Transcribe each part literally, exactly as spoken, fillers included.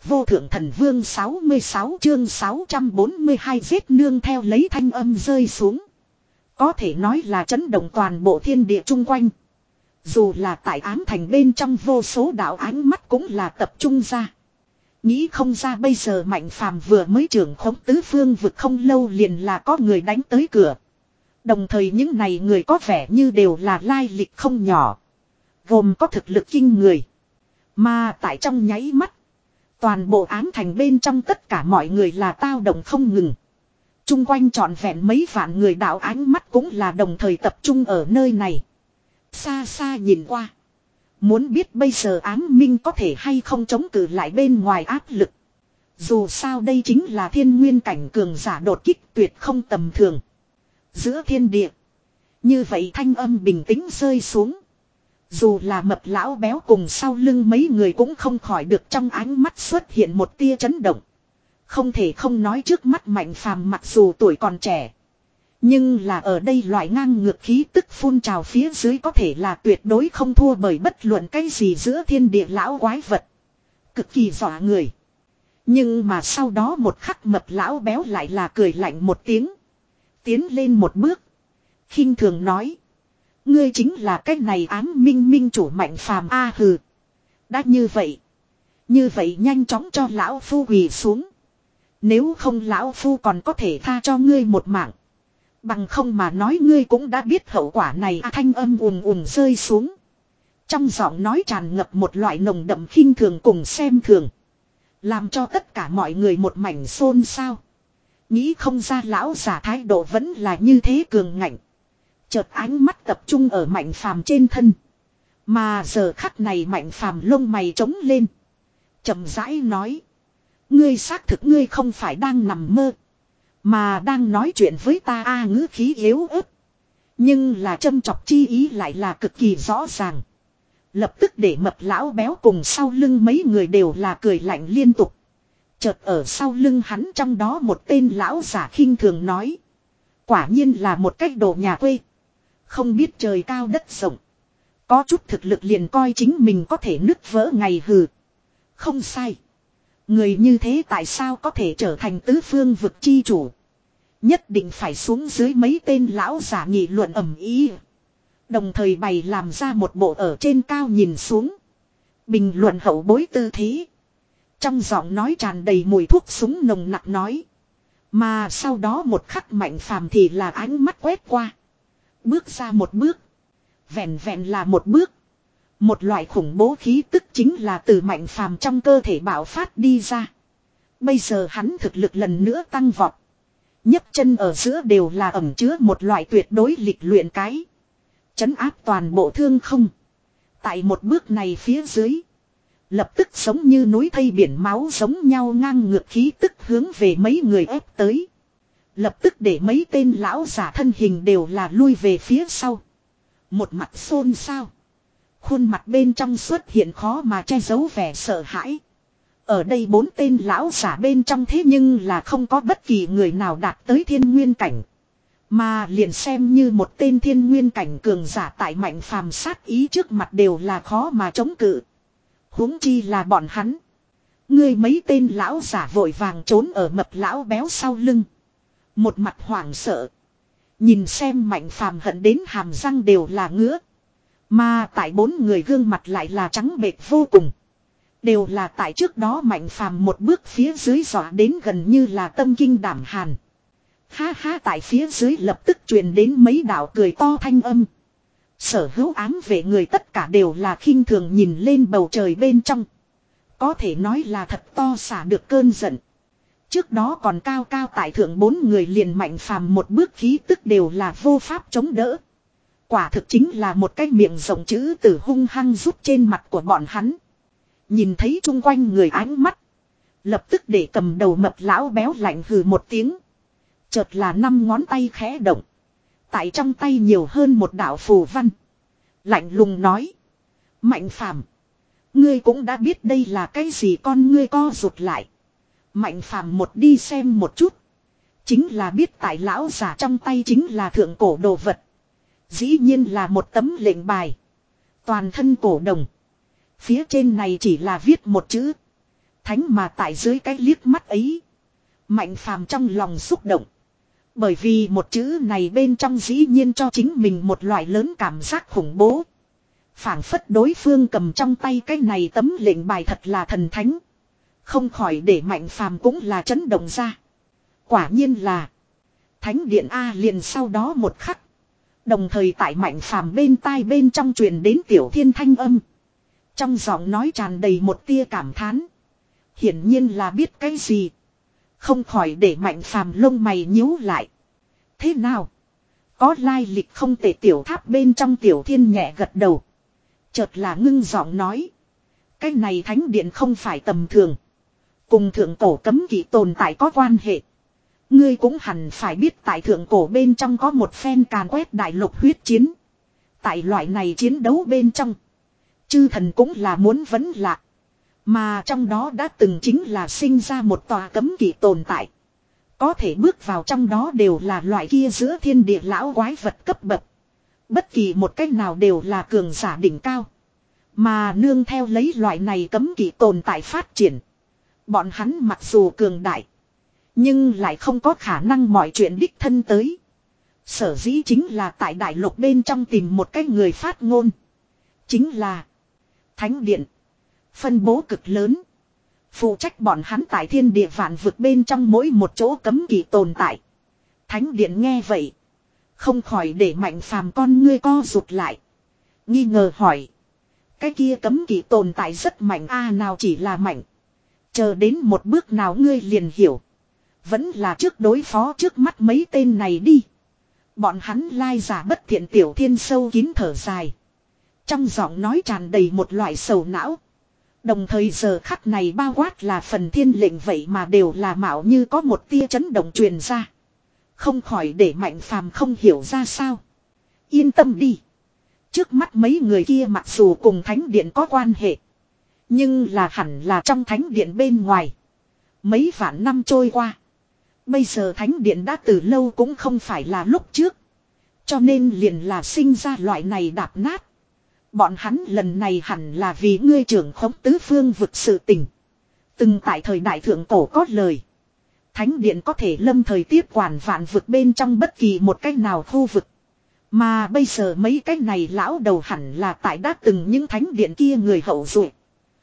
Vô thượng thần vương sáu mươi sáu chương sáu trăm bốn mươi hai giết nương theo lấy thanh âm rơi xuống. Có thể nói là chấn động toàn bộ thiên địa chung quanh. Dù là tại ám thành bên trong vô số đạo ánh mắt cũng là tập trung ra. Nghĩ không ra bây giờ Mạnh Phàm vừa mới trưởng khống tứ phương vực không lâu liền là có người đánh tới cửa. Đồng thời những này người có vẻ như đều là lai lịch không nhỏ. Gồm có thực lực kinh người. Mà tại trong nháy mắt. Toàn bộ ám thành bên trong tất cả mọi người là tao động không ngừng. Trung quanh trọn vẹn mấy vạn người đạo ánh mắt cũng là đồng thời tập trung ở nơi này. Xa xa nhìn qua. Muốn biết bây giờ ám minh có thể hay không chống cự lại bên ngoài áp lực. Dù sao đây chính là thiên nguyên cảnh cường giả đột kích tuyệt không tầm thường. Giữa thiên địa. Như vậy thanh âm bình tĩnh rơi xuống. Dù là mập lão béo cùng sau lưng mấy người cũng không khỏi được trong ánh mắt xuất hiện một tia chấn động. Không thể không nói trước mắt Mạnh Phàm mặc dù tuổi còn trẻ. Nhưng là ở đây loại ngang ngược khí tức phun trào phía dưới có thể là tuyệt đối không thua bởi bất luận cái gì giữa thiên địa lão quái vật. Cực kỳ dọa người. Nhưng mà sau đó một khắc mập lão béo lại là cười lạnh một tiếng. Tiến lên một bước. Khinh thường nói. Ngươi chính là cái này ám minh minh chủ Mạnh Phàm a hừ. Đã như vậy. Như vậy nhanh chóng cho lão phu quỳ xuống. Nếu không lão phu còn có thể tha cho ngươi một mạng. Bằng không mà nói ngươi cũng đã biết hậu quả này à, thanh âm ùm ùm rơi xuống. Trong giọng nói tràn ngập một loại nồng đậm khinh thường cùng xem thường. Làm cho tất cả mọi người một mảnh xôn xao. Nghĩ không ra lão giả thái độ vẫn là như thế cường ngạnh. Chợt ánh mắt tập trung ở Mạnh Phàm trên thân. Mà giờ khắc này Mạnh Phàm lông mày trống lên. Chậm rãi nói. Ngươi xác thực ngươi không phải đang nằm mơ. Mà đang nói chuyện với ta a ngữ khí yếu ớt. Nhưng là châm chọc chi ý lại là cực kỳ rõ ràng. Lập tức để mập lão béo cùng sau lưng mấy người đều là cười lạnh liên tục. Chợt ở sau lưng hắn trong đó một tên lão giả khinh thường nói. Quả nhiên là một cách đồ nhà quê. Không biết trời cao đất rộng. Có chút thực lực liền coi chính mình có thể nứt vỡ ngày hừ. Không sai. Người như thế tại sao có thể trở thành tứ phương vực chi chủ. Nhất định phải xuống dưới mấy tên lão giả nghị luận ầm ĩ. Đồng thời bày làm ra một bộ ở trên cao nhìn xuống. Bình luận hậu bối tư thế. Trong giọng nói tràn đầy mùi thuốc súng nồng nặc nói. Mà sau đó một khắc Mạnh Phàm thì là ánh mắt quét qua. Bước ra một bước. Vẹn vẹn là một bước. Một loại khủng bố khí tức chính là từ Mạnh Phàm trong cơ thể bạo phát đi ra. Bây giờ hắn thực lực lần nữa tăng vọt. nhấc chân ở giữa đều là ẩn chứa một loại tuyệt đối lịch luyện cái. Chấn áp toàn bộ thương không. Tại một bước này phía dưới. Lập tức giống như núi thây biển máu giống nhau ngang ngược khí tức hướng về mấy người ép tới. Lập tức để mấy tên lão giả thân hình đều là lui về phía sau. Một mặt xôn xao. Khuôn mặt bên trong xuất hiện khó mà che giấu vẻ sợ hãi. Ở đây bốn tên lão giả bên trong thế nhưng là không có bất kỳ người nào đạt tới thiên nguyên cảnh. Mà liền xem như một tên thiên nguyên cảnh cường giả tại Mạnh Phàm sát ý trước mặt đều là khó mà chống cự. Huống chi là bọn hắn. Ngươi mấy tên lão giả vội vàng trốn ở mập lão béo sau lưng. Một mặt hoảng sợ. Nhìn xem Mạnh Phàm hận đến hàm răng đều là ngứa. Mà tại bốn người gương mặt lại là trắng bệch vô cùng. Đều là tại trước đó Mạnh Phàm một bước phía dưới dọa đến gần như là tâm kinh đảm hàn. Ha ha tại phía dưới lập tức truyền đến mấy đạo cười to thanh âm. Sở hữu ám vệ người tất cả đều là khinh thường nhìn lên bầu trời bên trong. Có thể nói là thật to xả được cơn giận. Trước đó còn cao cao tại thượng bốn người liền Mạnh Phàm một bước khí tức đều là vô pháp chống đỡ. Quả thực chính là một cái miệng rộng chữ tử hung hăng rút trên mặt của bọn hắn. Nhìn thấy chung quanh người ánh mắt. Lập tức để cầm đầu mập lão béo lạnh hừ một tiếng. Chợt là năm ngón tay khẽ động. Tại trong tay nhiều hơn một đạo phù văn. Lạnh lùng nói. Mạnh Phàm, ngươi cũng đã biết đây là cái gì con ngươi co rụt lại. Mạnh Phàm một đi xem một chút. Chính là biết tại lão giả trong tay chính là thượng cổ đồ vật. Dĩ nhiên là một tấm lệnh bài. Toàn thân cổ đồng. Phía trên này chỉ là viết một chữ. Thánh mà tại dưới cái liếc mắt ấy. Mạnh phàm trong lòng xúc động. Bởi vì một chữ này bên trong dĩ nhiên cho chính mình một loại lớn cảm giác khủng bố. Phảng phất đối phương cầm trong tay cái này tấm lệnh bài thật là thần thánh. Không khỏi để mạnh phàm cũng là chấn động ra. Quả nhiên là Thánh điện A liền sau đó một khắc. Đồng thời tại mạnh phàm bên tai bên trong truyền đến Tiểu Thiên thanh âm. Trong giọng nói tràn đầy một tia cảm thán. Hiển nhiên là biết cái gì. Không khỏi để mạnh phàm lông mày nhíu lại. Thế nào? Có lai lịch không tệ tiểu tháp bên trong Tiểu Thiên nhẹ gật đầu. Chợt là ngưng giọng nói. Cái này thánh điện không phải tầm thường. Cùng thượng cổ cấm kỵ tồn tại có quan hệ. Ngươi cũng hẳn phải biết tại thượng cổ bên trong có một phen càn quét đại lục huyết chiến. Tại loại này chiến đấu bên trong. Chư thần cũng là muốn vấn lạ. Mà trong đó đã từng chính là sinh ra một tòa cấm kỵ tồn tại. Có thể bước vào trong đó đều là loại kia giữa thiên địa lão quái vật cấp bậc. Bất kỳ một cách nào đều là cường giả đỉnh cao. Mà nương theo lấy loại này cấm kỵ tồn tại phát triển. Bọn hắn mặc dù cường đại. Nhưng lại không có khả năng mọi chuyện đích thân tới. Sở dĩ chính là tại đại lục bên trong tìm một cái người phát ngôn. Chính là Thánh điện. Phân bố cực lớn. Phụ trách bọn hắn tại thiên địa vạn vực bên trong mỗi một chỗ cấm kỵ tồn tại. Thánh điện nghe vậy. Không khỏi để mạnh phàm con ngươi co rụt lại. Nghi ngờ hỏi. Cái kia cấm kỵ tồn tại rất mạnh a à, nào chỉ là mạnh. Chờ đến một bước nào ngươi liền hiểu. Vẫn là trước đối phó trước mắt mấy tên này đi. Bọn hắn lai giả bất thiện Tiểu Thiên sâu kín thở dài. Trong giọng nói tràn đầy một loại sầu não. Đồng thời giờ khắc này bao quát là phần thiên lệnh vậy mà đều là mạo như có một tia chấn động truyền ra. Không khỏi để mạnh phàm không hiểu ra sao. Yên tâm đi. Trước mắt mấy người kia mặc dù cùng thánh điện có quan hệ. Nhưng là hẳn là trong thánh điện bên ngoài. Mấy vạn năm trôi qua. Bây giờ thánh điện đã từ lâu cũng không phải là lúc trước. Cho nên liền là sinh ra loại này đạp nát. Bọn hắn lần này hẳn là vì ngươi trưởng khống tứ phương vực sự tình. Từng tại thời đại thượng cổ có lời. Thánh điện có thể lâm thời tiếp quản vạn vực bên trong bất kỳ một cách nào khu vực. Mà bây giờ mấy cái này lão đầu hẳn là tại đã từng những thánh điện kia người hậu duệ.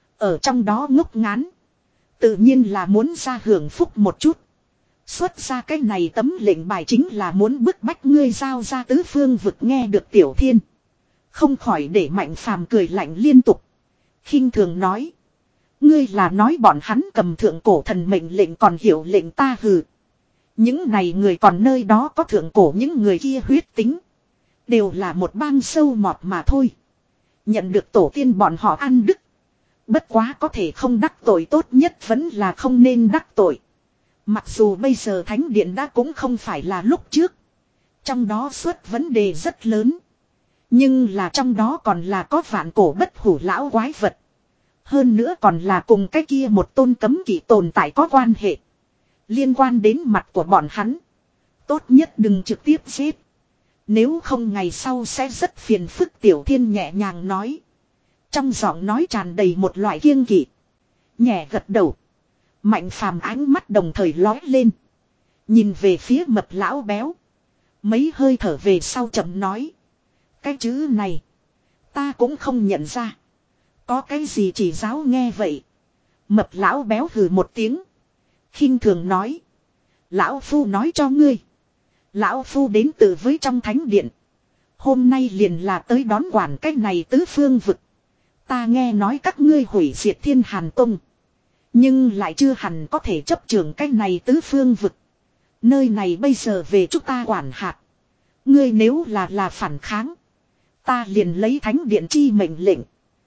Ở trong đó ngốc ngán. Tự nhiên là muốn ra hưởng phúc một chút. Xuất ra cái này tấm lệnh bài chính là muốn bức bách ngươi giao ra tứ phương vực nghe được Tiểu Thiên. Không khỏi để mạnh phàm cười lạnh liên tục. Khinh thường nói. Ngươi là nói bọn hắn cầm thượng cổ thần mệnh lệnh còn hiểu lệnh ta hừ. Những này người còn nơi đó có thượng cổ những người kia huyết tính. Đều là một bang sâu mọt mà thôi. Nhận được tổ tiên bọn họ ăn đức. Bất quá có thể không đắc tội tốt nhất vẫn là không nên đắc tội. Mặc dù bây giờ thánh điện đã cũng không phải là lúc trước. Trong đó xuất vấn đề rất lớn. Nhưng là trong đó còn là có vạn cổ bất hủ lão quái vật. Hơn nữa còn là cùng cái kia một tôn cấm kỵ tồn tại có quan hệ. Liên quan đến mặt của bọn hắn. Tốt nhất đừng trực tiếp giết. Nếu không ngày sau sẽ rất phiền phức Tiểu Thiên nhẹ nhàng nói. Trong giọng nói tràn đầy một loại kiêng kỵ. Nhẹ gật đầu. Mạnh phàm ánh mắt đồng thời lói lên. Nhìn về phía mập lão béo. Mấy hơi thở về sau chậm nói. Cái chữ này. Ta cũng không nhận ra. Có cái gì chỉ giáo nghe vậy. Mập lão béo hừ một tiếng. Khinh thường nói. Lão phu nói cho ngươi. Lão phu đến từ với trong thánh điện. Hôm nay liền là tới đón quản cái này tứ phương vực. Ta nghe nói các ngươi hủy diệt Thiên Hàn Tông. Nhưng lại chưa hẳn có thể chấp trường cái này tứ phương vực. Nơi này bây giờ về chúng ta quản hạt. Ngươi nếu là là phản kháng. Ta liền lấy thánh điện chi mệnh lệnh.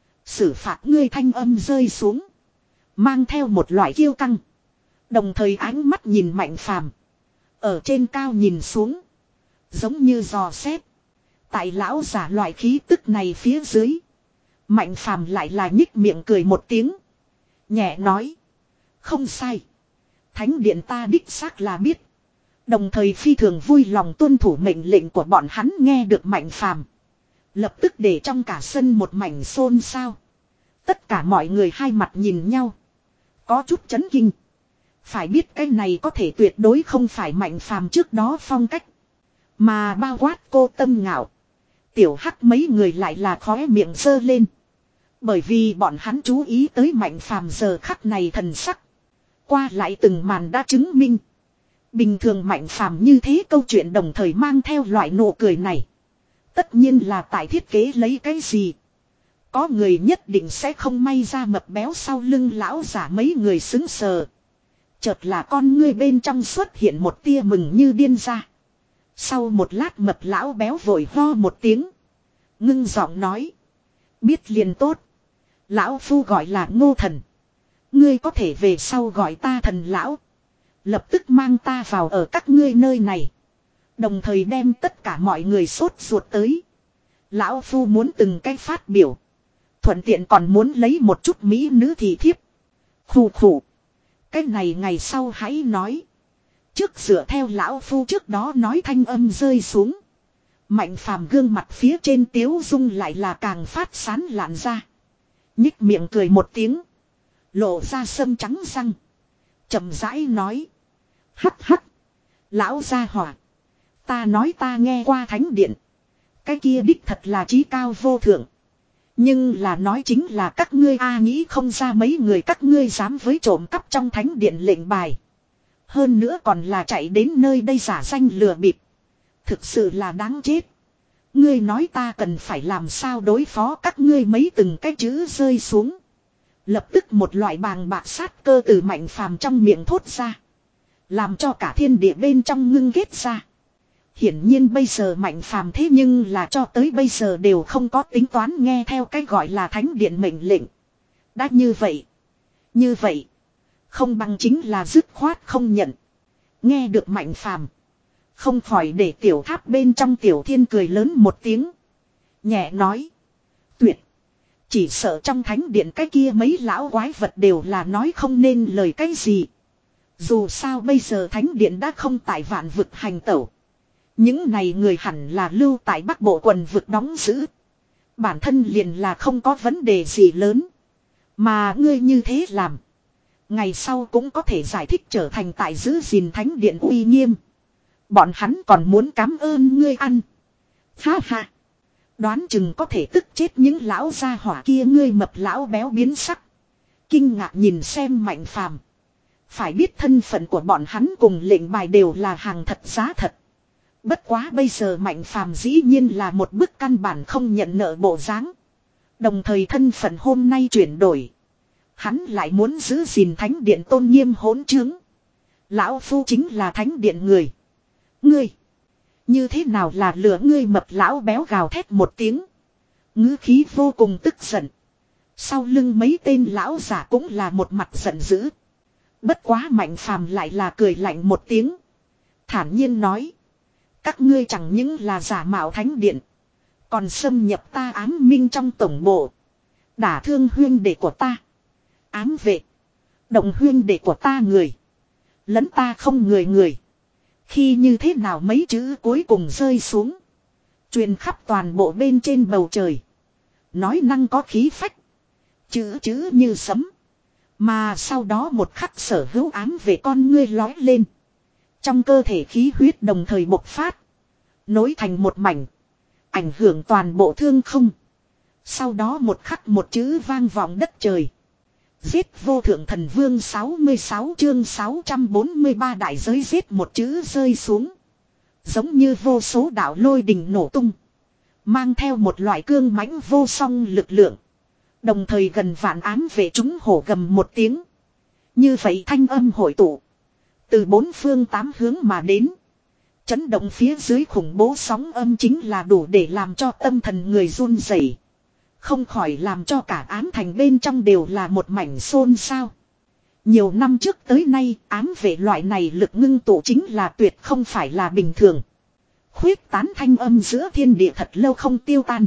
Xử phạt ngươi thanh âm rơi xuống. Mang theo một loại kiêu căng. Đồng thời ánh mắt nhìn mạnh phàm. Ở trên cao nhìn xuống. Giống như giò xét. Tại lão giả loại khí tức này phía dưới. Mạnh phàm lại là nhích miệng cười một tiếng. Nhẹ nói. Không sai. Thánh điện ta đích xác là biết. Đồng thời phi thường vui lòng tuân thủ mệnh lệnh của bọn hắn nghe được mạnh phàm. Lập tức để trong cả sân một mảnh xôn xao. Tất cả mọi người hai mặt nhìn nhau. có chút chấn kinh. Phải biết cái này có thể tuyệt đối không phải Mạnh Phàm trước đó phong cách. Mà bao quát cô Tâm Ngạo. Tiểu Hắc mấy người lại là khóe miệng giơ lên. Bởi vì bọn hắn chú ý tới Mạnh Phàm giờ khắc này thần sắc. Qua lại từng màn đã chứng minh. Bình thường Mạnh Phàm như thế câu chuyện đồng thời mang theo loại nụ cười này. Tất nhiên là tại thiết kế lấy cái gì. Có người nhất định sẽ không may ra mập béo sau lưng lão giả mấy người xứng sờ. Chợt là con ngươi bên trong xuất hiện một tia mừng như điên ra. Sau một lát mập lão béo vội ho một tiếng. Ngưng giọng nói. Biết liền tốt. Lão phu gọi là Ngô Thần. Ngươi có thể về sau gọi ta Thần lão. Lập tức mang ta vào ở các ngươi nơi này. Đồng thời đem tất cả mọi người sốt ruột tới. Lão phu muốn từng cái phát biểu. Thuận tiện còn muốn lấy một chút mỹ nữ thị thiếp. Khủ khủ. Cái này ngày sau hãy nói. Trước dựa theo lão phu trước đó nói thanh âm rơi xuống. Mạnh Phàm gương mặt phía trên tiếu dung lại là càng phát sán lạn ra. Nhích miệng cười một tiếng. Lộ ra sâm trắng răng. Chậm rãi nói. Hắc hắc. Lão gia hỏa. Ta nói ta nghe qua thánh điện. Cái kia đích thật là chí cao vô thượng. Nhưng là nói chính là các ngươi a nghĩ không ra mấy người các ngươi dám với trộm cắp trong thánh điện lệnh bài. Hơn nữa còn là chạy đến nơi đây giả danh lừa bịp. Thực sự là đáng chết. Ngươi nói ta cần phải làm sao đối phó các ngươi mấy từng cái chữ rơi xuống. Lập tức một loại bàng bạc sát cơ từ Mạnh Phàm trong miệng thốt ra. Làm cho cả thiên địa bên trong ngưng ghét ra. Hiển nhiên bây giờ Mạnh Phàm thế nhưng là cho tới bây giờ đều không có tính toán nghe theo cái gọi là thánh điện mệnh lệnh. Đã như vậy. Như vậy. Không bằng chính là dứt khoát không nhận. Nghe được Mạnh Phàm, không khỏi để tiểu tháp bên trong Tiểu Thiên cười lớn một tiếng. Nhẹ nói. Tuyệt. Chỉ sợ trong thánh điện cái kia mấy lão quái vật đều là nói không nên lời cái gì. Dù sao bây giờ thánh điện đã không tại vạn vực hành tẩu. Những này người hẳn là lưu tại Bắc Bộ quần vực đóng giữ. Bản thân liền là không có vấn đề gì lớn. Mà ngươi như thế làm. Ngày sau cũng có thể giải thích trở thành tại giữ gìn thánh điện uy nghiêm. Bọn hắn còn muốn cảm ơn ngươi ăn. Ha ha. Đoán chừng có thể tức chết những lão gia hỏa kia ngươi mập lão béo biến sắc. Kinh ngạc nhìn xem Mạnh Phàm. Phải biết thân phận của bọn hắn cùng lệnh bài đều là hàng thật giá thật. Bất quá bây giờ Mạnh Phàm dĩ nhiên là một bức căn bản không nhận nợ bộ dáng. Đồng thời thân phận hôm nay chuyển đổi. Hắn lại muốn giữ gìn thánh điện tôn nghiêm hỗn trướng. Lão phu chính là thánh điện người. Ngươi. Như thế nào là lửa ngươi mập lão béo gào thét một tiếng. Ngữ khí vô cùng tức giận. Sau lưng mấy tên lão giả cũng là một mặt giận dữ. Bất quá Mạnh Phàm lại là cười lạnh một tiếng. Thản nhiên nói. Các ngươi chẳng những là giả mạo thánh điện. Còn xâm nhập ta ám minh trong tổng bộ. Đả thương huyên đệ của ta. Ám vệ. Động huyên đệ của ta người. Lẫn ta không người người. Khi như thế nào mấy chữ cuối cùng rơi xuống. Truyền khắp toàn bộ bên trên bầu trời. Nói năng có khí phách. Chữ chữ như sấm. Mà sau đó một khắc sở hữu ám về con ngươi lói lên. Trong cơ thể khí huyết đồng thời bộc phát. Nối thành một mảnh. Ảnh hưởng toàn bộ thương không. Sau đó một khắc một chữ vang vọng đất trời. Giết vô thượng thần vương sáu mươi sáu chương sáu trăm bốn mươi ba đại giới giết một chữ rơi xuống. Giống như vô số đạo lôi đình nổ tung. Mang theo một loại cương mãnh vô song lực lượng. Đồng thời gần vạn ám vệ chúng hổ gầm một tiếng. Như vậy thanh âm hội tụ. Từ bốn phương tám hướng mà đến. Chấn động phía dưới khủng bố sóng âm chính là đủ để làm cho tâm thần người run rẩy. Không khỏi làm cho cả ám thành bên trong đều là một mảnh xôn xao. Nhiều năm trước tới nay ám vệ loại này lực ngưng tụ chính là tuyệt không phải là bình thường. Khuyết tán thanh âm giữa thiên địa thật lâu không tiêu tan.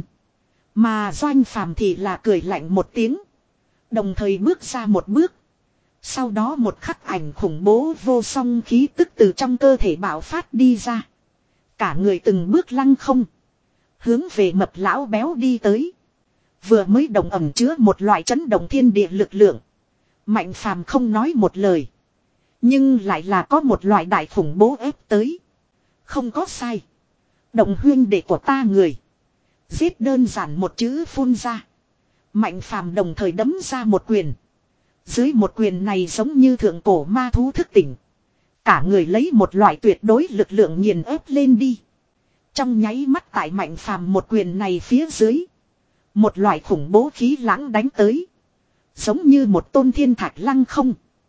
Mà Doanh Phàm thì là cười lạnh một tiếng. Đồng thời bước ra một bước. Sau đó một khắc ảnh khủng bố vô song khí tức từ trong cơ thể bạo phát đi ra. Cả người từng bước lăng không. Hướng về mập lão béo đi tới. Vừa mới đồng ẩm chứa một loại chấn động thiên địa lực lượng. Mạnh phàm không nói một lời. Nhưng lại là có một loại đại khủng bố ép tới. Không có sai. Động huyên đệ của ta người. Giết đơn giản một chữ phun ra. Mạnh phàm đồng thời đấm ra một quyền. Dưới một quyền này giống như thượng cổ ma thú thức tỉnh. Cả người lấy một loại tuyệt đối lực lượng nghiền ép lên đi. Trong nháy mắt tại mạnh phàm một quyền này phía dưới. Một loại khủng bố khí lãng đánh tới. Giống như một tôn thiên thạch lăng không.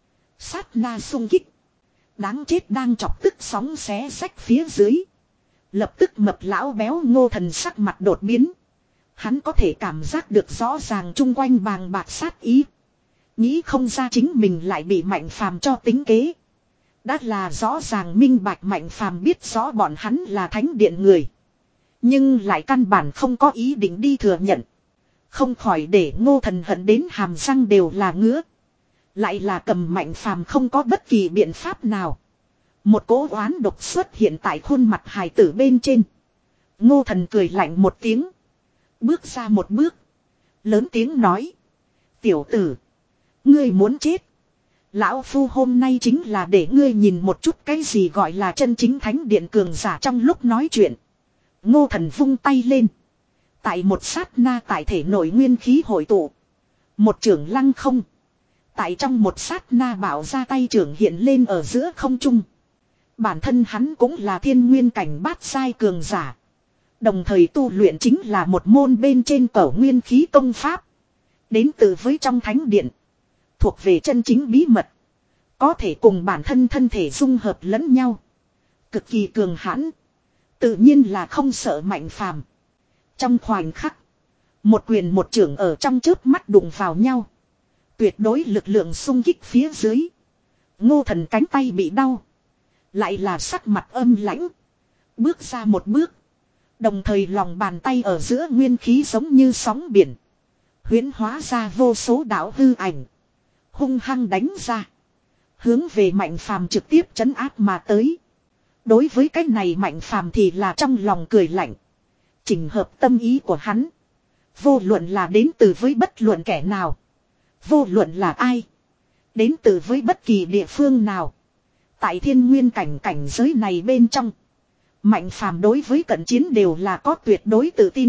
Sát na sung kích. Đáng chết đang chọc tức sóng xé sách phía dưới. Lập tức mập lão béo Ngô Thần sắc mặt đột biến. Hắn có thể cảm giác được rõ ràng chung quanh bàng bạc sát ý. Nghĩ không ra chính mình lại bị mạnh phàm cho tính kế. Đã là rõ ràng minh bạch mạnh phàm biết rõ bọn hắn là thánh điện người. Nhưng lại căn bản không có ý định đi thừa nhận. Không khỏi để Ngô Thần hận đến hàm răng đều là ngứa. Lại là cầm mạnh phàm không có bất kỳ biện pháp nào. Một cỗ oán độc xuất hiện tại khuôn mặt hài tử bên trên. Ngô Thần cười lạnh một tiếng. Bước ra một bước. Lớn tiếng nói. Tiểu tử. Ngươi muốn chết. Lão Phu hôm nay chính là để ngươi nhìn một chút cái gì gọi là chân chính thánh điện cường giả trong lúc nói chuyện. Ngô Thần vung tay lên. Tại một sát na tại thể nội nguyên khí hội tụ. Một trưởng lăng không. Tại trong một sát na bảo ra tay trưởng hiện lên ở giữa không trung. Bản thân hắn cũng là thiên nguyên cảnh bát sai cường giả. Đồng thời tu luyện chính là một môn bên trên cẩu nguyên khí công pháp. Đến từ với trong thánh điện. Thuộc về chân chính bí mật. Có thể cùng bản thân thân thể dung hợp lẫn nhau. Cực kỳ cường hãn. Tự nhiên là không sợ mạnh phàm. Trong khoảnh khắc. Một quyền một trưởng ở trong chớp mắt đụng vào nhau. Tuyệt đối lực lượng xung kích phía dưới. Ngô Thần cánh tay bị đau. Lại là sắc mặt âm lãnh. Bước ra một bước. Đồng thời lòng bàn tay ở giữa nguyên khí giống như sóng biển. Huyễn hóa ra vô số đạo hư ảnh. Hung hăng đánh ra. Hướng về mạnh phàm trực tiếp trấn áp mà tới. Đối với cái này mạnh phàm thì là trong lòng cười lạnh. Chỉnh hợp tâm ý của hắn. Vô luận là đến từ với bất luận kẻ nào. Vô luận là ai. Đến từ với bất kỳ địa phương nào. Tại thiên nguyên cảnh cảnh giới này bên trong. Mạnh phàm đối với cận chiến đều là có tuyệt đối tự tin.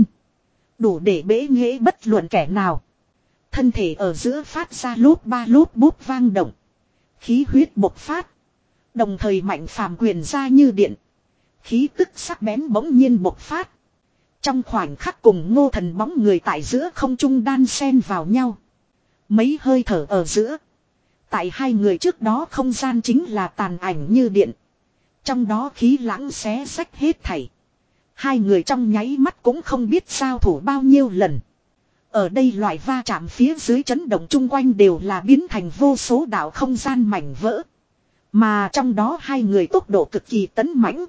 Đủ để bể nghệ bất luận kẻ nào. Thân thể ở giữa phát ra lốp ba lốp bút vang động. Khí huyết bộc phát. Đồng thời mạnh phàm quyền ra như điện. Khí tức sắc bén bỗng nhiên bộc phát. Trong khoảnh khắc cùng Ngô Thần bóng người tại giữa không trung đan xen vào nhau. Mấy hơi thở ở giữa. Tại hai người trước đó không gian chính là tàn ảnh như điện. Trong đó khí lãng xé sách hết thảy. Hai người trong nháy mắt cũng không biết giao thủ bao nhiêu lần. Ở đây loại va chạm phía dưới chấn động chung quanh đều là biến thành vô số đạo không gian mảnh vỡ. Mà trong đó hai người tốc độ cực kỳ tấn mãnh.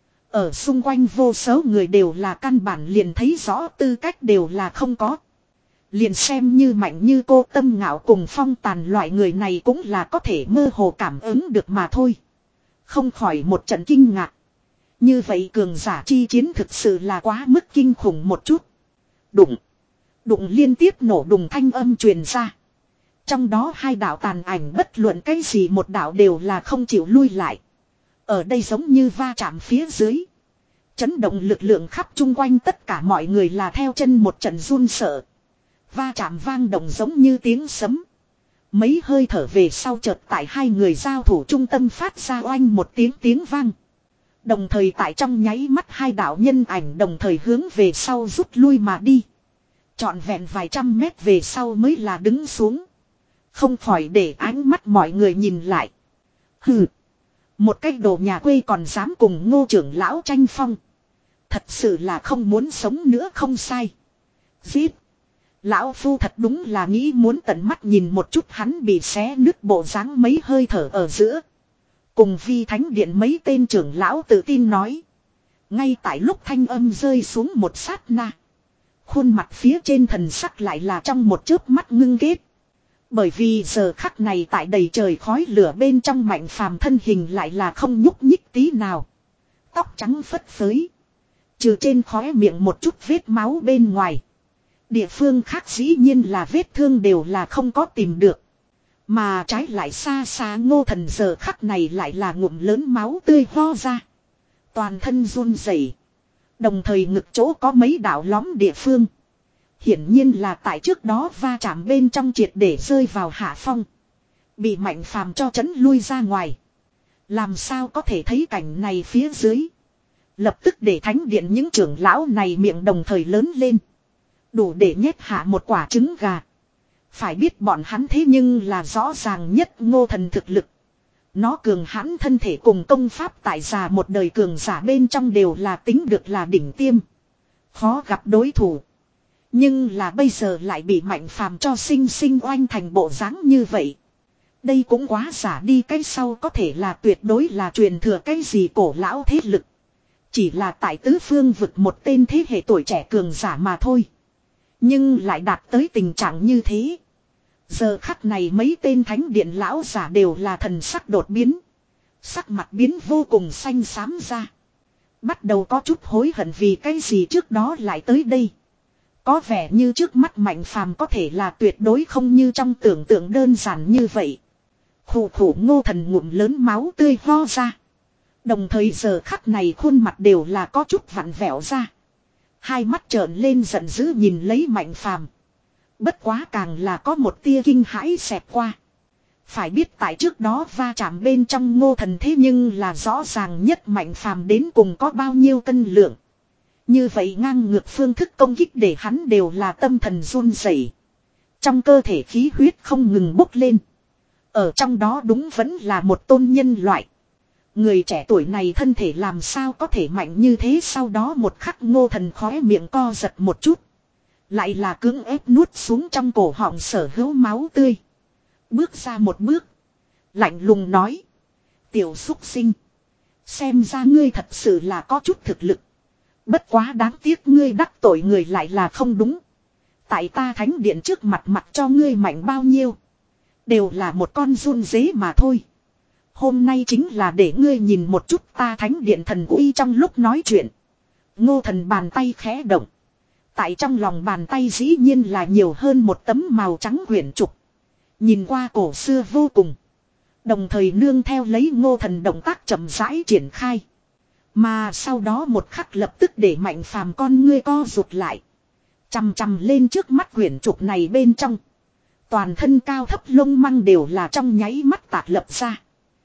Ở xung quanh vô số người đều là căn bản liền thấy rõ tư cách đều là không có. Liền xem như mạnh như cô Tâm Ngạo cùng Phong Tàn loại người này cũng là có thể mơ hồ cảm ứng được mà thôi. Không khỏi một trận kinh ngạc. Như vậy cường giả chi chiến thực sự là quá mức kinh khủng một chút. Đụng. Đụng liên tiếp nổ đùng thanh âm truyền ra. Trong đó hai đạo tàn ảnh bất luận cái gì một đạo đều là không chịu lui lại. Ở đây giống như va chạm phía dưới. Chấn động lực lượng khắp chung quanh tất cả mọi người là theo chân một trận run sợ. Va chạm vang động giống như tiếng sấm. Mấy hơi thở về sau chợt tại hai người giao thủ trung tâm phát ra oanh một tiếng tiếng vang. Đồng thời tại trong nháy mắt hai đạo nhân ảnh đồng thời hướng về sau rút lui mà đi. Trọn vẹn vài trăm mét về sau mới là đứng xuống. Không khỏi để ánh mắt mọi người nhìn lại. Hừ. Một cái đồ nhà quê còn dám cùng Ngô trưởng lão tranh phong. Thật sự là không muốn sống nữa không sai. Giết. Lão Phu thật đúng là nghĩ muốn tận mắt nhìn một chút hắn bị xé nứt bộ dáng mấy hơi thở ở giữa. Cùng vi thánh điện mấy tên trưởng lão tự tin nói. Ngay tại lúc thanh âm rơi xuống một sát na. Khuôn mặt phía trên thần sắc lại là trong một chớp mắt ngưng kết. Bởi vì giờ khắc này tại đầy trời khói lửa bên trong mạnh phàm thân hình lại là không nhúc nhích tí nào. Tóc trắng phất phới. Trừ trên khóe miệng một chút vết máu bên ngoài. Địa phương khác dĩ nhiên là vết thương đều là không có tìm được. Mà trái lại xa xa Ngô Thần giờ khắc này lại là ngụm lớn máu tươi ho ra. Toàn thân run rẩy, đồng thời ngực chỗ có mấy đạo lõm địa phương. Hiển nhiên là tại trước đó va chạm bên trong triệt để rơi vào hạ phong. Bị Mạnh Phàm cho chấn lui ra ngoài. Làm sao có thể thấy cảnh này phía dưới. Lập tức để thánh điện những trưởng lão này miệng đồng thời lớn lên. Đủ để nhét hạ một quả trứng gà. Phải biết bọn hắn thế nhưng là rõ ràng nhất Ngô Thần thực lực. Nó cường hãn thân thể cùng công pháp tại già một đời cường giả bên trong đều là tính được là đỉnh tiêm. Khó gặp đối thủ. Nhưng là bây giờ lại bị Mạnh Phàm cho sinh sinh oanh thành bộ dáng như vậy. Đây cũng quá giả đi, cái sau có thể là tuyệt đối là truyền thừa cái gì cổ lão thế lực. Chỉ là tại tứ phương vực một tên thế hệ tuổi trẻ cường giả mà thôi. Nhưng lại đạt tới tình trạng như thế. Giờ khắc này mấy tên thánh điện lão giả đều là thần sắc đột biến. Sắc mặt biến vô cùng xanh xám ra. Bắt đầu có chút hối hận vì cái gì trước đó lại tới đây. Có vẻ như trước mắt Mạnh Phàm có thể là tuyệt đối không như trong tưởng tượng đơn giản như vậy. Khủ khủ Ngô Thần ngụm lớn máu tươi ho ra. Đồng thời giờ khắc này khuôn mặt đều là có chút vặn vẹo ra. Hai mắt trợn lên giận dữ nhìn lấy Mạnh Phàm. Bất quá càng là có một tia kinh hãi xẹt qua. Phải biết tại trước đó va chạm bên trong Ngô Thần thế nhưng là rõ ràng nhất Mạnh Phàm đến cùng có bao nhiêu cân lượng. Như vậy ngang ngược phương thức công kích để hắn đều là tâm thần run rẩy. Trong cơ thể khí huyết không ngừng bốc lên. Ở trong đó đúng vẫn là một tôn nhân loại. Người trẻ tuổi này thân thể làm sao có thể mạnh như thế, sau đó một khắc Ngô Thần khóe miệng co giật một chút. Lại là cưỡng ép nuốt xuống trong cổ họng sở hữu máu tươi. Bước ra một bước. Lạnh lùng nói. Tiểu xúc sinh. Xem ra ngươi thật sự là có chút thực lực. Bất quá đáng tiếc ngươi đắc tội người lại là không đúng. Tại ta thánh điện trước mặt mặt cho ngươi mạnh bao nhiêu. Đều là một con run dế mà thôi. Hôm nay chính là để ngươi nhìn một chút ta thánh điện thần uy. Trong lúc nói chuyện, Ngô Thần bàn tay khẽ động. Tại trong lòng bàn tay dĩ nhiên là nhiều hơn một tấm màu trắng quyển trục. Nhìn qua cổ xưa vô cùng. Đồng thời nương theo lấy Ngô Thần động tác chậm rãi triển khai. Mà sau đó một khắc lập tức để Mạnh Phàm con ngươi co rụt lại. Chằm chằm lên trước mắt quyển trục này bên trong. Toàn thân cao thấp lông măng đều là trong nháy mắt tạc lập ra.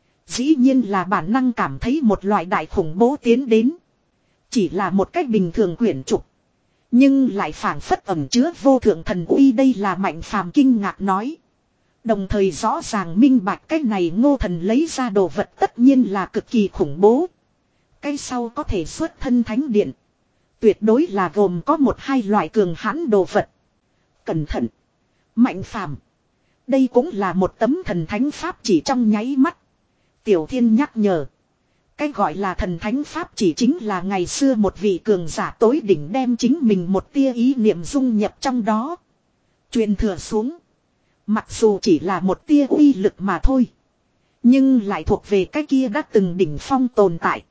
Dĩ nhiên là bản năng cảm thấy một loại đại khủng bố tiến đến. Chỉ là một cách bình thường quyển trục. Nhưng lại phảng phất ẩm chứa vô thượng thần uy, đây là Mạnh Phàm kinh ngạc nói. Đồng thời rõ ràng minh bạch cái này Ngô Thần lấy ra đồ vật tất nhiên là cực kỳ khủng bố. Cái sau có thể xuất thân thánh điện. Tuyệt đối là gồm có một hai loại cường hãn đồ vật. Cẩn thận. Mạnh Phàm. Đây cũng là một tấm thần thánh pháp chỉ trong nháy mắt. Tiểu Thiên nhắc nhở. Cái gọi là thần thánh pháp chỉ chính là ngày xưa một vị cường giả tối đỉnh đem chính mình một tia ý niệm dung nhập trong đó. Truyền thừa xuống. Mặc dù chỉ là một tia uy lực mà thôi. Nhưng lại thuộc về cái kia đã từng đỉnh phong tồn tại.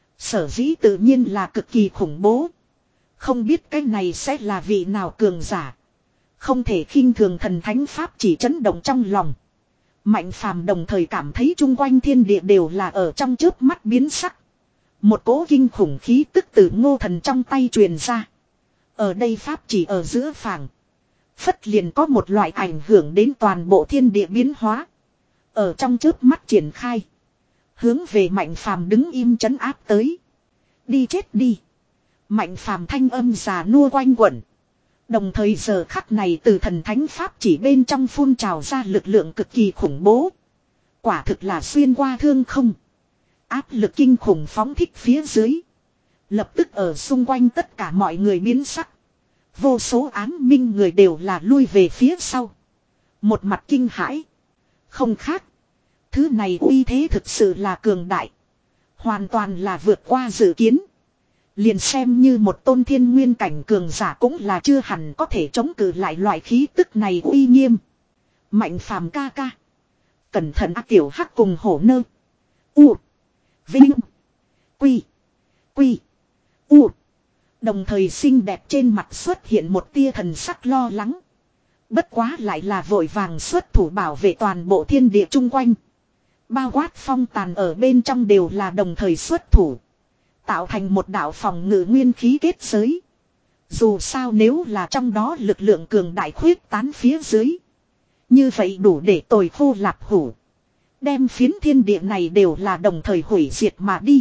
Sở dĩ tự nhiên là cực kỳ khủng bố. Không biết cái này sẽ là vị nào cường giả. Không thể khinh thường thần thánh pháp chỉ chấn động trong lòng. Mạnh Phàm đồng thời cảm thấy chung quanh thiên địa đều là ở trong chớp mắt biến sắc. Một cỗ kinh khủng khí tức từ Ngô Thần trong tay truyền ra. Ở đây pháp chỉ ở giữa phảng phất liền có một loại ảnh hưởng đến toàn bộ thiên địa biến hóa. Ở trong chớp mắt triển khai. Hướng về Mạnh Phàm đứng im trấn áp tới. Đi chết đi. Mạnh Phàm thanh âm già nua quanh quẩn. Đồng thời giờ khắc này từ thần thánh pháp chỉ bên trong phun trào ra lực lượng cực kỳ khủng bố. Quả thực là xuyên qua thương không. Áp lực kinh khủng phóng thích phía dưới. Lập tức ở xung quanh tất cả mọi người biến sắc. Vô số ám minh người đều là lui về phía sau. Một mặt kinh hãi. Không khác. Thứ này uy thế thực sự là cường đại. Hoàn toàn là vượt qua dự kiến. Liền xem như một tôn thiên nguyên cảnh cường giả cũng là chưa hẳn có thể chống cự lại loại khí tức này uy nghiêm. Mạnh Phàm ca ca. Cẩn thận á, tiểu hắc cùng hổ nơ. U. Vinh. Quy. Quy. U. Đồng thời xinh đẹp trên mặt xuất hiện một tia thần sắc lo lắng. Bất quá lại là vội vàng xuất thủ bảo vệ toàn bộ thiên địa chung quanh. Bao quát phong tàn ở bên trong đều là đồng thời xuất thủ. Tạo thành một đạo phòng ngự nguyên khí kết giới. Dù sao nếu là trong đó lực lượng cường đại khuyết tán phía dưới. Như vậy đủ để tồi khô lạp hủ. Đem phiến thiên địa này đều là đồng thời hủy diệt mà đi.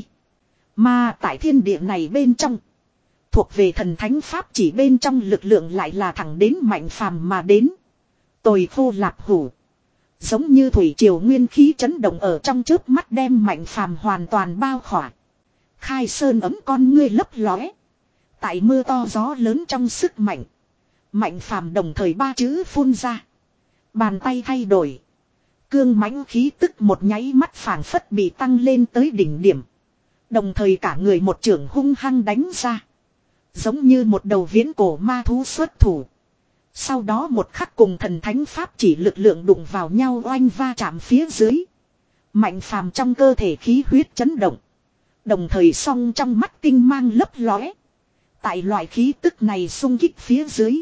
Mà tại thiên địa này bên trong. Thuộc về thần thánh pháp chỉ bên trong lực lượng lại là thẳng đến mạnh phàm mà đến. Tồi khô lạp hủ. Giống như thủy triều nguyên khí chấn động ở trong chớp mắt đem mạnh phàm hoàn toàn bao khỏa. Khai sơn ấm con ngươi lấp lóe. Tại mưa to gió lớn trong sức mạnh. Mạnh phàm đồng thời ba chữ phun ra. Bàn tay thay đổi. Cương mãnh khí tức một nháy mắt phảng phất bị tăng lên tới đỉnh điểm. Đồng thời cả người một trưởng hung hăng đánh ra. Giống như một đầu viễn cổ ma thú xuất thủ. Sau đó một khắc cùng thần thánh pháp chỉ lực lượng đụng vào nhau oanh va chạm phía dưới. Mạnh phàm trong cơ thể khí huyết chấn động. Đồng thời song trong mắt tinh mang lấp lóe. Tại loại khí tức này xung kích phía dưới.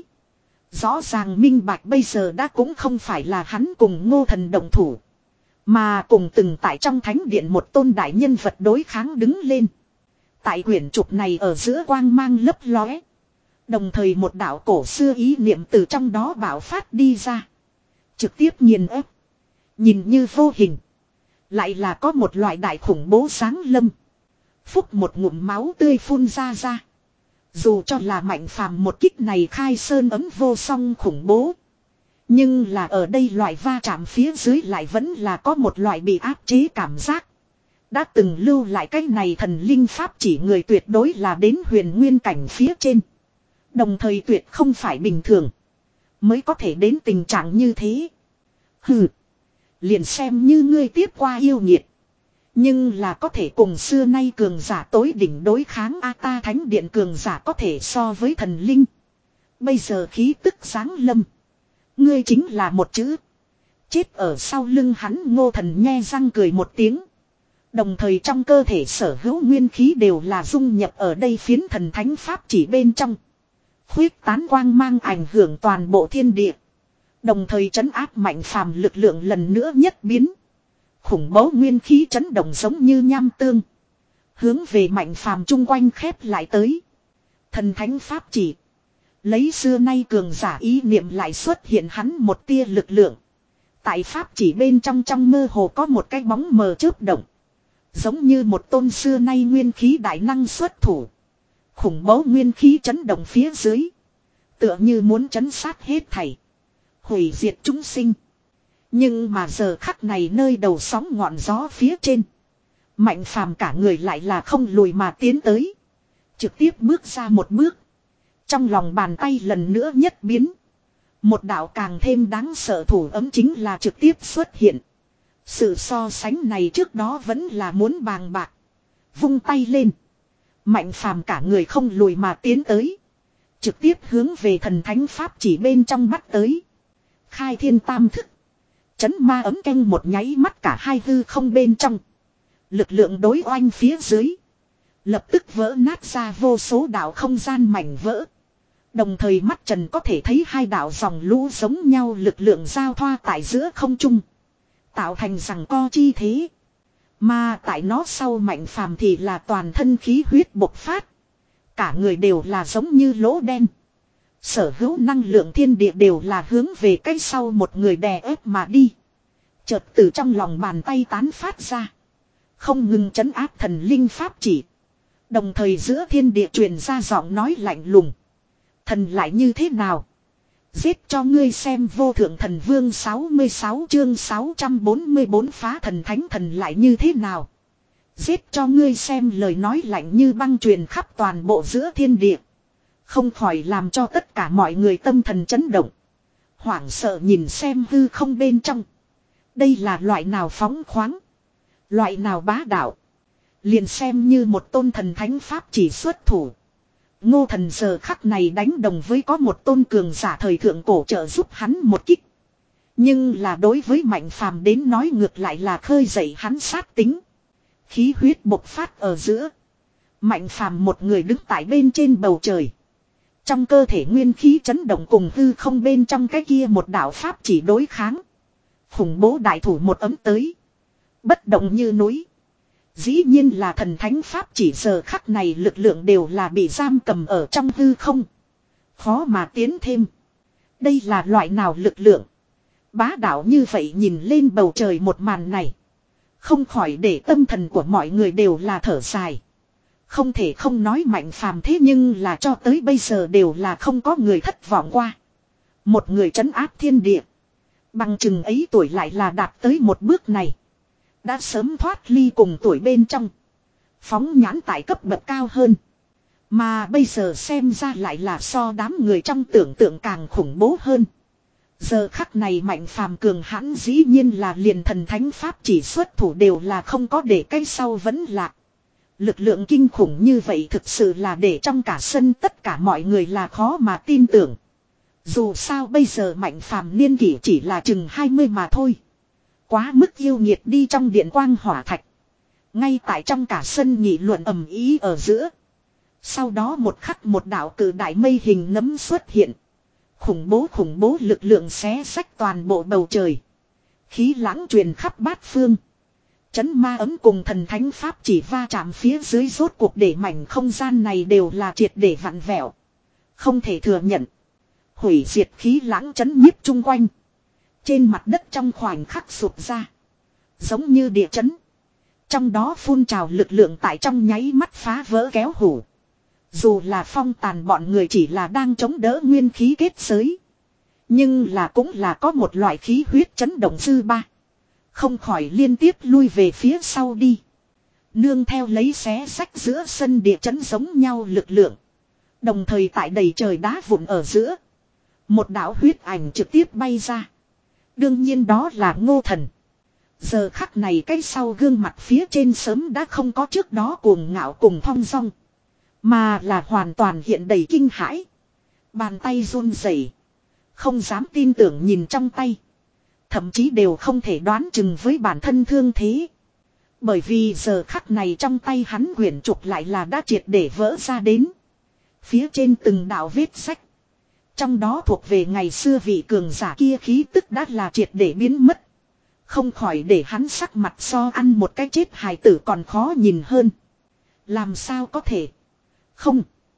Rõ ràng minh bạch bây giờ đã cũng không phải là hắn cùng Ngô Thần động thủ. Mà cùng từng tại trong thánh điện một tôn đại nhân vật đối kháng đứng lên. Tại quyển trục này ở giữa quang mang lấp lóe. Đồng thời một đạo cổ xưa ý niệm từ trong đó bạo phát đi ra. Trực tiếp nghiền ép. Nhìn như vô hình. Lại là có một loại đại khủng bố sáng lâm. Phúc một ngụm máu tươi phun ra ra. Dù cho là mạnh phàm một kích này khai sơn ấm vô song khủng bố. Nhưng là ở đây loại va chạm phía dưới lại vẫn là có một loại bị áp chế cảm giác. Đã từng lưu lại cái này thần linh pháp chỉ người tuyệt đối là đến huyền nguyên cảnh phía trên. Đồng thời tuyệt không phải bình thường. Mới có thể đến tình trạng như thế. Hừ. Liền xem như ngươi tiếp qua yêu nghiệt. Nhưng là có thể cùng xưa nay cường giả tối đỉnh đối kháng A ta thánh điện cường giả có thể so với thần linh. Bây giờ khí tức sáng lâm. Ngươi chính là một chữ. Chết ở sau lưng hắn Ngô Thần nhe răng cười một tiếng. Đồng thời trong cơ thể sở hữu nguyên khí đều là dung nhập ở đây phiến thần thánh pháp chỉ bên trong. Khuyết tán quang mang ảnh hưởng toàn bộ thiên địa. Đồng thời trấn áp mạnh phàm lực lượng lần nữa nhất biến. Khủng bố nguyên khí chấn động giống như nham tương. Hướng về mạnh phàm chung quanh khép lại tới. Thần thánh pháp chỉ. Lấy xưa nay cường giả ý niệm lại xuất hiện hắn một tia lực lượng. Tại pháp chỉ bên trong trong mơ hồ có một cái bóng mờ chớp động. Giống như một tôn xưa nay nguyên khí đại năng xuất thủ. Khủng bố nguyên khí chấn động phía dưới. Tựa như muốn chấn sát hết thảy. Hủy diệt chúng sinh. Nhưng mà giờ khắc này nơi đầu sóng ngọn gió phía trên. Mạnh phàm cả người lại là không lùi mà tiến tới. Trực tiếp bước ra một bước. Trong lòng bàn tay lần nữa nhất biến. Một đạo càng thêm đáng sợ thủ ấm chính là trực tiếp xuất hiện. Sự so sánh này trước đó vẫn là muốn bàng bạc. Vung tay lên. Mạnh phàm cả người không lùi mà tiến tới. Trực tiếp hướng về thần thánh pháp chỉ bên trong bắt tới. Khai thiên tam thức. Chấn ma ấm canh một nháy mắt cả hai hư không bên trong. Lực lượng đối oanh phía dưới. Lập tức vỡ nát ra vô số đạo không gian mảnh vỡ. Đồng thời mắt trần có thể thấy hai đạo dòng lũ giống nhau lực lượng giao thoa tại giữa không trung. Tạo thành rằng co chi thế. Mà tại nó sau mạnh phàm thì là toàn thân khí huyết bộc phát. Cả người đều là giống như lỗ đen. Sở hữu năng lượng thiên địa đều là hướng về cách sau một người đè ép mà đi. Chợt từ trong lòng bàn tay tán phát ra. Không ngừng trấn áp thần linh pháp chỉ. Đồng thời giữa thiên địa truyền ra giọng nói lạnh lùng. Thần lại như thế nào? Giết cho ngươi xem vô thượng thần vương sáu mươi sáu chương sáu trăm bốn mươi bốn phá thần thánh thần lại như thế nào? Giết cho ngươi xem lời nói lạnh như băng truyền khắp toàn bộ giữa thiên địa. Không khỏi làm cho tất cả mọi người tâm thần chấn động. Hoảng sợ nhìn xem hư không bên trong. Đây là loại nào phóng khoáng. Loại nào bá đạo. Liền xem như một tôn thần thánh pháp chỉ xuất thủ. Ngô Thần giờ khắc này đánh đồng với có một tôn cường giả thời thượng cổ trợ giúp hắn một kích. Nhưng là đối với mạnh phàm đến nói ngược lại là khơi dậy hắn sát tính. Khí huyết bộc phát ở giữa. Mạnh phàm một người đứng tại bên trên bầu trời. Trong cơ thể nguyên khí chấn động cùng hư không bên trong cái kia một đạo pháp chỉ đối kháng. Khủng bố đại thủ một ấm tới. Bất động như núi. Dĩ nhiên là thần thánh pháp chỉ giờ khắc này lực lượng đều là bị giam cầm ở trong hư không. Khó mà tiến thêm. Đây là loại nào lực lượng. Bá đạo như vậy nhìn lên bầu trời một màn này. Không khỏi để tâm thần của mọi người đều là thở dài. Không thể không nói Mạnh Phàm thế nhưng là cho tới bây giờ đều là không có người thất vọng qua. Một người trấn áp thiên địa. Bằng chừng ấy tuổi lại là đạt tới một bước này. Đã sớm thoát ly cùng tuổi bên trong. Phóng nhãn tại cấp bậc cao hơn. Mà bây giờ xem ra lại là so đám người trong tưởng tượng càng khủng bố hơn. Giờ khắc này Mạnh Phàm cường hãn dĩ nhiên là liền thần thánh pháp chỉ xuất thủ đều là không có để cái sau vẫn lạc. Lực lượng kinh khủng như vậy thực sự là để trong cả sân tất cả mọi người là khó mà tin tưởng. Dù sao bây giờ Mạnh Phàm niên kỷ chỉ là chừng hai mươi mà thôi. Quá mức yêu nghiệt đi trong điện quang hỏa thạch. Ngay tại trong cả sân nghị luận ầm ý ở giữa. Sau đó một khắc một đạo cử đại mây hình nấm xuất hiện. Khủng bố khủng bố lực lượng xé xách toàn bộ bầu trời. Khí lãng truyền khắp bát phương. Chấn ma ấm cùng thần thánh pháp chỉ va chạm phía dưới rốt cuộc để mảnh không gian này đều là triệt để vặn vẹo. Không thể thừa nhận. Hủy diệt khí lãng chấn nhiếp chung quanh. Trên mặt đất trong khoảnh khắc sụp ra. Giống như địa chấn. Trong đó phun trào lực lượng tại trong nháy mắt phá vỡ kéo hủ. Dù là phong tàn bọn người chỉ là đang chống đỡ nguyên khí kết giới. Nhưng là cũng là có một loại khí huyết chấn động dư ba. Không khỏi liên tiếp lui về phía sau đi. Nương theo lấy xé sách giữa sân địa chấn giống nhau lực lượng. Đồng thời tại đầy trời đá vụn ở giữa. Một đạo huyết ảnh trực tiếp bay ra. Đương nhiên đó là Ngô Thần. Giờ khắc này cái sau gương mặt phía trên sớm đã không có trước đó cuồng ngạo cùng thong dong. Mà là hoàn toàn hiện đầy kinh hãi. Bàn tay run rẩy, không dám tin tưởng nhìn trong tay. Thậm chí đều không thể đoán chừng với bản thân thương thế. Bởi vì giờ khắc này trong tay hắn quyển trục lại là đã triệt để vỡ ra đến. Phía trên từng đạo vết sách. Trong đó thuộc về ngày xưa vị cường giả kia khí tức đã là triệt để biến mất. Không khỏi để hắn sắc mặt so ăn một cái chết hài tử còn khó nhìn hơn. Làm sao có thể? Không.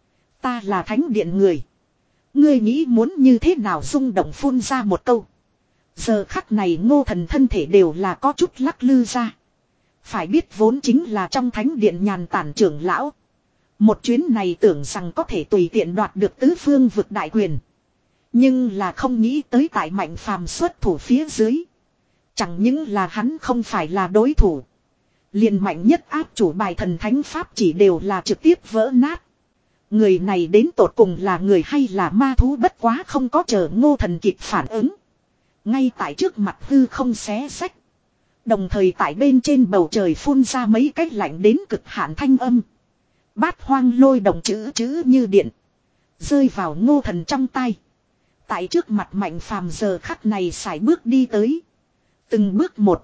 Ta là thánh điện người. Ngươi nghĩ muốn như thế nào rung động phun ra một câu. Giờ khắc này Ngô Thần thân thể đều là có chút lắc lư ra. Phải biết vốn chính là trong thánh điện nhàn tản trưởng lão. Một chuyến này tưởng rằng có thể tùy tiện đoạt được tứ phương vực đại quyền. Nhưng là không nghĩ tới tại Mạnh Phàm xuất thủ phía dưới. Chẳng những là hắn không phải là đối thủ. Liền mạnh nhất áp chủ bài thần thánh pháp chỉ đều là trực tiếp vỡ nát. Người này đến tột cùng là người hay là ma thú bất quá không có chờ Ngô Thần kịp phản ứng. Ngay tại trước mặt hư không xé sách. Đồng thời tại bên trên bầu trời phun ra mấy cái lạnh đến cực hạn thanh âm. Bát hoang lôi động chữ chữ như điện. Rơi vào Ngô Thần trong tay. Tại trước mặt Mạnh Phàm giờ khắc này sải bước đi tới. Từng bước một.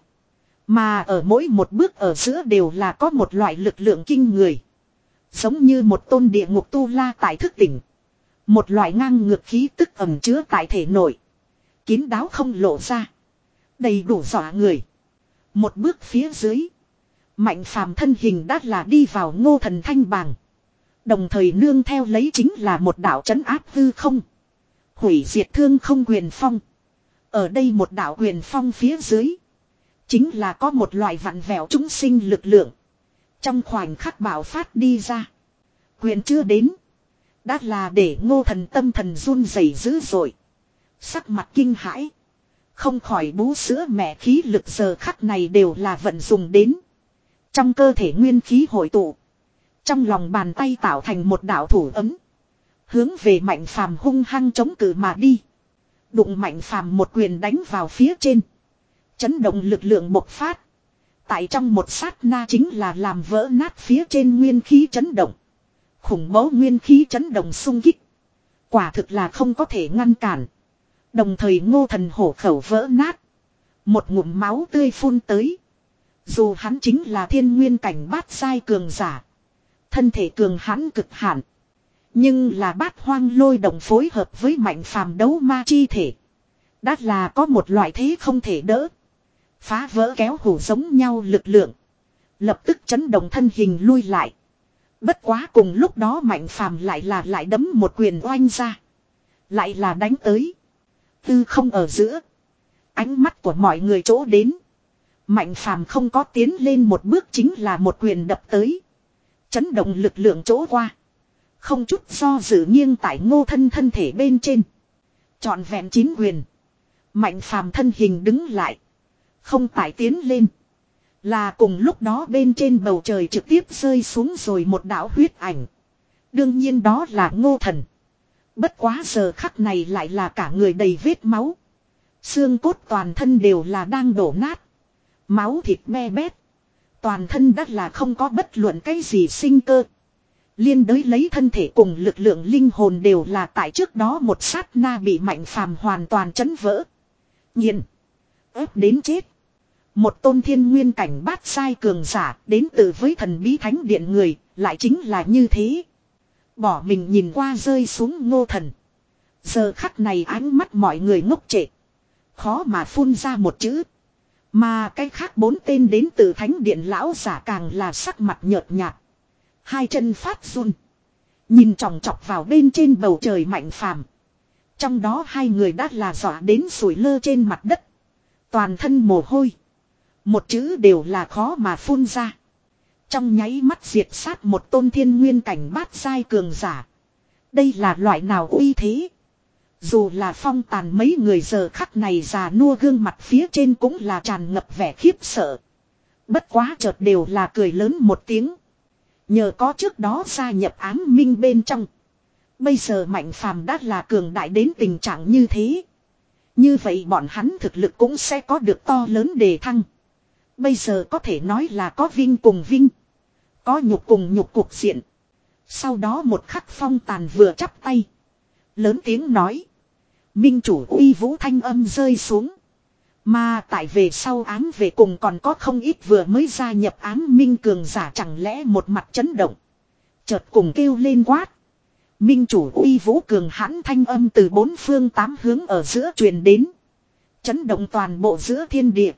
Mà ở mỗi một bước ở giữa đều là có một loại lực lượng kinh người. Giống như một tôn địa ngục tu la tại thức tỉnh. Một loại ngang ngược khí tức ẩm chứa tại thể nội. Kín đáo không lộ ra. Đầy đủ dọa người. Một bước phía dưới. Mạnh Phàm thân hình đã là đi vào Ngô Thần thanh bàng. Đồng thời nương theo lấy chính là một đạo trấn áp hư không. Hủy diệt thương không quyền phong. Ở đây một đạo quyền phong phía dưới. Chính là có một loại vặn vẹo chúng sinh lực lượng. Trong khoảnh khắc bạo phát đi ra. Quyền chưa đến. Đã là để Ngô Thần tâm thần run rẩy dữ dội. Sắc mặt kinh hãi. Không khỏi bú sữa mẹ khí lực giờ khắc này đều là vận dùng đến. Trong cơ thể nguyên khí hội tụ. Trong lòng bàn tay tạo thành một đạo thủ ấm. Hướng về Mạnh Phàm hung hăng chống cự mà đi. Đụng Mạnh Phàm một quyền đánh vào phía trên. Chấn động lực lượng bộc phát. Tại trong một sát na chính là làm vỡ nát phía trên nguyên khí chấn động. Khủng bố nguyên khí chấn động xung kích. Quả thực là không có thể ngăn cản. Đồng thời Ngô Thần hổ khẩu vỡ nát. Một ngụm máu tươi phun tới. Dù hắn chính là thiên nguyên cảnh bát giai cường giả. Thân thể cường hãn cực hạn. Nhưng là bát hoang lôi động phối hợp với mạnh phàm đấu ma chi thể. Đã là có một loại thế không thể đỡ. Phá vỡ kéo hủ giống nhau lực lượng. Lập tức chấn động thân hình lui lại. Bất quá cùng lúc đó mạnh phàm lại là lại đấm một quyền oanh ra. Lại là đánh tới. Tư không ở giữa. Ánh mắt của mọi người chỗ đến. Mạnh phàm không có tiến lên một bước chính là một quyền đập tới. Chấn động lực lượng chỗ qua. Không chút do dự nghiêng tại Ngô Thân thân thể bên trên. Trọn vẹn chín quyền. Mạnh phàm thân hình đứng lại. Không tải tiến lên. Là cùng lúc đó bên trên bầu trời trực tiếp rơi xuống rồi một đạo huyết ảnh. Đương nhiên đó là Ngô Thần. Bất quá giờ khắc này lại là cả người đầy vết máu. Xương cốt toàn thân đều là đang đổ nát. Máu thịt me bét. Toàn thân đất là không có bất luận cái gì sinh cơ. Liên đới lấy thân thể cùng lực lượng linh hồn đều là tại trước đó một sát na bị mạnh phàm hoàn toàn chấn vỡ. Nhiên. Ép đến chết. Một tôn thiên nguyên cảnh bát sai cường giả đến từ với thần bí thánh điện người, lại chính là như thế. Bỏ mình nhìn qua rơi xuống Ngô Thần. Giờ khắc này ánh mắt mọi người ngốc trệ. Khó mà phun ra một chữ. Mà cái khác bốn tên đến từ thánh điện lão giả càng là sắc mặt nhợt nhạt. Hai chân phát run. Nhìn chòng chọc vào bên trên bầu trời mạnh phàm. Trong đó hai người đã là dọa đến sủi lơ trên mặt đất. Toàn thân mồ hôi. Một chữ đều là khó mà phun ra. Trong nháy mắt diệt sát một tôn thiên nguyên cảnh bát giai cường giả. Đây là loại nào uy thế? Dù là phong tàn mấy người giờ khắc này già nua gương mặt phía trên cũng là tràn ngập vẻ khiếp sợ. Bất quá chợt đều là cười lớn một tiếng. Nhờ có trước đó gia nhập ám minh bên trong. Bây giờ mạnh phàm đã là cường đại đến tình trạng như thế. Như vậy bọn hắn thực lực cũng sẽ có được to lớn đề thăng. Bây giờ có thể nói là có vinh cùng vinh. Có nhục cùng nhục cục diện. Sau đó một khắc phong tàn vừa chắp tay. Lớn tiếng nói. Minh chủ uy vũ thanh âm rơi xuống. Mà tại về sau ám về cùng còn có không ít vừa mới gia nhập ám minh cường giả chẳng lẽ một mặt chấn động. Chợt cùng kêu lên quát. Minh chủ uy vũ cường hãn thanh âm từ bốn phương tám hướng ở giữa truyền đến. Chấn động toàn bộ giữa thiên địa.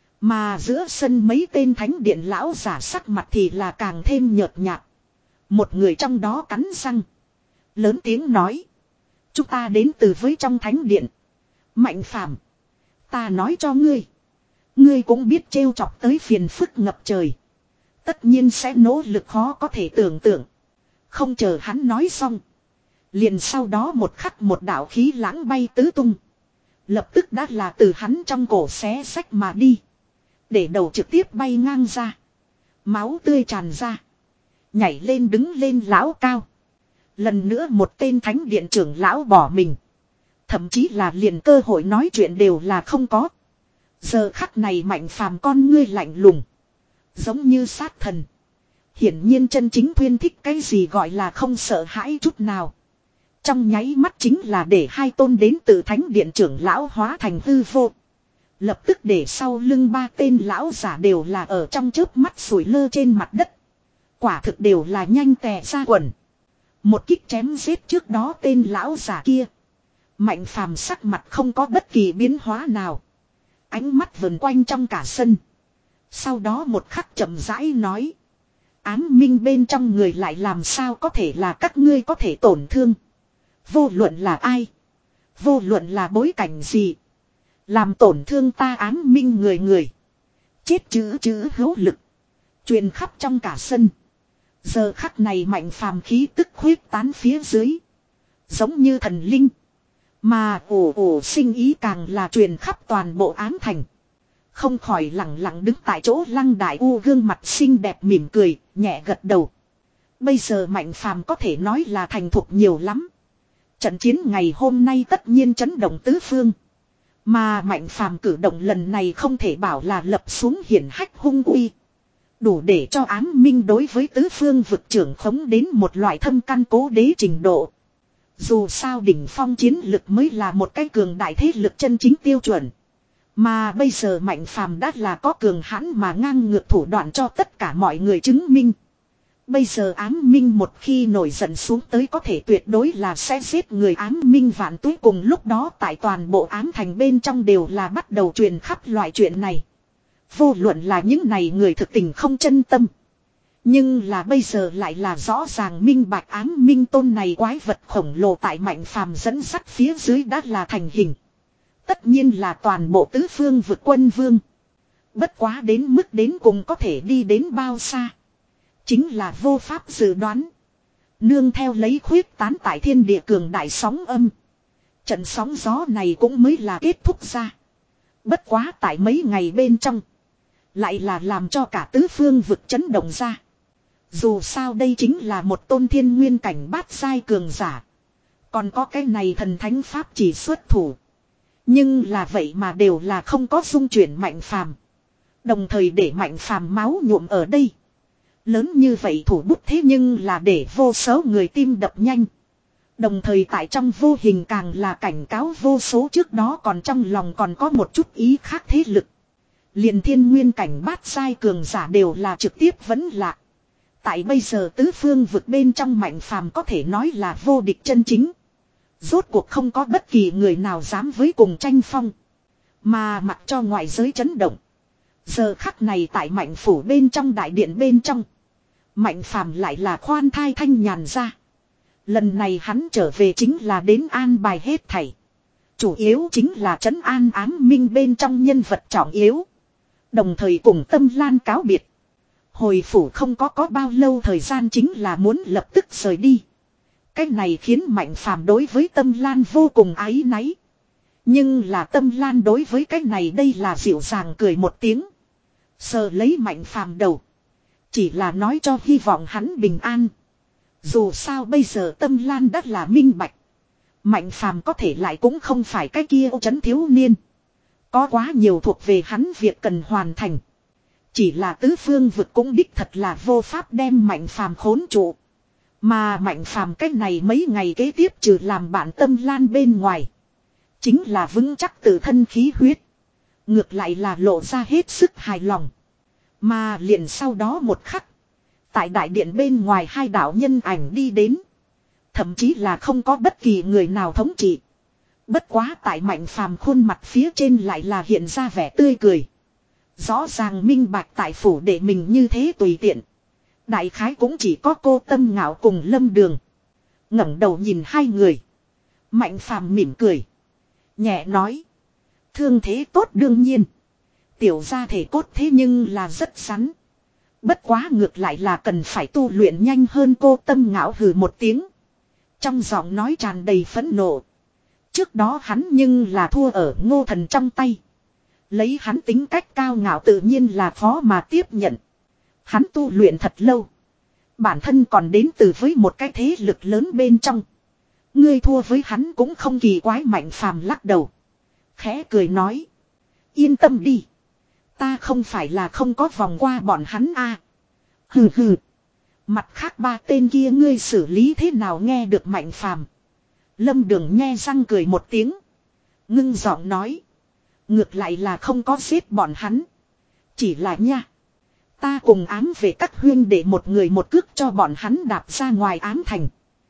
Mà giữa sân mấy tên thánh điện lão giả sắc mặt thì là càng thêm nhợt nhạt. Một người trong đó cắn răng. Lớn tiếng nói. Chúng ta đến từ với trong thánh điện. Mạnh phàm. Ta nói cho ngươi. Ngươi cũng biết trêu chọc tới phiền phức ngập trời. Tất nhiên sẽ nỗ lực khó có thể tưởng tượng. Không chờ hắn nói xong. Liền sau đó một khắc một đạo khí lãng bay tứ tung. Lập tức đã là từ hắn trong cổ xé sách mà đi. Để đầu trực tiếp bay ngang ra. Máu tươi tràn ra. Nhảy lên đứng lên lão cao. Lần nữa một tên thánh điện trưởng lão bỏ mình. Thậm chí là liền cơ hội nói chuyện đều là không có. Giờ khắc này mạnh phàm con ngươi lạnh lùng. Giống như sát thần. Hiển nhiên chân chính thuyên thích cái gì gọi là không sợ hãi chút nào. Trong nháy mắt chính là để hai tôn đến từ thánh điện trưởng lão hóa thành hư vô. Lập tức để sau lưng ba tên lão giả đều là ở trong chớp mắt sủi lơ trên mặt đất. Quả thực đều là nhanh tè ra quần. Một kích chém giết trước đó tên lão giả kia. Mạnh phàm sắc mặt không có bất kỳ biến hóa nào. Ánh mắt vần quanh trong cả sân. Sau đó một khắc chậm rãi nói. Ám minh bên trong người lại làm sao có thể là các ngươi có thể tổn thương. Vô luận là ai. Vô luận là bối cảnh gì. Làm tổn thương ta ám minh người người. Chết chữ chữ hữu lực. Truyền khắp trong cả sân. Giờ khắc này mạnh phàm khí tức khuyết tán phía dưới. Giống như thần linh. Mà ồ ồ sinh ý càng là truyền khắp toàn bộ ám thành. Không khỏi lặng lặng đứng tại chỗ Lăng Đại U gương mặt xinh đẹp mỉm cười, nhẹ gật đầu. Bây giờ mạnh phàm có thể nói là thành thục nhiều lắm. Trận chiến ngày hôm nay tất nhiên chấn động tứ phương. Mà mạnh phàm cử động lần này không thể bảo là lập xuống hiển hách hung uy. Đủ để cho ám minh đối với tứ phương vực trưởng khống đến một loại thâm căn cố đế trình độ. Dù sao đỉnh phong chiến lực mới là một cái cường đại thế lực chân chính tiêu chuẩn. Mà bây giờ mạnh phàm đã là có cường hãn mà ngang ngược thủ đoạn cho tất cả mọi người chứng minh. Bây giờ ám minh một khi nổi giận xuống tới có thể tuyệt đối là sẽ giết người. Ám minh vạn tuế cùng lúc đó tại toàn bộ ám thành bên trong đều là bắt đầu truyền khắp loại chuyện này. Vô luận là những này người thực tình không chân tâm. Nhưng là bây giờ lại là rõ ràng minh bạch ám minh tôn này quái vật khổng lồ tại Mạnh Phàm dẫn dắt phía dưới đã là thành hình. Tất nhiên là toàn bộ tứ phương vực quân vương. Bất quá đến mức đến cùng có thể đi đến bao xa. Chính là vô pháp dự đoán. Nương theo lấy khuyết tán tại thiên địa cường đại sóng âm. Trận sóng gió này cũng mới là kết thúc ra. Bất quá tại mấy ngày bên trong. Lại là làm cho cả tứ phương vực chấn động ra. Dù sao đây chính là một tôn thiên nguyên cảnh bát giai cường giả. Còn có cái này thần thánh pháp chỉ xuất thủ. Nhưng là vậy mà đều là không có dung chuyển Mạnh Phàm. Đồng thời để Mạnh Phàm máu nhuộm ở đây. Lớn như vậy thủ bút thế nhưng là để vô số người tim đập nhanh. Đồng thời tại trong vô hình càng là cảnh cáo vô số trước đó còn trong lòng còn có một chút ý khác thế lực. Liền thiên nguyên cảnh bát giai cường giả đều là trực tiếp vẫn lạc. Tại bây giờ tứ phương vực bên trong Mạnh Phàm có thể nói là vô địch chân chính. Rốt cuộc không có bất kỳ người nào dám với cùng tranh phong. Mà mặc cho ngoại giới chấn động. Giờ khắc này tại Mạnh phủ bên trong đại điện bên trong. Mạnh Phàm lại là khoan thai thanh nhàn ra. Lần này hắn trở về chính là đến an bài hết thảy. Chủ yếu chính là trấn an ám minh bên trong nhân vật trọng yếu. Đồng thời cùng Tâm Lan cáo biệt. Hồi phủ không có có bao lâu thời gian chính là muốn lập tức rời đi. Cái này khiến Mạnh Phàm đối với Tâm Lan vô cùng áy náy. Nhưng là Tâm Lan đối với cái này đây là dịu dàng cười một tiếng. Sờ lấy Mạnh Phàm đầu. Chỉ là nói cho hy vọng hắn bình an. Dù sao bây giờ Tâm Lan đã là minh bạch. Mạnh Phàm có thể lại cũng không phải cái kia ô trấn thiếu niên. Có quá nhiều thuộc về hắn việc cần hoàn thành. Chỉ là tứ phương vực cũng đích thật là vô pháp đem Mạnh Phàm khốn trụ. Mà Mạnh Phàm cách này mấy ngày kế tiếp trừ làm bạn Tâm Lan bên ngoài. Chính là vững chắc tự thân khí huyết. Ngược lại là lộ ra hết sức hài lòng. Mà liền sau đó một khắc. Tại đại điện bên ngoài hai đạo nhân ảnh đi đến. Thậm chí là không có bất kỳ người nào thống trị. Bất quá tại Mạnh Phàm khuôn mặt phía trên lại là hiện ra vẻ tươi cười. Rõ ràng minh bạch tại phủ để mình như thế tùy tiện. Đại khái cũng chỉ có cô Tâm Ngạo cùng Lâm Đường. ngẩng đầu nhìn hai người. Mạnh Phàm mỉm cười. Nhẹ nói. Thương thế tốt đương nhiên. Tiểu gia thể cốt thế nhưng là rất rắn. Bất quá ngược lại là cần phải tu luyện nhanh hơn. Cô Tâm Ngạo hừ một tiếng. Trong giọng nói tràn đầy phẫn nộ. Trước đó hắn nhưng là thua ở Ngô Thần trong tay. Lấy hắn tính cách cao ngạo tự nhiên là khó mà tiếp nhận. Hắn tu luyện thật lâu. Bản thân còn đến từ với một cái thế lực lớn bên trong. Ngươi thua với hắn cũng không kỳ quái. Mạnh Phàm lắc đầu. Khẽ cười nói. Yên tâm đi. Ta không phải là không có vòng qua bọn hắn a. À. Hừ hừ. Mặt khác ba tên kia ngươi xử lý thế nào nghe được Mạnh Phàm. Lâm Đường nhe răng cười một tiếng. Ngưng giọng nói. Ngược lại là không có giết bọn hắn. Chỉ là nha. Ta cùng ám về các huyên để một người một cước cho bọn hắn đạp ra ngoài ám thành.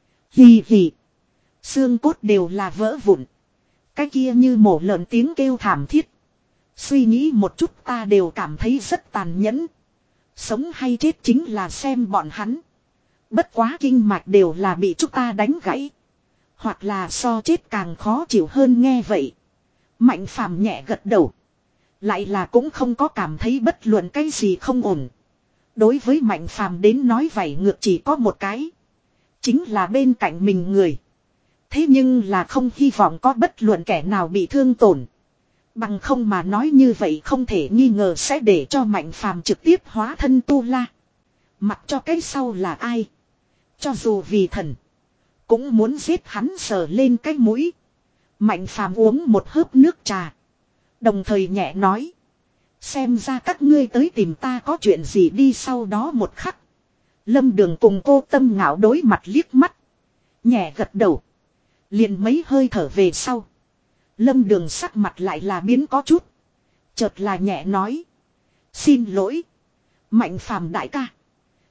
Hì hì. Xương cốt đều là vỡ vụn. Cái kia như mổ lợn tiếng kêu thảm thiết. Suy nghĩ một chút ta đều cảm thấy rất tàn nhẫn. Sống hay chết chính là xem bọn hắn. Bất quá kinh mạch đều là bị chúng ta đánh gãy. Hoặc là so chết càng khó chịu hơn nghe vậy. Mạnh Phàm nhẹ gật đầu. Lại là cũng không có cảm thấy bất luận cái gì không ổn. Đối với Mạnh Phàm đến nói vậy ngược chỉ có một cái. Chính là bên cạnh mình người. Thế nhưng là không hy vọng có bất luận kẻ nào bị thương tổn. Bằng không mà nói như vậy không thể nghi ngờ sẽ để cho Mạnh Phàm trực tiếp hóa thân tu la. Mặc cho cái sau là ai. Cho dù vì thần. Cũng muốn giết hắn sờ lên cái mũi. Mạnh Phàm uống một hớp nước trà. Đồng thời nhẹ nói. Xem ra các ngươi tới tìm ta có chuyện gì đi sau đó một khắc. Lâm Đường cùng cô Tâm Ngạo đối mặt liếc mắt. Nhẹ gật đầu. Liền mấy hơi thở về sau. Lâm Đường sắc mặt lại là biến có chút. Chợt là nhẹ nói. Xin lỗi. Mạnh Phàm đại ca.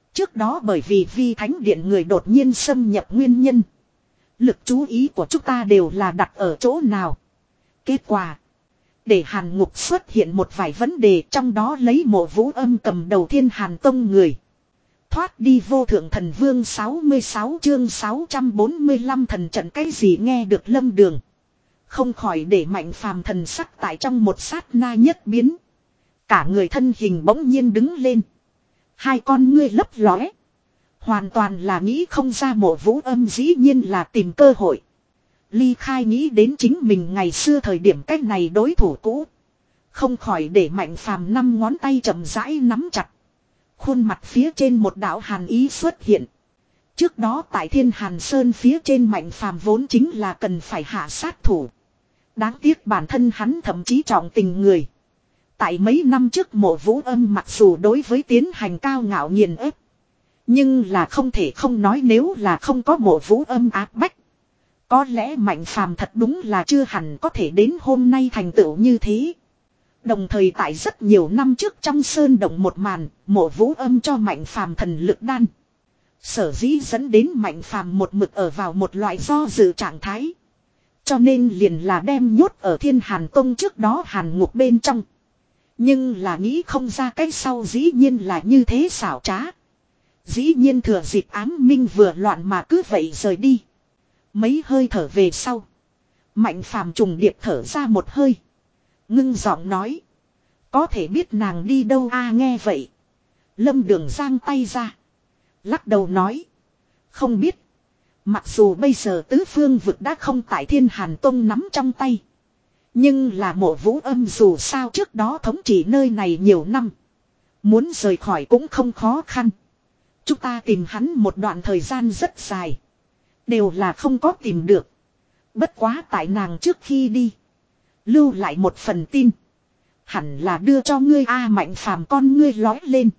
Trước đó bởi vì vi thánh điện người đột nhiên xâm nhập nguyên nhân. Lực chú ý của chúng ta đều là đặt ở chỗ nào. Kết quả. Để Hàn Ngục xuất hiện một vài vấn đề, trong đó lấy Mộ Vũ Âm cầm đầu Thiên Hàn Tông người. Thoát đi vô thượng thần vương sáu mươi sáu chương sáu trăm bốn mươi lăm thần trận cái gì nghe được Lâm Đường. Không khỏi để Mạnh Phàm thần sắc tại trong một sát na nhất biến. Cả người thân hình bỗng nhiên đứng lên. Hai con ngươi lấp lóe. Hoàn toàn là nghĩ không ra Mộ Vũ Âm dĩ nhiên là tìm cơ hội. Ly Khai nghĩ đến chính mình ngày xưa thời điểm cách này đối thủ cũ. Không khỏi để Mạnh Phàm năm ngón tay chậm rãi nắm chặt. Khuôn mặt phía trên một đạo hàn ý xuất hiện. Trước đó tại Thiên Hàn Sơn phía trên Mạnh Phàm vốn chính là cần phải hạ sát thủ. Đáng tiếc bản thân hắn thậm chí trọng tình người. Tại mấy năm trước Mộ Vũ Âm mặc dù đối với tiến hành cao ngạo nghiền ép. Nhưng là không thể không nói nếu là không có Mộ Vũ Âm áp bách. Có lẽ Mạnh Phàm thật đúng là chưa hẳn có thể đến hôm nay thành tựu như thế. Đồng thời tại rất nhiều năm trước trong sơn động một màn, Mộ Vũ Âm cho Mạnh Phàm thần lực đan. Sở dĩ dẫn đến Mạnh Phàm một mực ở vào một loại do dự trạng thái. Cho nên liền là đem nhốt ở Thiên Hàn Tông trước đó Hàn Ngục bên trong. Nhưng là nghĩ không ra cái sau dĩ nhiên là như thế xảo trá. Dĩ nhiên thừa dịp ám minh vừa loạn mà cứ vậy rời đi. Mấy hơi thở về sau. Mạnh Phàm trùng điệp thở ra một hơi. Ngưng giọng nói. Có thể biết nàng đi đâu a nghe vậy. Lâm Đường giang tay ra. Lắc đầu nói. Không biết. Mặc dù bây giờ tứ phương vực đã không tại Thiên Hàn Tông nắm trong tay. Nhưng là Mộ Vũ Âm dù sao trước đó thống trị nơi này nhiều năm. Muốn rời khỏi cũng không khó khăn. Chúng ta tìm hắn một đoạn thời gian rất dài. Đều là không có tìm được. Bất quá tại nàng trước khi đi. Lưu lại một phần tin. Hẳn là đưa cho ngươi a Mạnh Phàm con ngươi lói lên.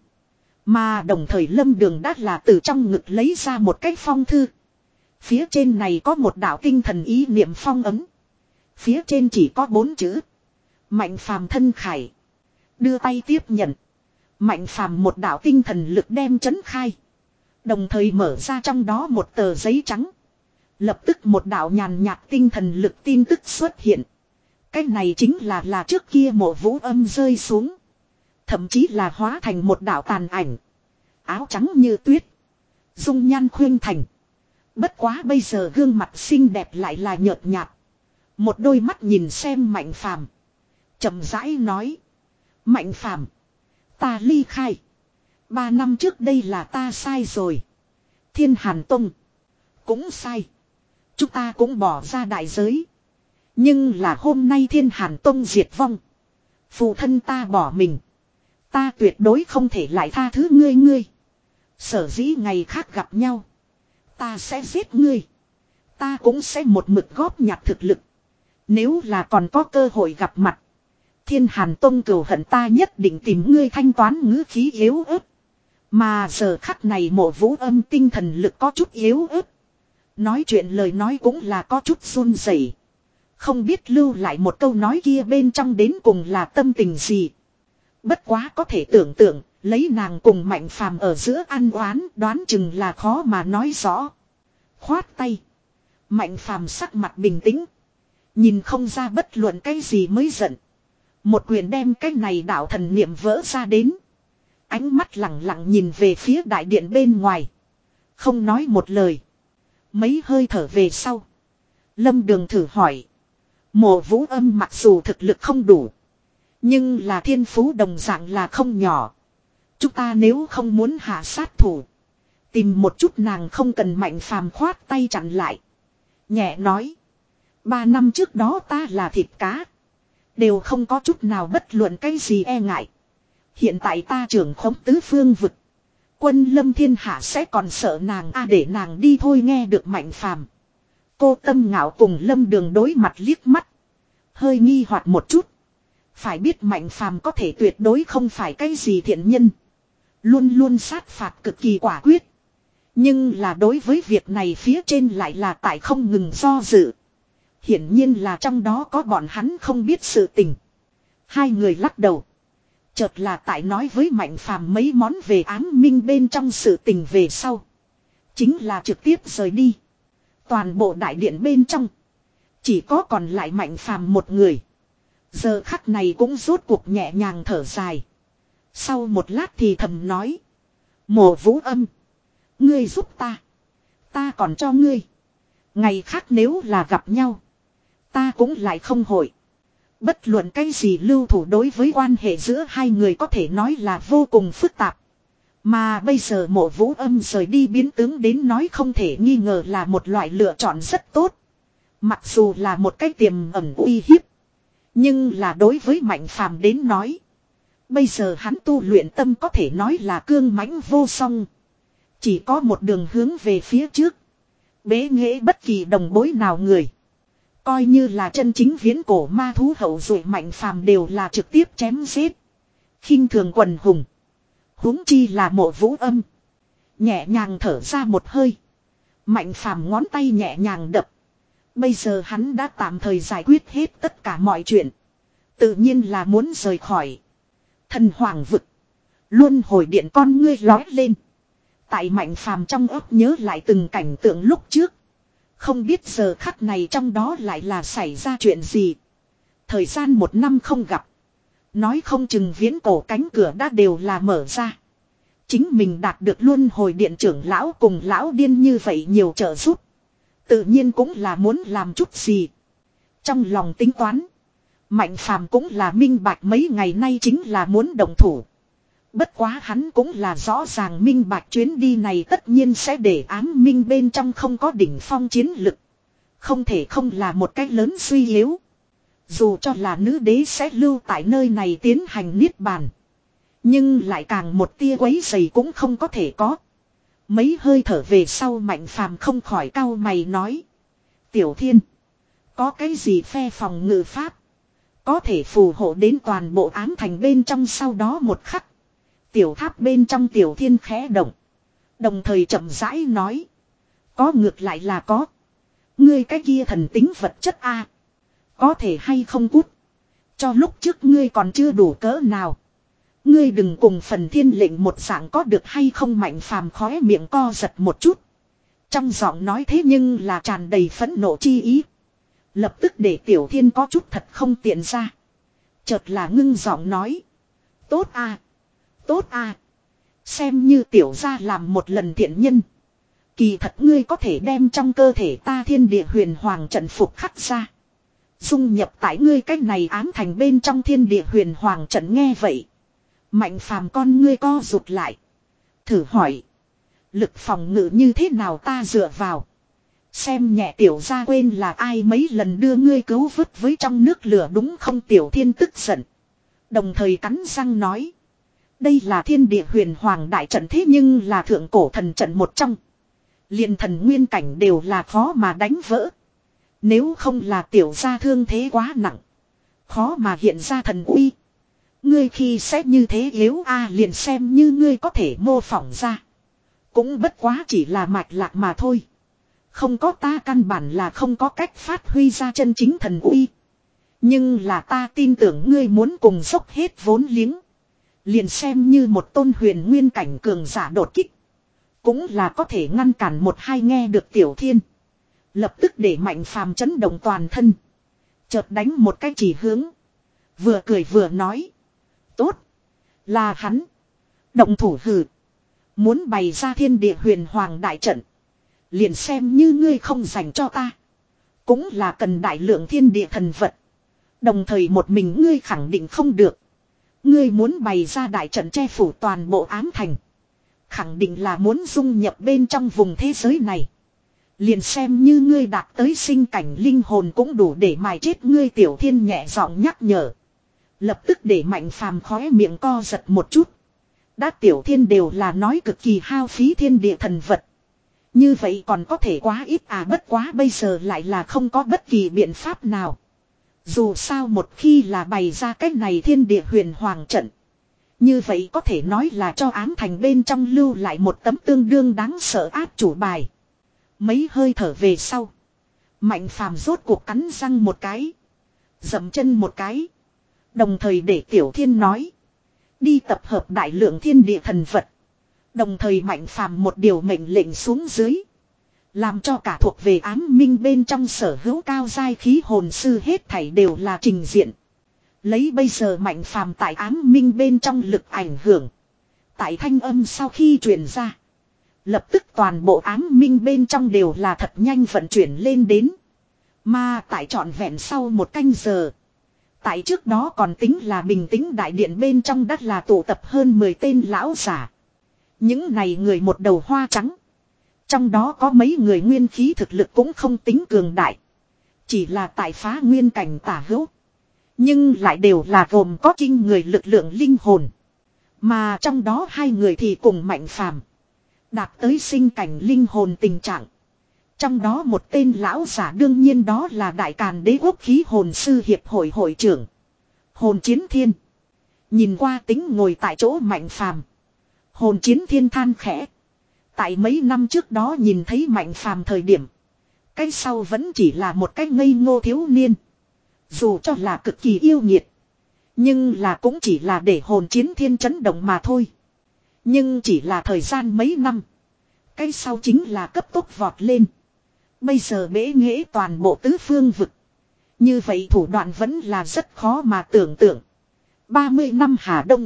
Mà đồng thời Lâm Đường đã là từ trong ngực lấy ra một cái phong thư. Phía trên này có một đạo tinh thần ý niệm phong ấm. Phía trên chỉ có bốn chữ. Mạnh Phàm thân khải. Đưa tay tiếp nhận. Mạnh Phàm một đạo tinh thần lực đem chấn khai. Đồng thời mở ra trong đó một tờ giấy trắng. Lập tức một đạo nhàn nhạt tinh thần lực tin tức xuất hiện. Cái này chính là là trước kia Mộ Vũ Âm rơi xuống. Thậm chí là hóa thành một đạo tàn ảnh. Áo trắng như tuyết. Dung nhan khuyên thành. Bất quá bây giờ gương mặt xinh đẹp lại là nhợt nhạt. Một đôi mắt nhìn xem Mạnh Phàm, chậm rãi nói. Mạnh Phàm, ta ly khai. Ba năm trước đây là ta sai rồi. Thiên Hàn Tông cũng sai. Chúng ta cũng bỏ ra đại giới. Nhưng là hôm nay Thiên Hàn Tông diệt vong. Phụ thân ta bỏ mình. Ta tuyệt đối không thể lại tha thứ ngươi ngươi. Sở dĩ ngày khác gặp nhau. Ta sẽ giết ngươi. Ta cũng sẽ một mực góp nhặt thực lực. Nếu là còn có cơ hội gặp mặt. Thiên Hàn Tông cừu hận ta nhất định tìm ngươi thanh toán ngữ khí yếu ớt. Mà giờ khắc này Mộ Vũ Âm tinh thần lực có chút yếu ớt. Nói chuyện lời nói cũng là có chút run rẩy. Không biết lưu lại một câu nói kia bên trong đến cùng là tâm tình gì. Bất quá có thể tưởng tượng, lấy nàng cùng Mạnh Phàm ở giữa ăn oán đoán chừng là khó mà nói rõ. Khoát tay. Mạnh Phàm sắc mặt bình tĩnh. Nhìn không ra bất luận cái gì mới giận. Một quyền đem cái này đạo thần niệm vỡ ra đến. Ánh mắt lặng lặng nhìn về phía đại điện bên ngoài. Không nói một lời. Mấy hơi thở về sau. Lâm Đường thử hỏi. Mộ Vũ Âm mặc dù thực lực không đủ. Nhưng là thiên phú đồng dạng là không nhỏ. Chúng ta nếu không muốn hạ sát thủ. Tìm một chút nàng không cần Mạnh Phàm khoát tay chặn lại. Nhẹ nói. Ba năm trước đó ta là thịt cá. Đều không có chút nào bất luận cái gì e ngại. Hiện tại ta trưởng khống tứ phương vực. Quân lâm thiên hạ sẽ còn sợ nàng a à, để nàng đi thôi nghe được Mạnh Phàm. Cô Tâm Ngạo cùng Lâm Đường đối mặt liếc mắt. Hơi nghi hoặc một chút. Phải biết Mạnh Phàm có thể tuyệt đối không phải cái gì thiện nhân. Luôn luôn sát phạt cực kỳ quả quyết. Nhưng là đối với việc này phía trên lại là tại không ngừng do dự. Hiển nhiên là trong đó có bọn hắn không biết sự tình. Hai người lắc đầu. Chợt là tại nói với Mạnh Phàm mấy món về ám minh bên trong sự tình về sau. Chính là trực tiếp rời đi. Toàn bộ đại điện bên trong. Chỉ có còn lại Mạnh Phàm một người. Giờ khắc này cũng rốt cuộc nhẹ nhàng thở dài. Sau một lát thì thầm nói. Mộ Vũ Âm. Ngươi giúp ta. Ta còn cho ngươi. Ngày khác nếu là gặp nhau. Ta cũng lại không hội. Bất luận cái gì lưu thủ đối với quan hệ giữa hai người có thể nói là vô cùng phức tạp. Mà bây giờ Mộ Vũ Âm rời đi biến tướng đến nói không thể nghi ngờ là một loại lựa chọn rất tốt. Mặc dù là một cái tiềm ẩn uy hiếp. Nhưng là đối với Mạnh Phàm đến nói. Bây giờ hắn tu luyện tâm có thể nói là cương mãnh vô song. Chỉ có một đường hướng về phía trước. Bế nghệ bất kỳ đồng bối nào người. Coi như là chân chính viễn cổ ma thú hậu duệ Mạnh Phàm đều là trực tiếp chém giết. Khinh thường quần hùng. Huống chi là Mộ Vũ Âm. Nhẹ nhàng thở ra một hơi. Mạnh Phàm ngón tay nhẹ nhàng đập. Bây giờ hắn đã tạm thời giải quyết hết tất cả mọi chuyện. Tự nhiên là muốn rời khỏi. Thần hoàng vực. Luôn hồi điện con ngươi lói lên. Tại Mạnh Phàm trong óc nhớ lại từng cảnh tượng lúc trước. Không biết giờ khắc này trong đó lại là xảy ra chuyện gì. Thời gian một năm không gặp. Nói không chừng viễn cổ cánh cửa đã đều là mở ra. Chính mình đạt được luôn hồi điện trưởng lão cùng lão điên như vậy nhiều trợ giúp. Tự nhiên cũng là muốn làm chút gì. Trong lòng tính toán. Mạnh Phàm cũng là minh bạch mấy ngày nay chính là muốn động thủ. Bất quá hắn cũng là rõ ràng minh bạch chuyến đi này tất nhiên sẽ để ám minh bên trong không có đỉnh phong chiến lực. Không thể không là một cách lớn suy yếu. Dù cho là nữ đế sẽ lưu tại nơi này tiến hành niết bàn. Nhưng lại càng một tia quấy rầy cũng không có thể có. Mấy hơi thở về sau Mạnh Phàm không khỏi cau mày nói. Tiểu Thiên. Có cái gì phe phòng ngự pháp. Có thể phù hộ đến toàn bộ ám thành bên trong sau đó một khắc. Tiểu tháp bên trong Tiểu Thiên khẽ động. Đồng thời chậm rãi nói. Có ngược lại là có. Ngươi cái kia thần tính vật chất a, có thể hay không cút. Cho lúc trước ngươi còn chưa đủ cỡ nào. Ngươi đừng cùng phần thiên lệnh một dạng có được hay không. Mạnh Phàm khóe miệng co giật một chút. Trong giọng nói thế nhưng là tràn đầy phẫn nộ chi ý. Lập tức để Tiểu Thiên có chút thật không tiện ra. Chợt là ngưng giọng nói. Tốt a, tốt a. Xem như tiểu gia làm một lần thiện nhân. Kỳ thật ngươi có thể đem trong cơ thể ta thiên địa huyền hoàng trận phục khắc ra. Dung nhập tại ngươi cách này ám thành bên trong thiên địa huyền hoàng trận. Nghe vậy. Mạnh Phàm con ngươi co rụt lại. Thử hỏi. Lực phòng ngự như thế nào ta dựa vào. Xem nhẹ tiểu gia quên là ai mấy lần đưa ngươi cứu vớt với trong nước lửa đúng không. Tiểu Thiên tức giận. Đồng thời cắn răng nói. Đây là thiên địa huyền hoàng đại trận thế nhưng là thượng cổ thần trận một trong. Liền thần nguyên cảnh đều là khó mà đánh vỡ. Nếu không là tiểu gia thương thế quá nặng. Khó mà hiện ra thần uy. Ngươi khi sẽ như thế yếu a liền xem như ngươi có thể mô phỏng ra. Cũng bất quá chỉ là mạch lạc mà thôi. Không có ta căn bản là không có cách phát huy ra chân chính thần uy. Nhưng là ta tin tưởng ngươi muốn cùng dốc hết vốn liếng. Liền xem như một tôn huyền nguyên cảnh cường giả đột kích. Cũng là có thể ngăn cản một hai. Nghe được Tiểu Thiên. Lập tức để Mạnh Phàm chấn động toàn thân. Chợt đánh một cái chỉ hướng. Vừa cười vừa nói. Tốt. Là hắn. Động thủ hừ. Muốn bày ra thiên địa huyền hoàng đại trận. Liền xem như ngươi không dành cho ta. Cũng là cần đại lượng thiên địa thần vật. Đồng thời một mình ngươi khẳng định không được. Ngươi muốn bày ra đại trận che phủ toàn bộ ám thành. Khẳng định là muốn dung nhập bên trong vùng thế giới này. Liền xem như ngươi đạt tới sinh cảnh linh hồn cũng đủ để mài chết ngươi. Tiểu Thiên nhẹ giọng nhắc nhở. Lập tức để Mạnh Phàm khóe miệng co giật một chút. Đã Tiểu Thiên đều là nói cực kỳ hao phí thiên địa thần vật. Như vậy còn có thể quá ít à. Bất quá bây giờ lại là không có bất kỳ biện pháp nào. Dù sao một khi là bày ra cách này thiên địa huyền hoàng trận. Như vậy có thể nói là cho ám thành bên trong lưu lại một tấm tương đương đáng sợ áp chủ bài. Mấy hơi thở về sau. Mạnh Phàm rốt cuộc cắn răng một cái. Dậm chân một cái. Đồng thời để Tiểu Thiên nói. Đi tập hợp đại lượng thiên địa thần vật. Đồng thời Mạnh Phàm một điều mệnh lệnh xuống dưới. Làm cho cả thuộc về ám minh bên trong sở hữu cao giai khí hồn sư hết thảy đều là trình diện. Lấy bây giờ Mạnh Phàm tại ám minh bên trong lực ảnh hưởng. Tại thanh âm sau khi truyền ra. Lập tức toàn bộ ám minh bên trong đều là thật nhanh vận chuyển lên đến. Mà tại trọn vẹn sau một canh giờ. Tại trước đó còn tính là bình tĩnh đại điện bên trong đất là tụ tập hơn mười tên lão giả. Những này người một đầu hoa trắng. Trong đó có mấy người nguyên khí thực lực cũng không tính cường đại. Chỉ là tại phá nguyên cảnh tả hữu. Nhưng lại đều là gồm có kinh người lực lượng linh hồn. Mà trong đó hai người thì cùng Mạnh Phàm đạt tới sinh cảnh linh hồn tình trạng. Trong đó một tên lão giả đương nhiên đó là Đại Càn Đế Quốc Khí Hồn Sư Hiệp hội hội trưởng Hồn Chiến Thiên. Nhìn qua tính ngồi tại chỗ Mạnh Phàm, Hồn Chiến Thiên than khẽ. Tại mấy năm trước đó nhìn thấy Mạnh Phàm thời điểm, cái sau vẫn chỉ là một cái ngây ngô thiếu niên. Dù cho là cực kỳ yêu nghiệt, nhưng là cũng chỉ là để Hồn Chiến Thiên chấn động mà thôi. Nhưng chỉ là thời gian mấy năm, cái sau chính là cấp tốc vọt lên. Bây giờ bế nghệ toàn bộ tứ phương vực. Như vậy thủ đoạn vẫn là rất khó mà tưởng tượng. ba mươi năm Hà Đông,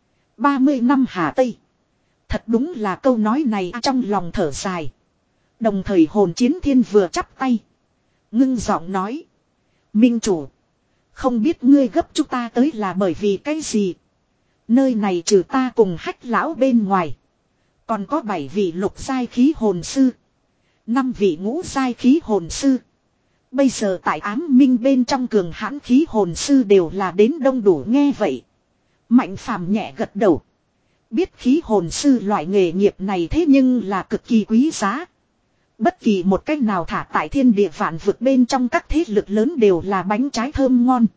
ba mươi năm Hà Tây. Thật đúng là câu nói này trong lòng thở dài. Đồng thời Hồn Chiến Thiên vừa chắp tay, ngưng giọng nói: Minh chủ, không biết ngươi gấp chúng ta tới là bởi vì cái gì? Nơi này trừ ta cùng Hách lão bên ngoài, còn có bảy vị lục giai khí hồn sư, năm vị ngũ giai khí hồn sư. Bây giờ tại ám minh bên trong cường hãn khí hồn sư đều là đến đông đủ. Nghe vậy, Mạnh Phàm nhẹ gật đầu. Biết khí hồn sư loại nghề nghiệp này thế nhưng là cực kỳ quý giá. Bất kỳ một cách nào thả tại thiên địa vạn vực bên trong các thế lực lớn đều là bánh trái thơm ngon.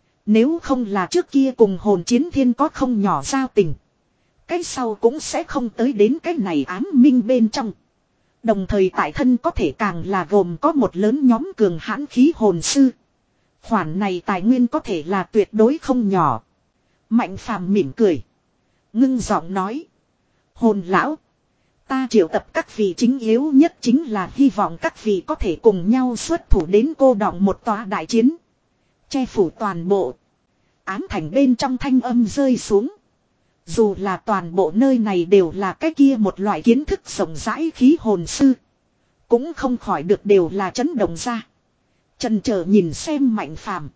Nếu không là trước kia cùng Hồn Chiến Thiên có không nhỏ giao tình, cái sau cũng sẽ không tới đến cái này ám minh bên trong. Đồng thời tại thân có thể càng là gồm có một lớn nhóm cường hãn khí hồn sư. Khoản này tài nguyên có thể là tuyệt đối không nhỏ. Mạnh Phàm mỉm cười, ngưng giọng nói: Hồn lão, ta triệu tập các vị chính yếu nhất chính là hy vọng các vị có thể cùng nhau xuất thủ đến cô đọng một tòa đại chiến, che phủ toàn bộ ám thành bên trong. Thanh âm rơi xuống. Dù là toàn bộ nơi này đều là cái kia một loại kiến thức rộng rãi khí hồn sư, cũng không khỏi được đều là chấn động ra. Chần chờ nhìn xem Mạnh Phàm,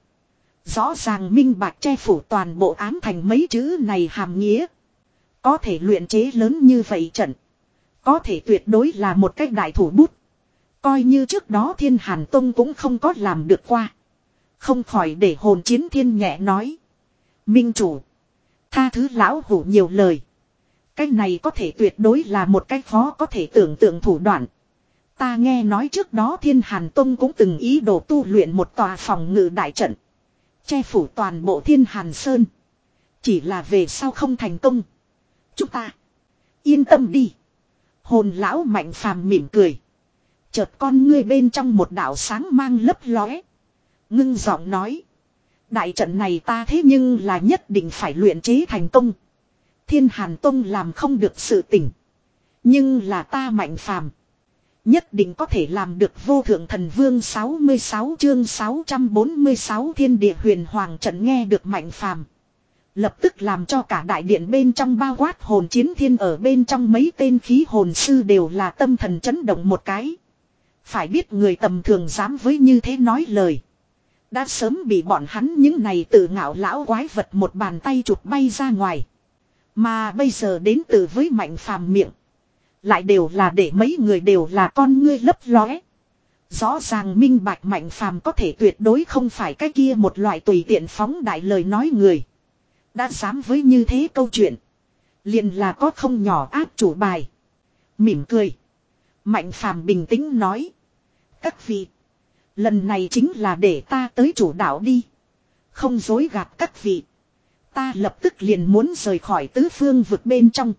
rõ ràng minh bạch che phủ toàn bộ ám thành mấy chữ này hàm nghĩa. Có thể luyện chế lớn như vậy trận, có thể tuyệt đối là một cái đại thủ bút. Coi như trước đó Thiên Hàn Tông cũng không có làm được qua. Không khỏi để Hồn Chiến Thiên nhẹ nói: Minh chủ, tha thứ lão hủ nhiều lời. Cái này có thể tuyệt đối là một cái khó có thể tưởng tượng thủ đoạn. Ta nghe nói trước đó Thiên Hàn Tông cũng từng ý đồ tu luyện một tòa phòng ngự đại trận, che phủ toàn bộ Thiên Hàn Sơn. Chỉ là về sau không thành công. Chúng ta yên tâm đi. Hồn lão Mạnh Phàm mỉm cười. Chợt con ngươi bên trong một đạo sáng mang lấp lóe, ngưng giọng nói: Đại trận này ta thế nhưng là nhất định phải luyện chế thành công. Thiên Hàn Tông làm không được sự tình, nhưng là ta Mạnh Phàm nhất định có thể làm được. Vô thượng thần vương sáu mươi sáu chương sáu trăm bốn mươi sáu Thiên Địa Huyền Hoàng trận. Nghe được Mạnh Phàm, lập tức làm cho cả đại điện bên trong bao quát Hồn Chiến Thiên ở bên trong mấy tên khí hồn sư đều là tâm thần chấn động một cái. Phải biết người tầm thường dám với như thế nói lời, đã sớm bị bọn hắn những này tự ngạo lão quái vật một bàn tay chụp bay ra ngoài. Mà bây giờ đến từ với Mạnh Phàm miệng, lại đều là để mấy người đều là con ngươi lấp lóe. Rõ ràng minh bạch Mạnh Phàm có thể tuyệt đối không phải cái kia một loại tùy tiện phóng đại lời nói người. Đã dám với như thế câu chuyện, liền là có không nhỏ áp chủ bài. Mỉm cười, Mạnh Phàm bình tĩnh nói: Các vị, lần này chính là để ta tới chủ đạo đi. Không dối gạt các vị, ta lập tức liền muốn rời khỏi tứ phương vực bên trong.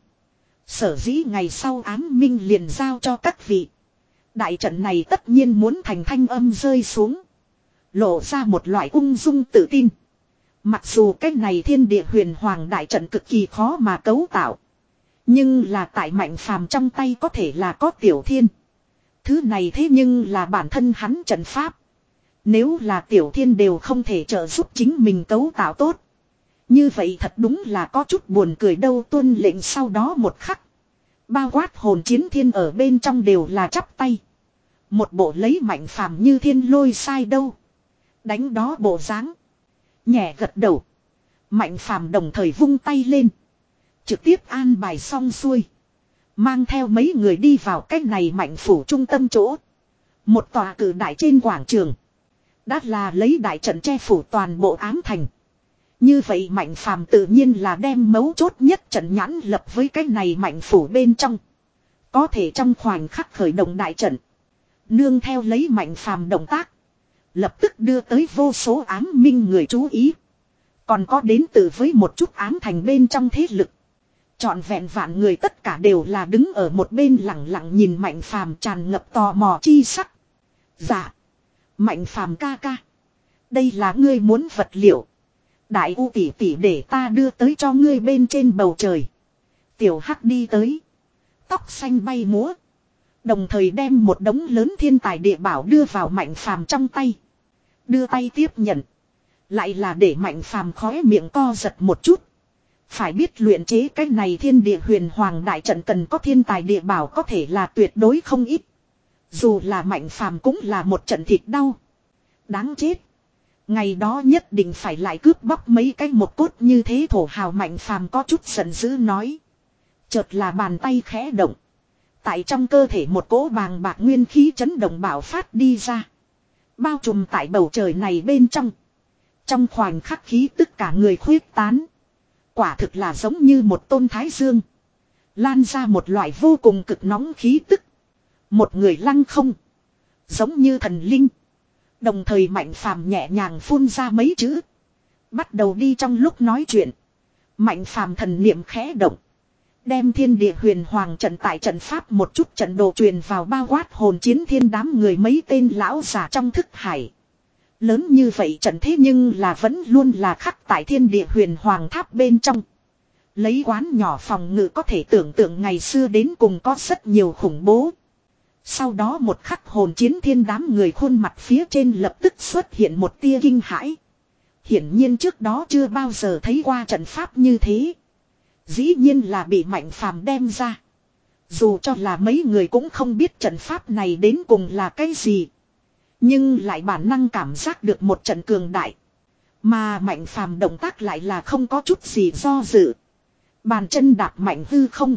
Sở dĩ ngày sau ám minh liền giao cho các vị. Đại trận này tất nhiên muốn thành. Thanh âm rơi xuống, lộ ra một loại ung dung tự tin. Mặc dù cái này thiên địa huyền hoàng đại trận cực kỳ khó mà cấu tạo. Nhưng là tại Mạnh Phàm trong tay có thể là có Tiểu Thiên. Thứ này thế nhưng là bản thân hắn trận pháp. Nếu là Tiểu Thiên đều không thể trợ giúp chính mình cấu tạo tốt. Như vậy thật đúng là có chút buồn cười đâu. Tuân lệnh sau đó một khắc. Bao quát hồn chiến thiên ở bên trong đều là chắp tay. Một bộ lấy Mạnh Phàm như thiên lôi sai đâu. Đánh đó bộ dáng. Nhẹ gật đầu. Mạnh Phàm đồng thời vung tay lên. Trực tiếp an bài xong xuôi. Mang theo mấy người đi vào cách này Mạnh phủ trung tâm chỗ. Một tòa cử đại trên quảng trường. Đã là lấy đại trận che phủ toàn bộ ám thành. Như vậy Mạnh Phàm tự nhiên là đem mấu chốt nhất trận nhãn lập với cái này Mạnh phủ bên trong. Có thể trong khoảnh khắc khởi động đại trận. Nương theo lấy Mạnh Phàm động tác. Lập tức đưa tới vô số ám minh người chú ý. Còn có đến từ với một chút ám thành bên trong thế lực. Trọn vẹn vạn người tất cả đều là đứng ở một bên lặng lặng nhìn Mạnh Phàm tràn ngập tò mò chi sắc. Dạ. Mạnh Phàm ca ca. Đây là ngươi muốn vật liệu. Đại U tỷ tỷ để ta đưa tới cho ngươi bên trên bầu trời. Tiểu Hắc đi tới. Tóc xanh bay múa. Đồng thời đem một đống lớn thiên tài địa bảo đưa vào Mạnh Phàm trong tay. Đưa tay tiếp nhận. Lại là để Mạnh Phàm khóe miệng co giật một chút. Phải biết luyện chế cái này thiên địa huyền hoàng đại trận cần có thiên tài địa bảo có thể là tuyệt đối không ít. Dù là Mạnh Phàm cũng là một trận thịt đau. Đáng chết. Ngày đó nhất định phải lại cướp bóc mấy cái một cốt như thế thổ hào. Mạnh Phàm có chút giận dữ nói. Chợt là bàn tay khẽ động. Tại trong cơ thể một cỗ bàng bạc nguyên khí chấn động bạo phát đi ra. Bao trùm tại bầu trời này bên trong. Trong khoảnh khắc khí tất cả người khuyết tán. Quả thực là giống như một tôn thái dương. Lan ra một loại vô cùng cực nóng khí tức. Một người lăng không. Giống như thần linh. Đồng thời Mạnh Phàm nhẹ nhàng phun ra mấy chữ. Bắt đầu đi trong lúc nói chuyện. Mạnh Phàm thần niệm khẽ động. Đem thiên địa huyền hoàng trận tại trận pháp một chút trận đồ truyền vào bao quát hồn chiến thiên đám người mấy tên lão giả trong thức hải. Lớn như vậy trận thế nhưng là vẫn luôn là khắc tại thiên địa huyền hoàng tháp bên trong. Lấy quán nhỏ phòng ngự có thể tưởng tượng ngày xưa đến cùng có rất nhiều khủng bố. Sau đó một khắc hồn chiến thiên đám người khuôn mặt phía trên lập tức xuất hiện một tia kinh hãi. Hiển nhiên trước đó chưa bao giờ thấy qua trận pháp như thế. Dĩ nhiên là bị Mạnh Phàm đem ra. Dù cho là mấy người cũng không biết trận pháp này đến cùng là cái gì. Nhưng lại bản năng cảm giác được một trận cường đại. Mà Mạnh Phàm động tác lại là không có chút gì do dự. Bàn chân đạp mạnh hư không.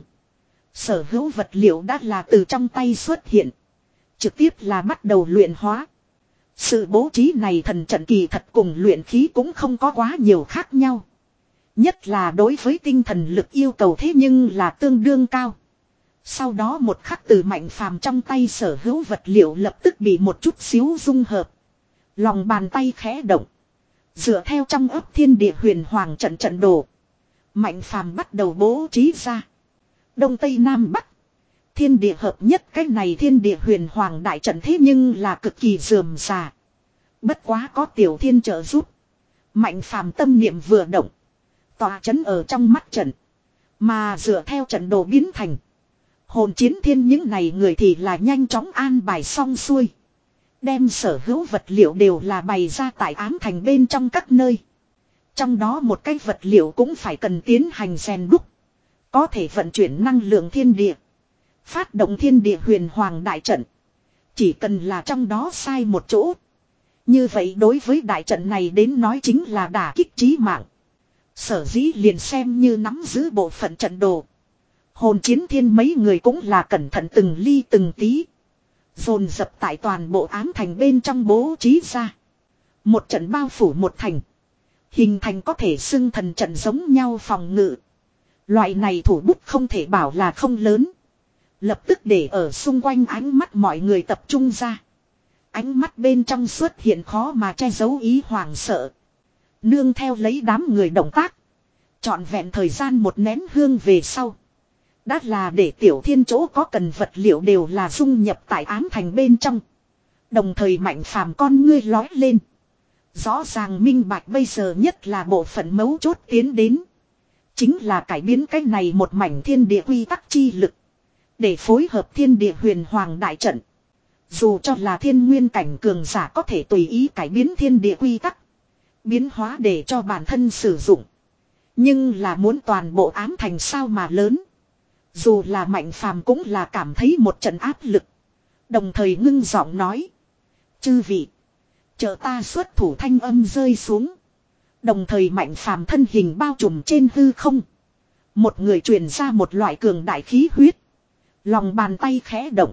Sở hữu vật liệu đã là từ trong tay xuất hiện. Trực tiếp là bắt đầu luyện hóa. Sự bố trí này thần trận kỳ thật cùng luyện khí cũng không có quá nhiều khác nhau. Nhất là đối với tinh thần lực yêu cầu thế nhưng là tương đương cao. Sau đó một khắc từ Mạnh Phàm trong tay sở hữu vật liệu lập tức bị một chút xíu dung hợp. Lòng bàn tay khẽ động. Dựa theo trong ấp thiên địa huyền hoàng trận trận đồ. Mạnh Phàm bắt đầu bố trí ra. Đông Tây Nam Bắc. Thiên địa hợp nhất cái này thiên địa huyền hoàng đại trận thế nhưng là cực kỳ rườm rà. Bất quá có Tiểu Thiên trợ giúp. Mạnh Phàm tâm niệm vừa động. Tòa chấn ở trong mắt trận. Mà dựa theo trận đồ biến thành. Hồn chiến thiên những này người thì là nhanh chóng an bài xong xuôi. Đem sở hữu vật liệu đều là bày ra tại ám thành bên trong các nơi. Trong đó một cái vật liệu cũng phải cần tiến hành rèn đúc. Có thể vận chuyển năng lượng thiên địa. Phát động thiên địa huyền hoàng đại trận. Chỉ cần là trong đó sai một chỗ. Như vậy đối với đại trận này đến nói chính là đả kích chí mạng. Sở dĩ liền xem như nắm giữ bộ phận trận đồ. Hồn chiến thiên mấy người cũng là cẩn thận từng ly từng tí. Dồn dập tại toàn bộ ám thành bên trong bố trí ra. Một trận bao phủ một thành. Hình thành có thể xưng thần trận giống nhau phòng ngự. Loại này thủ bút không thể bảo là không lớn. Lập tức để ở xung quanh ánh mắt mọi người tập trung ra. Ánh mắt bên trong xuất hiện khó mà che giấu ý hoảng sợ. Nương theo lấy đám người động tác. Trọn vẹn thời gian một nén hương về sau. Đã là để Tiểu Thiên chỗ có cần vật liệu đều là dung nhập tại ám thành bên trong. Đồng thời Mạnh Phàm con ngươi lói lên. Rõ ràng minh bạch bây giờ nhất là bộ phận mấu chốt tiến đến. Chính là cải biến cái này một mảnh thiên địa quy tắc chi lực. Để phối hợp thiên địa huyền hoàng đại trận. Dù cho là thiên nguyên cảnh cường giả có thể tùy ý cải biến thiên địa quy tắc. Biến hóa để cho bản thân sử dụng. Nhưng là muốn toàn bộ ám thành sao mà lớn. Dù là Mạnh Phàm cũng là cảm thấy một trận áp lực. Đồng thời ngưng giọng nói. Chư vị. Chờ ta xuất thủ thanh âm rơi xuống. Đồng thời Mạnh Phàm thân hình bao trùm trên hư không. Một người truyền ra một loại cường đại khí huyết. Lòng bàn tay khẽ động.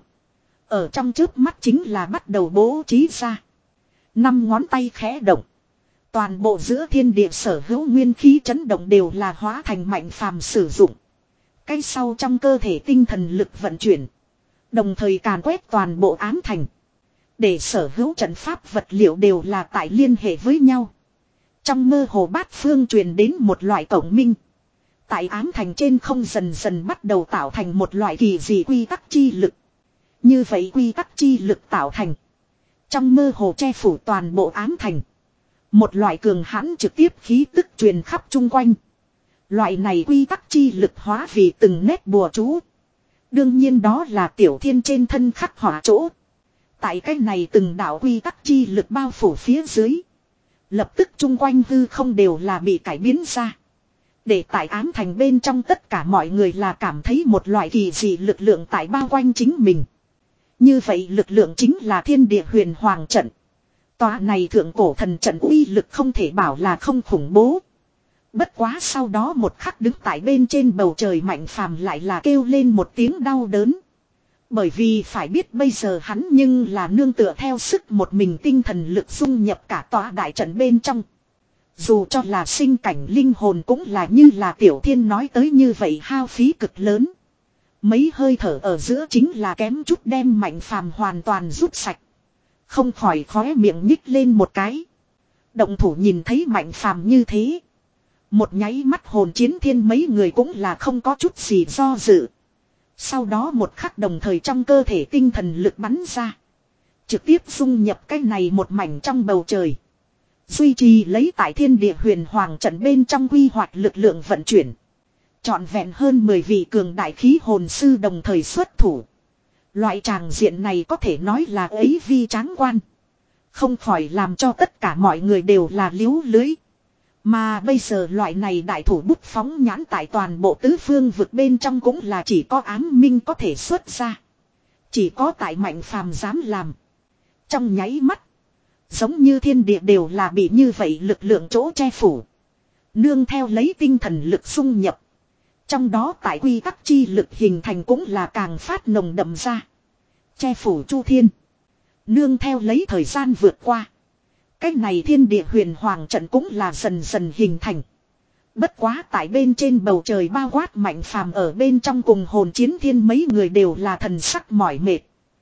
Ở trong trước mắt chính là bắt đầu bố trí ra. Năm ngón tay khẽ động. Toàn bộ giữa thiên địa sở hữu nguyên khí chấn động đều là hóa thành Mạnh Phàm sử dụng. Cái sau trong cơ thể tinh thần lực vận chuyển. Đồng thời càn quét toàn bộ ám thành. Để sở hữu trận pháp vật liệu đều là tại liên hệ với nhau. Trong mơ hồ bát phương truyền đến một loại cổng minh. Tại ám thành trên không dần dần bắt đầu tạo thành một loại kỳ dị quy tắc chi lực. Như vậy quy tắc chi lực tạo thành. Trong mơ hồ che phủ toàn bộ ám thành. Một loại cường hãn trực tiếp khí tức truyền khắp chung quanh. Loại này quy tắc chi lực hóa vì từng nét bùa chú. Đương nhiên đó là tiểu thiên trên thân khắc họa chỗ. Tại cái này từng đạo quy tắc chi lực bao phủ phía dưới. Lập tức chung quanh hư không đều là bị cải biến ra. Để tại ám thành bên trong tất cả mọi người là cảm thấy một loại kỳ dị lực lượng tại bao quanh chính mình. Như vậy lực lượng chính là thiên địa huyền hoàng trận. Tòa này thượng cổ thần trận uy lực không thể bảo là không khủng bố. Bất quá sau đó một khắc đứng tại bên trên bầu trời Mạnh Phàm lại là kêu lên một tiếng đau đớn. Bởi vì phải biết bây giờ hắn nhưng là nương tựa theo sức một mình tinh thần lực dung nhập cả tòa đại trận bên trong. Dù cho là sinh cảnh linh hồn cũng là như là Tiểu Thiên nói tới như vậy hao phí cực lớn. Mấy hơi thở ở giữa chính là kém chút đem Mạnh Phàm hoàn toàn rút sạch. Không khỏi khóe miệng nhích lên một cái. Động thủ nhìn thấy Mạnh Phàm như thế. Một nháy mắt hồn chiến thiên mấy người cũng là không có chút gì do dự. Sau đó một khắc đồng thời trong cơ thể tinh thần lực bắn ra. Trực tiếp dung nhập cái này một mảnh trong bầu trời. Duy trì lấy tại thiên địa huyền hoàng trận bên trong quy hoạch lực lượng vận chuyển. Trọn vẹn hơn mười vị cường đại khí hồn sư đồng thời xuất thủ. Loại tràng diện này có thể nói là ấy vi tráng quan. Không khỏi làm cho tất cả mọi người đều là liếu lưới. Mà bây giờ loại này đại thủ bút phóng nhãn tại toàn bộ tứ phương vực bên trong cũng là chỉ có ám minh có thể xuất ra. Chỉ có tại Mạnh Phàm dám làm. Trong nháy mắt. Giống như thiên địa đều là bị như vậy lực lượng chỗ che phủ. Nương theo lấy tinh thần lực xung nhập. Trong đó tại quy tắc chi lực hình thành cũng là càng phát nồng đậm ra. Che phủ chu thiên. Nương theo lấy thời gian vượt qua. Cái này thiên địa huyền hoàng trận cũng là dần dần hình thành. Bất quá tại bên trên bầu trời bao quát Mạnh Phàm ở bên trong cùng hồn chiến thiên mấy người đều là thần sắc mỏi mệt.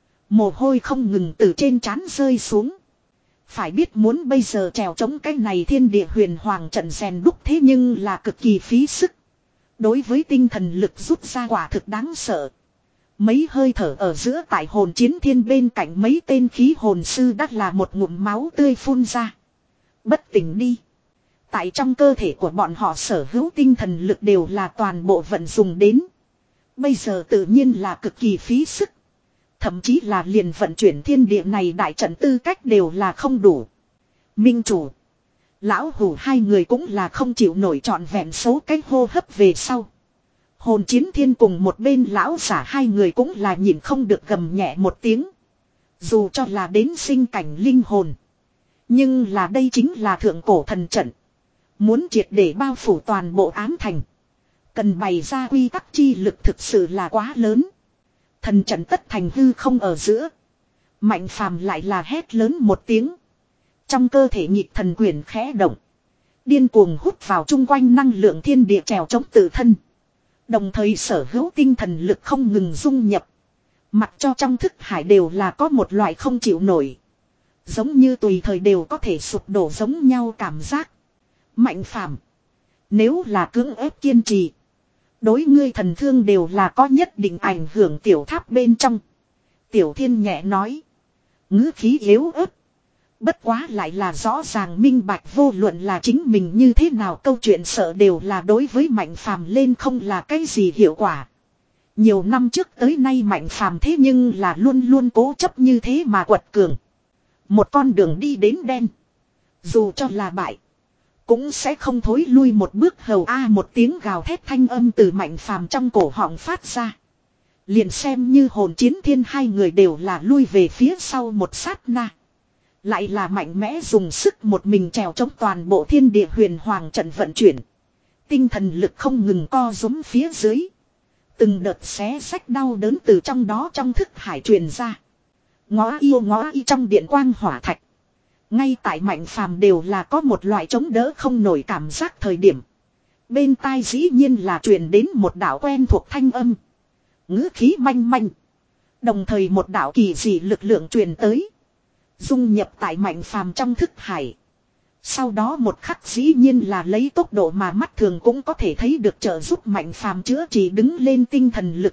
Mồ hôi không ngừng từ trên trán rơi xuống. Phải biết muốn bây giờ trèo chống cái này thiên địa huyền hoàng trận rèn đúc thế nhưng là cực kỳ phí sức. Đối với tinh thần lực rút ra quả thực đáng sợ. Mấy hơi thở ở giữa tại hồn chiến thiên bên cạnh mấy tên khí hồn sư đắt là một ngụm máu tươi phun ra. Bất tỉnh đi. Tại trong cơ thể của bọn họ sở hữu tinh thần lực đều là toàn bộ vận dùng đến. Bây giờ tự nhiên là cực kỳ phí sức. Thậm chí là liền vận chuyển thiên địa này đại trận tư cách đều là không đủ. Minh chủ. Lão hủ hai người cũng là không chịu nổi trọn vẹn số cái hô hấp về sau. Hồn chiến thiên cùng một bên lão giả hai người cũng là nhìn không được gầm nhẹ một tiếng. Dù cho là đến sinh cảnh linh hồn. Nhưng là đây chính là thượng cổ thần trận. Muốn triệt để bao phủ toàn bộ ám thành. Cần bày ra quy tắc chi lực thực sự là quá lớn. Thần trận tất thành hư không ở giữa. Mạnh Phàm lại là hét lớn một tiếng. Trong cơ thể nhịp thần quyền khẽ động. Điên cuồng hút vào chung quanh năng lượng thiên địa trèo chống tự thân. Đồng thời sở hữu tinh thần lực không ngừng dung nhập. Mặc cho trong thức hải đều là có một loại không chịu nổi. Giống như tùy thời đều có thể sụp đổ giống nhau cảm giác. Mạnh Phàm, nếu là cưỡng ép kiên trì. Đối ngươi thần thương đều là có nhất định ảnh hưởng tiểu tháp bên trong. Tiểu Thiên nhẹ nói. Ngữ khí yếu ớt. Bất quá lại là rõ ràng minh bạch vô luận là chính mình như thế nào câu chuyện sợ đều là đối với Mạnh Phàm lên không là cái gì hiệu quả. Nhiều năm trước tới nay Mạnh Phàm thế nhưng là luôn luôn cố chấp như thế mà quật cường. Một con đường đi đến đen. Dù cho là bại. Cũng sẽ không thối lui một bước hầu a một tiếng gào thét thanh âm từ Mạnh Phàm trong cổ họng phát ra. Liền xem như hồn chiến thiên hai người đều là lui về phía sau một sát na. Lại là mạnh mẽ dùng sức một mình trèo chống toàn bộ thiên địa huyền hoàng trận vận chuyển. Tinh thần lực không ngừng co rúm phía dưới. Từng đợt xé sách đau đớn từ trong đó trong thức hải truyền ra. Ngõ yêu ngõ y trong điện quang hỏa thạch. Ngay tại Mạnh Phàm đều là có một loại chống đỡ không nổi cảm giác thời điểm. Bên tai dĩ nhiên là truyền đến một đạo quen thuộc thanh âm. Ngữ khí manh manh. Đồng thời một đạo kỳ dị lực lượng truyền tới. Dung nhập tại Mạnh Phàm trong thức hải. Sau đó một khắc dĩ nhiên là lấy tốc độ mà mắt thường cũng có thể thấy được trợ giúp Mạnh Phàm chữa trị đứng lên tinh thần lực.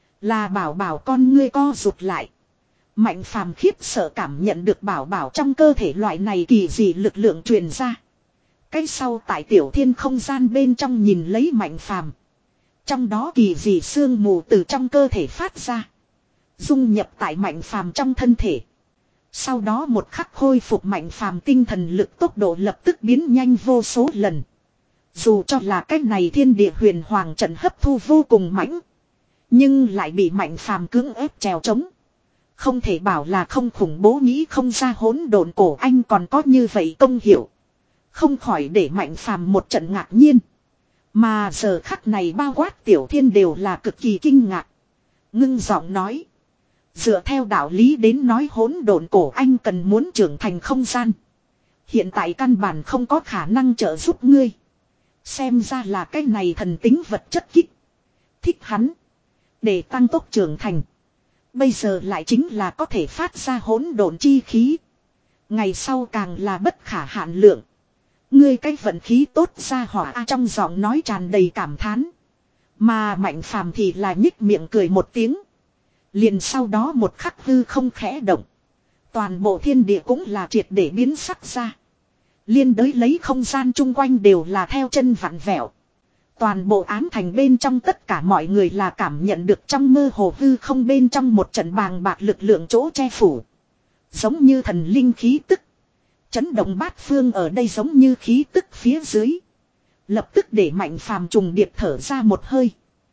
Là bảo bảo con ngươi co rụt lại. Mạnh Phàm khiếp sợ cảm nhận được bảo bảo trong cơ thể loại này kỳ dị lực lượng truyền ra. Cái sau tại tiểu thiên không gian bên trong nhìn lấy Mạnh Phàm. Trong đó kỳ dị sương mù từ trong cơ thể phát ra. Dung nhập tại Mạnh Phàm trong thân thể. Sau đó một khắc khôi phục Mạnh Phàm tinh thần lực tốc độ lập tức biến nhanh vô số lần. Dù cho là cách này thiên địa huyền hoàng trận hấp thu vô cùng mãnh. Nhưng lại bị Mạnh Phàm cưỡng ép trèo trống. Không thể bảo là không khủng bố nghĩ không ra hỗn độn cổ anh còn có như vậy công hiệu. Không khỏi để Mạnh Phàm một trận ngạc nhiên. Mà giờ khắc này bao quát tiểu thiên đều là cực kỳ kinh ngạc. Ngưng giọng nói. Dựa theo đạo lý đến nói hỗn độn cổ anh cần muốn trưởng thành không gian. Hiện tại căn bản không có khả năng trợ giúp ngươi. Xem ra là cái này thần tính vật chất kích. Thích hắn. Để tăng tốc trưởng thành. Bây giờ lại chính là có thể phát ra hỗn độn chi khí. Ngày sau càng là bất khả hạn lượng. Ngươi cái vận khí tốt ra hỏa a trong giọng nói tràn đầy cảm thán. Mà Mạnh Phàm thì là nhích miệng cười một tiếng. Liền sau đó một khắc hư không khẽ động. Toàn bộ thiên địa cũng là triệt để biến sắc ra. Liên đới lấy không gian chung quanh đều là theo chân vặn vẹo. Toàn bộ ám thành bên trong tất cả mọi người là cảm nhận được trong mơ hồ hư không bên trong một trận bàng bạc lực lượng chỗ che phủ. Giống như thần linh khí tức. Chấn động bát phương ở đây giống như khí tức phía dưới. Lập tức để Mạnh Phàm trùng điệp thở ra một hơi.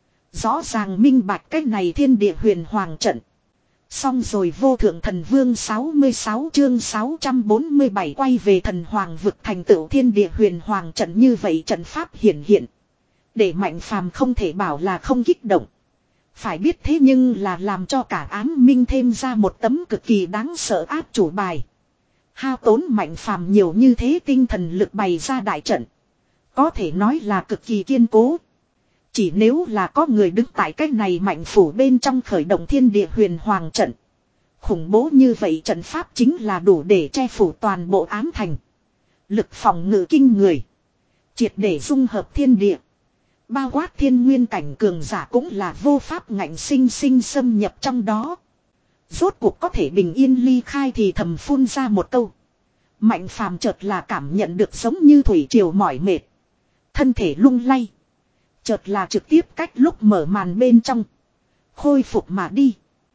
Rõ ràng minh bạch cái này thiên địa huyền hoàng trận. Xong rồi vô thượng thần vương sáu mươi sáu chương sáu trăm bốn mươi bảy quay về thần hoàng vực thành tựu thiên địa huyền hoàng trận như vậy trận pháp hiển hiện. Để Mạnh Phàm không thể bảo là không kích động. Phải biết thế nhưng là làm cho cả ám minh thêm ra một tấm cực kỳ đáng sợ áp chủ bài. Hao tốn Mạnh Phàm nhiều như thế tinh thần lực bày ra đại trận. Có thể nói là cực kỳ kiên cố. Chỉ nếu là có người đứng tại cách này Mạnh phủ bên trong khởi động thiên địa huyền hoàng trận. Khủng bố như vậy trận pháp chính là đủ để che phủ toàn bộ ám thành. Lực phòng ngự kinh người. Triệt để dung hợp thiên địa. Bao quát thiên nguyên cảnh cường giả cũng là vô pháp ngạnh sinh sinh xâm nhập trong đó. Rốt cuộc có thể bình yên ly khai thì thầm phun ra một câu. Mạnh Phàm chợt là cảm nhận được giống như thủy triều mỏi mệt. Thân thể lung lay. Chợt là trực tiếp cách lúc mở màn bên trong. Khôi phục mà đi.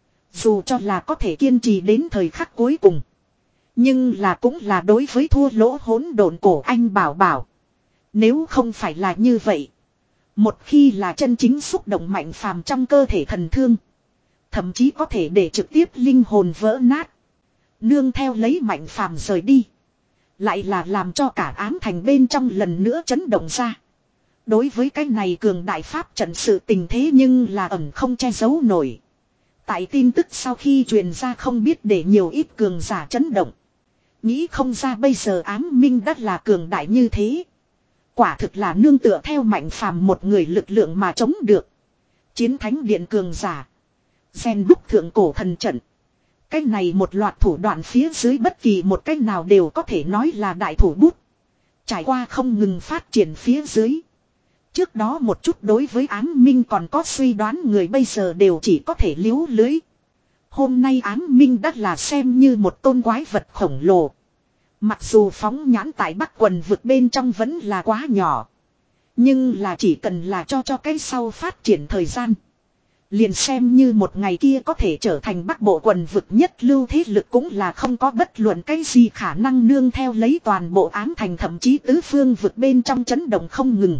Dù cho là có thể kiên trì đến thời khắc cuối cùng. Nhưng là cũng là đối với thua lỗ hỗn độn cổ anh bảo bảo. Nếu không phải là như vậy. Một khi là chân chính xúc động Mạnh Phàm trong cơ thể thần thương. Thậm chí có thể để trực tiếp linh hồn vỡ nát. Nương theo lấy Mạnh Phàm rời đi. Lại là làm cho cả ám thành bên trong lần nữa chấn động ra. Đối với cái này cường đại pháp trận sự tình thế nhưng là ẩn không che giấu nổi. Tại tin tức sau khi truyền ra không biết để nhiều ít cường giả chấn động. Nghĩ không ra bây giờ ám minh đất là cường đại như thế. Quả thực là nương tựa theo Mạnh Phàm một người lực lượng mà chống được. Chiến thánh điện cường giả. Gen đúc thượng cổ thần trận. Cái này một loạt thủ đoạn phía dưới bất kỳ một cách nào đều có thể nói là đại thủ bút. Trải qua không ngừng phát triển phía dưới. Trước đó một chút đối với ám minh còn có suy đoán người bây giờ đều chỉ có thể liếu lưới. Hôm nay ám minh đã là xem như một tôn quái vật khổng lồ. Mặc dù phóng nhãn tại Bắc quần vực bên trong vẫn là quá nhỏ. Nhưng là chỉ cần là cho cho cái sau phát triển thời gian. Liền xem như một ngày kia có thể trở thành Bắc bộ quần vực nhất lưu thế lực cũng là không có bất luận cái gì khả năng nương theo lấy toàn bộ Ám Thành thậm chí tứ phương vực bên trong chấn động không ngừng.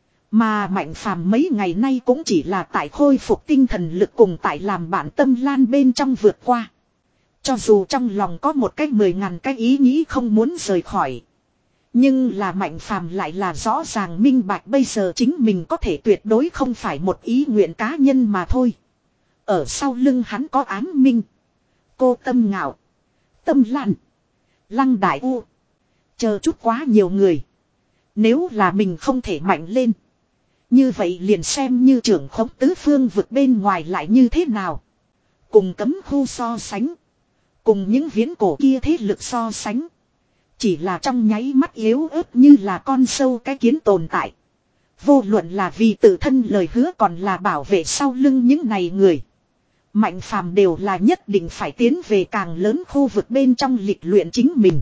Mà Mạnh Phàm mấy ngày nay cũng chỉ là tại khôi phục tinh thần lực cùng tại làm bạn Tâm Lan bên trong vượt qua. Cho dù trong lòng có một cái mười ngàn cái ý nghĩ không muốn rời khỏi. Nhưng là Mạnh Phàm lại là rõ ràng minh bạch bây giờ chính mình có thể tuyệt đối không phải một ý nguyện cá nhân mà thôi. Ở sau lưng hắn có Ám Minh, Cô Tâm Ngạo, Tâm Lan, Lăng Đại U. Chờ chút quá nhiều người. Nếu là mình không thể mạnh lên. Như vậy liền xem như trưởng khống tứ phương vực bên ngoài lại như thế nào. Cùng cấm khu so sánh. Cùng những viễn cổ kia thế lực so sánh. Chỉ là trong nháy mắt yếu ớt như là con sâu cái kiến tồn tại. Vô luận là vì tự thân lời hứa còn là bảo vệ sau lưng những này người. Mạnh Phàm đều là nhất định phải tiến về càng lớn khu vực bên trong lịch luyện chính mình.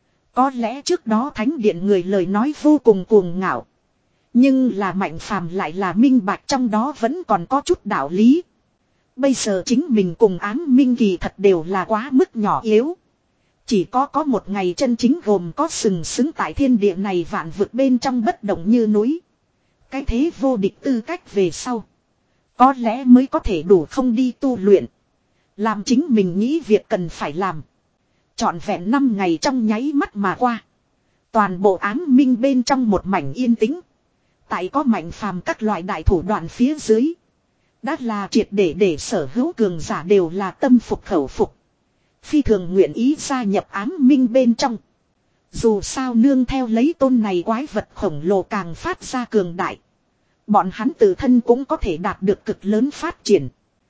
Có lẽ trước đó thánh điện người lời nói vô cùng cuồng ngạo. Nhưng là Mạnh Phàm lại là minh bạch trong đó vẫn còn có chút đạo lý. Bây giờ chính mình cùng Ám Minh kỳ thật đều là quá mức nhỏ yếu. Chỉ có có một ngày chân chính gồm có sừng sững tại thiên địa này vạn vực bên trong bất động như núi. Cái thế vô địch tư cách về sau. Có lẽ mới có thể đủ không đi tu luyện. Làm chính mình nghĩ việc cần phải làm. Trọn vẹn năm ngày trong nháy mắt mà qua. Toàn bộ Ám Minh bên trong một mảnh yên tĩnh. Tại có Mạnh Phàm các loại đại thủ đoạn phía dưới. Đã là triệt để để sở hữu cường giả đều là tâm phục khẩu phục. Phi thường nguyện ý gia nhập Ám Minh bên trong. Dù sao nương theo lấy tôn này quái vật khổng lồ càng phát ra cường đại. Bọn hắn tự thân cũng có thể đạt được cực lớn phát triển.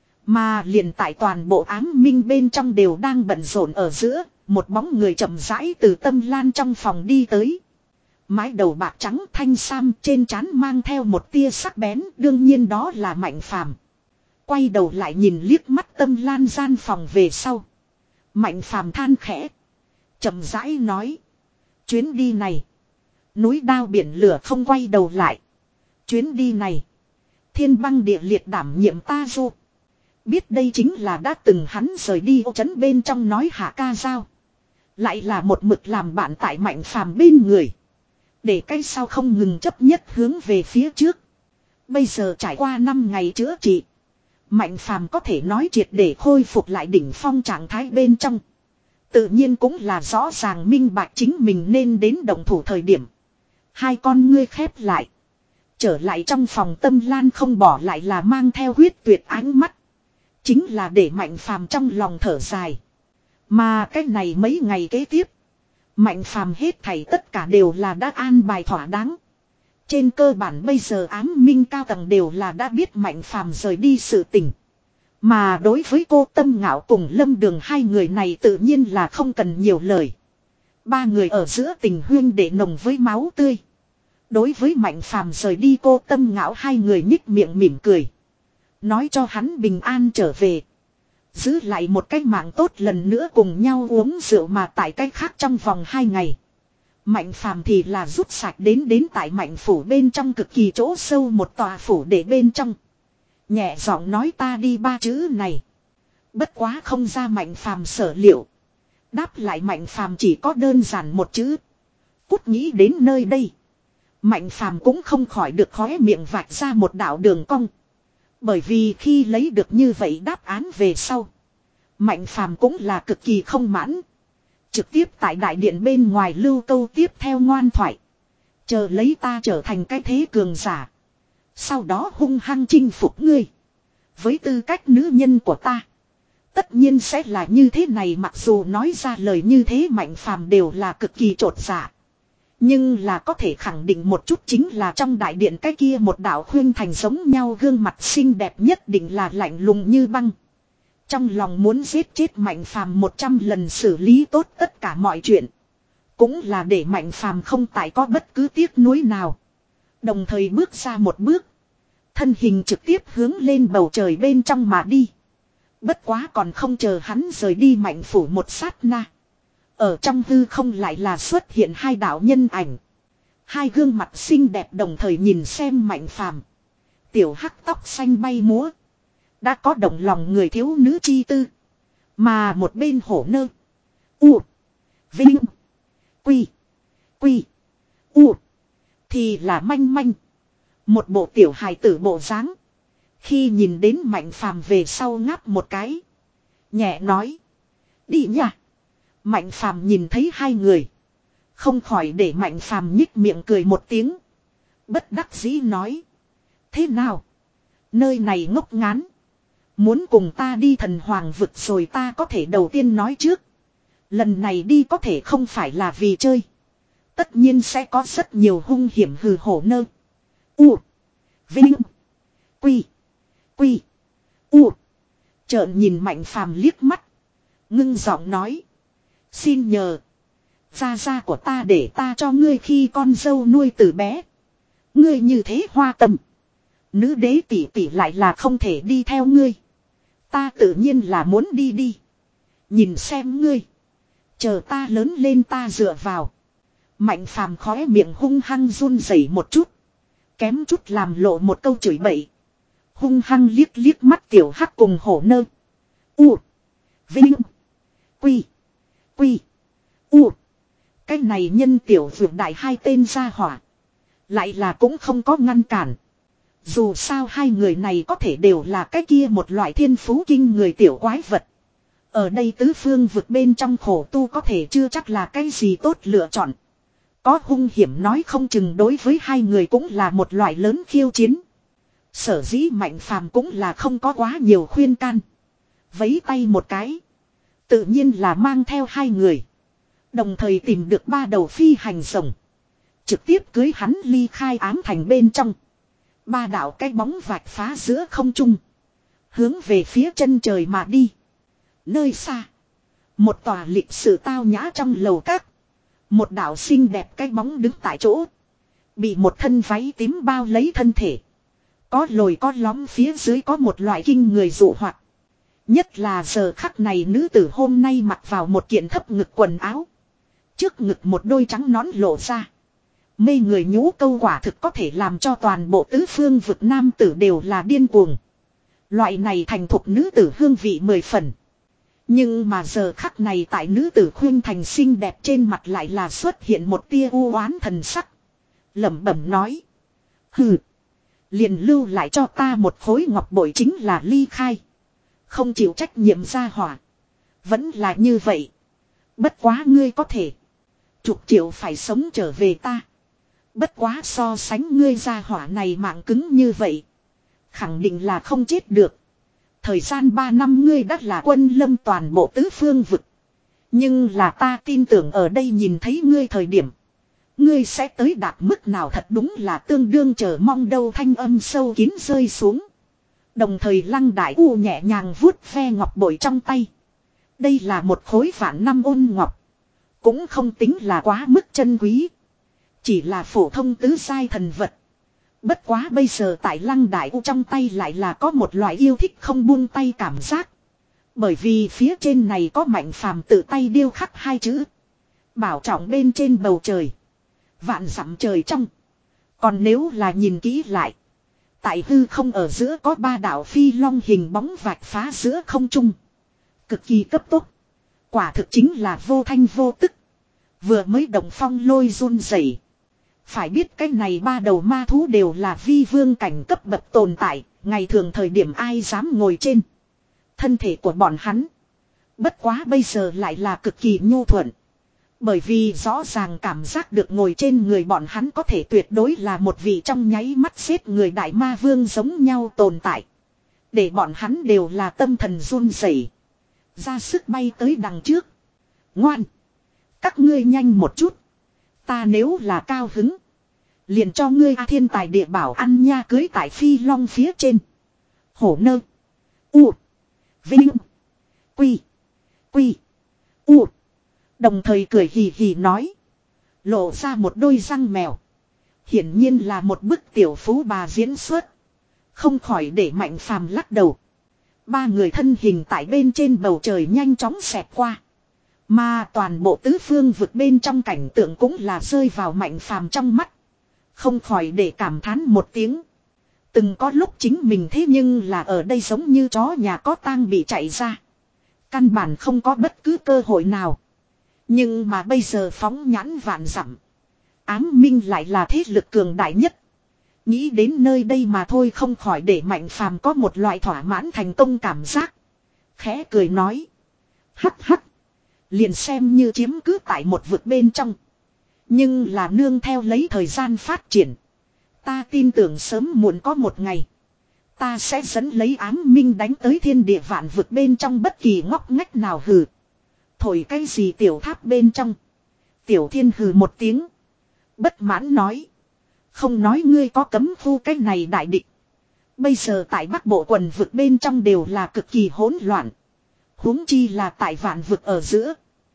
Mà liền tại toàn bộ Ám Minh bên trong đều đang bận rộn ở giữa. Một bóng người chậm rãi từ Tâm Lan trong phòng đi tới. Mái đầu bạc trắng thanh sam trên trán mang theo một tia sắc bén, đương nhiên đó là Mạnh Phàm. Quay đầu lại nhìn liếc mắt Tâm Lan gian phòng về sau. Mạnh Phàm than khẽ. Chậm rãi nói. Chuyến đi này. Núi đao biển lửa không quay đầu lại. Chuyến đi này. Thiên băng địa liệt đảm nhiệm ta du. Biết đây chính là đã từng hắn rời đi ô trấn bên trong nói hạ ca dao. Lại là một mực làm bạn tại Mạnh Phàm bên người. Để cái sau không ngừng chấp nhất hướng về phía trước. Bây giờ trải qua năm ngày chữa trị. Mạnh Phàm có thể nói triệt để khôi phục lại đỉnh phong trạng thái bên trong. Tự nhiên cũng là rõ ràng minh bạch chính mình nên đến động thủ thời điểm. Hai con ngươi khép lại. Trở lại trong phòng Tâm Lan không bỏ lại là mang theo huyết tuyệt ánh mắt. Chính là để Mạnh Phàm trong lòng thở dài. Mà cái này mấy ngày kế tiếp. Mạnh Phàm hết thảy tất cả đều là đã an bài thỏa đáng. Trên cơ bản bây giờ Ám Minh cao tầng đều là đã biết Mạnh Phàm rời đi sự tình. Mà đối với cô Tâm Ngạo cùng Lâm Đường hai người này tự nhiên là không cần nhiều lời. Ba người ở giữa tình huyên để nồng với máu tươi. Đối với Mạnh Phàm rời đi cô Tâm Ngạo hai người nhích miệng mỉm cười. Nói cho hắn bình an trở về. Giữ lại một cái mạng tốt lần nữa cùng nhau uống rượu mà tại cái khác trong vòng hai ngày. Mạnh Phàm thì là rút sạch đến đến tại Mạnh phủ bên trong cực kỳ chỗ sâu một tòa phủ để bên trong. Nhẹ giọng nói ta đi ba chữ này. Bất quá không ra Mạnh Phàm sở liệu. Đáp lại Mạnh Phàm chỉ có đơn giản một chữ. Cút nghĩ đến nơi đây. Mạnh Phàm cũng không khỏi được khóe miệng vạch ra một đạo đường cong. Bởi vì khi lấy được như vậy đáp án về sau. Mạnh Phàm cũng là cực kỳ không mãn. Trực tiếp tại đại điện bên ngoài lưu câu tiếp theo ngoan thoại. Chờ lấy ta trở thành cái thế cường giả. Sau đó hung hăng chinh phục ngươi. Với tư cách nữ nhân của ta. Tất nhiên sẽ là như thế này, mặc dù nói ra lời như thế Mạnh Phàm đều là cực kỳ trột dạ. Nhưng là có thể khẳng định một chút chính là trong đại điện cái kia một đạo khuyên thành giống nhau gương mặt xinh đẹp nhất định là lạnh lùng như băng. Trong lòng muốn giết chết Mạnh Phàm một trăm lần xử lý tốt tất cả mọi chuyện. Cũng là để Mạnh Phàm không tại có bất cứ tiếc nuối nào. Đồng thời bước ra một bước. Thân hình trực tiếp hướng lên bầu trời bên trong mà đi. Bất quá còn không chờ hắn rời đi Mạnh phủ một sát na. Ở trong hư không lại là xuất hiện hai đạo nhân ảnh. Hai gương mặt xinh đẹp đồng thời nhìn xem Mạnh Phàm. Tiểu hắc tóc xanh bay múa. Đã có động lòng người thiếu nữ chi tư. Mà một bên hổ nơ. U. Vinh. Quy. Quy. U. Thì là manh manh. Một bộ tiểu hài tử bộ dáng. Khi nhìn đến Mạnh Phàm về sau ngáp một cái. Nhẹ nói. Đi nha. Mạnh Phàm nhìn thấy hai người. Không khỏi để Mạnh Phàm nhích miệng cười một tiếng. Bất đắc dĩ nói. Thế nào? Nơi này ngốc ngán. Muốn cùng ta đi thần hoàng vực rồi ta có thể đầu tiên nói trước. Lần này đi có thể không phải là vì chơi. Tất nhiên sẽ có rất nhiều hung hiểm hừ hổ nơ. U. Vinh. Quy. Quy. U. Trợn nhìn Mạnh Phàm liếc mắt. Ngưng giọng nói. Xin nhờ. Gia gia của ta để ta cho ngươi khi con dâu nuôi từ bé. Ngươi như thế hoa tâm. Nữ đế tỷ tỷ lại là không thể đi theo ngươi. Ta tự nhiên là muốn đi đi. Nhìn xem ngươi. Chờ ta lớn lên ta dựa vào. Mạnh Phàm khóe miệng hung hăng run rẩy một chút. Kém chút làm lộ một câu chửi bậy. Hung hăng liếc liếc mắt tiểu hắc cùng hổ nơ. U. Vinh. Quy. Quy. U. Cái này nhân tiểu vượt đại hai tên gia hỏa. Lại là cũng không có ngăn cản. Dù sao hai người này có thể đều là cái kia một loại thiên phú kinh người tiểu quái vật. Ở đây tứ phương vực bên trong khổ tu có thể chưa chắc là cái gì tốt lựa chọn. Có hung hiểm nói không chừng đối với hai người cũng là một loại lớn khiêu chiến. Sở dĩ Mạnh Phàm cũng là không có quá nhiều khuyên can. Vấy tay một cái. Tự nhiên là mang theo hai người. Đồng thời tìm được ba đầu phi hành rồng. Trực tiếp cưới hắn ly khai ám thành bên trong. Ba đạo cái bóng vạch phá giữa không trung. Hướng về phía chân trời mà đi. Nơi xa. Một tòa lịch sử tao nhã trong lầu các. Một đạo xinh đẹp cái bóng đứng tại chỗ. Bị một thân váy tím bao lấy thân thể. Có lồi có lõm phía dưới có một loại kinh người dụ hoặc. Nhất là giờ khắc này nữ tử hôm nay mặc vào một kiện thấp ngực quần áo. Trước ngực một đôi trắng nón lộ ra. Mê người nhũ câu quả thực có thể làm cho toàn bộ tứ phương vực nam tử đều là điên cuồng. Loại này thành thục nữ tử hương vị mười phần. Nhưng mà giờ khắc này tại nữ tử khuyên thành xinh đẹp trên mặt lại là xuất hiện một tia u oán thần sắc. Lẩm bẩm nói. Hừ. Liền lưu lại cho ta một khối ngọc bội chính là ly khai. Không chịu trách nhiệm ra hỏa. Vẫn là như vậy. Bất quá ngươi có thể. Chục triệu phải sống trở về ta. Bất quá so sánh ngươi ra hỏa này mạng cứng như vậy. Khẳng định là không chết được. Thời gian ba năm ngươi đã là quân lâm toàn bộ tứ phương vực. Nhưng là ta tin tưởng ở đây nhìn thấy ngươi thời điểm. Ngươi sẽ tới đạt mức nào thật đúng là tương đương chờ mong đâu thanh âm sâu kín rơi xuống. Đồng thời Lăng Đại U nhẹ nhàng vuốt ve ngọc bội trong tay. Đây là một khối vạn năm ôn ngọc. Cũng không tính là quá mức chân quý. Chỉ là phổ thông tứ giai thần vật. Bất quá bây giờ tại Lăng Đại U trong tay lại là có một loại yêu thích không buông tay cảm giác. Bởi vì phía trên này có Mạnh Phàm tự tay điêu khắc hai chữ. Bảo trọng bên trên bầu trời. Vạn dặm trời trong. Còn nếu là nhìn kỹ lại. Tại hư không ở giữa có ba đạo phi long hình bóng vạch phá giữa không trung. Cực kỳ cấp tốc. Quả thực chính là vô thanh vô tức. Vừa mới động phong lôi run rẩy. Phải biết cái này ba đầu ma thú đều là vi vương cảnh cấp bậc tồn tại. Ngày thường thời điểm ai dám ngồi trên thân thể của bọn hắn. Bất quá bây giờ lại là cực kỳ nhu thuận. Bởi vì rõ ràng cảm giác được ngồi trên người bọn hắn có thể tuyệt đối là một vị trong nháy mắt xếp người đại ma vương giống nhau tồn tại. Để bọn hắn đều là tâm thần run rẩy, ra sức bay tới đằng trước. Ngoan! Các ngươi nhanh một chút. Ta nếu là cao hứng. Liền cho ngươi A thiên tài địa bảo ăn nha cưới tại phi long phía trên. Hổ nơ. U. Vinh. Quy. Quy. U. Đồng thời cười hì hì nói. Lộ ra một đôi răng mèo. Hiển nhiên là một bức tiểu phú bà diễn xuất. Không khỏi để Mạnh Phàm lắc đầu. Ba người thân hình tại bên trên bầu trời nhanh chóng xẹt qua. Mà toàn bộ tứ phương vực bên trong cảnh tượng cũng là rơi vào Mạnh Phàm trong mắt. Không khỏi để cảm thán một tiếng. Từng có lúc chính mình thế nhưng là ở đây giống như chó nhà có tang bị chạy ra. Căn bản không có bất cứ cơ hội nào. Nhưng mà bây giờ phóng nhãn vạn dặm. Ám minh lại là thế lực cường đại nhất. Nghĩ đến nơi đây mà thôi không khỏi để Mạnh Phàm có một loại thỏa mãn thành công cảm giác. Khẽ cười nói. Hắc hắc. Liền xem như chiếm cứ tại một vực bên trong. Nhưng là nương theo lấy thời gian phát triển. Ta tin tưởng sớm muộn có một ngày. Ta sẽ dẫn lấy ám minh đánh tới thiên địa vạn vực bên trong bất kỳ ngóc ngách nào hừ. Thổi cái gì tiểu tháp bên trong. Tiểu thiên hừ một tiếng. Bất mãn nói. Không nói ngươi có cấm khu cái này đại địch. Bây giờ tại Bắc Bộ quần vực bên trong đều là cực kỳ hỗn loạn. Huống chi là tại vạn vực ở giữa.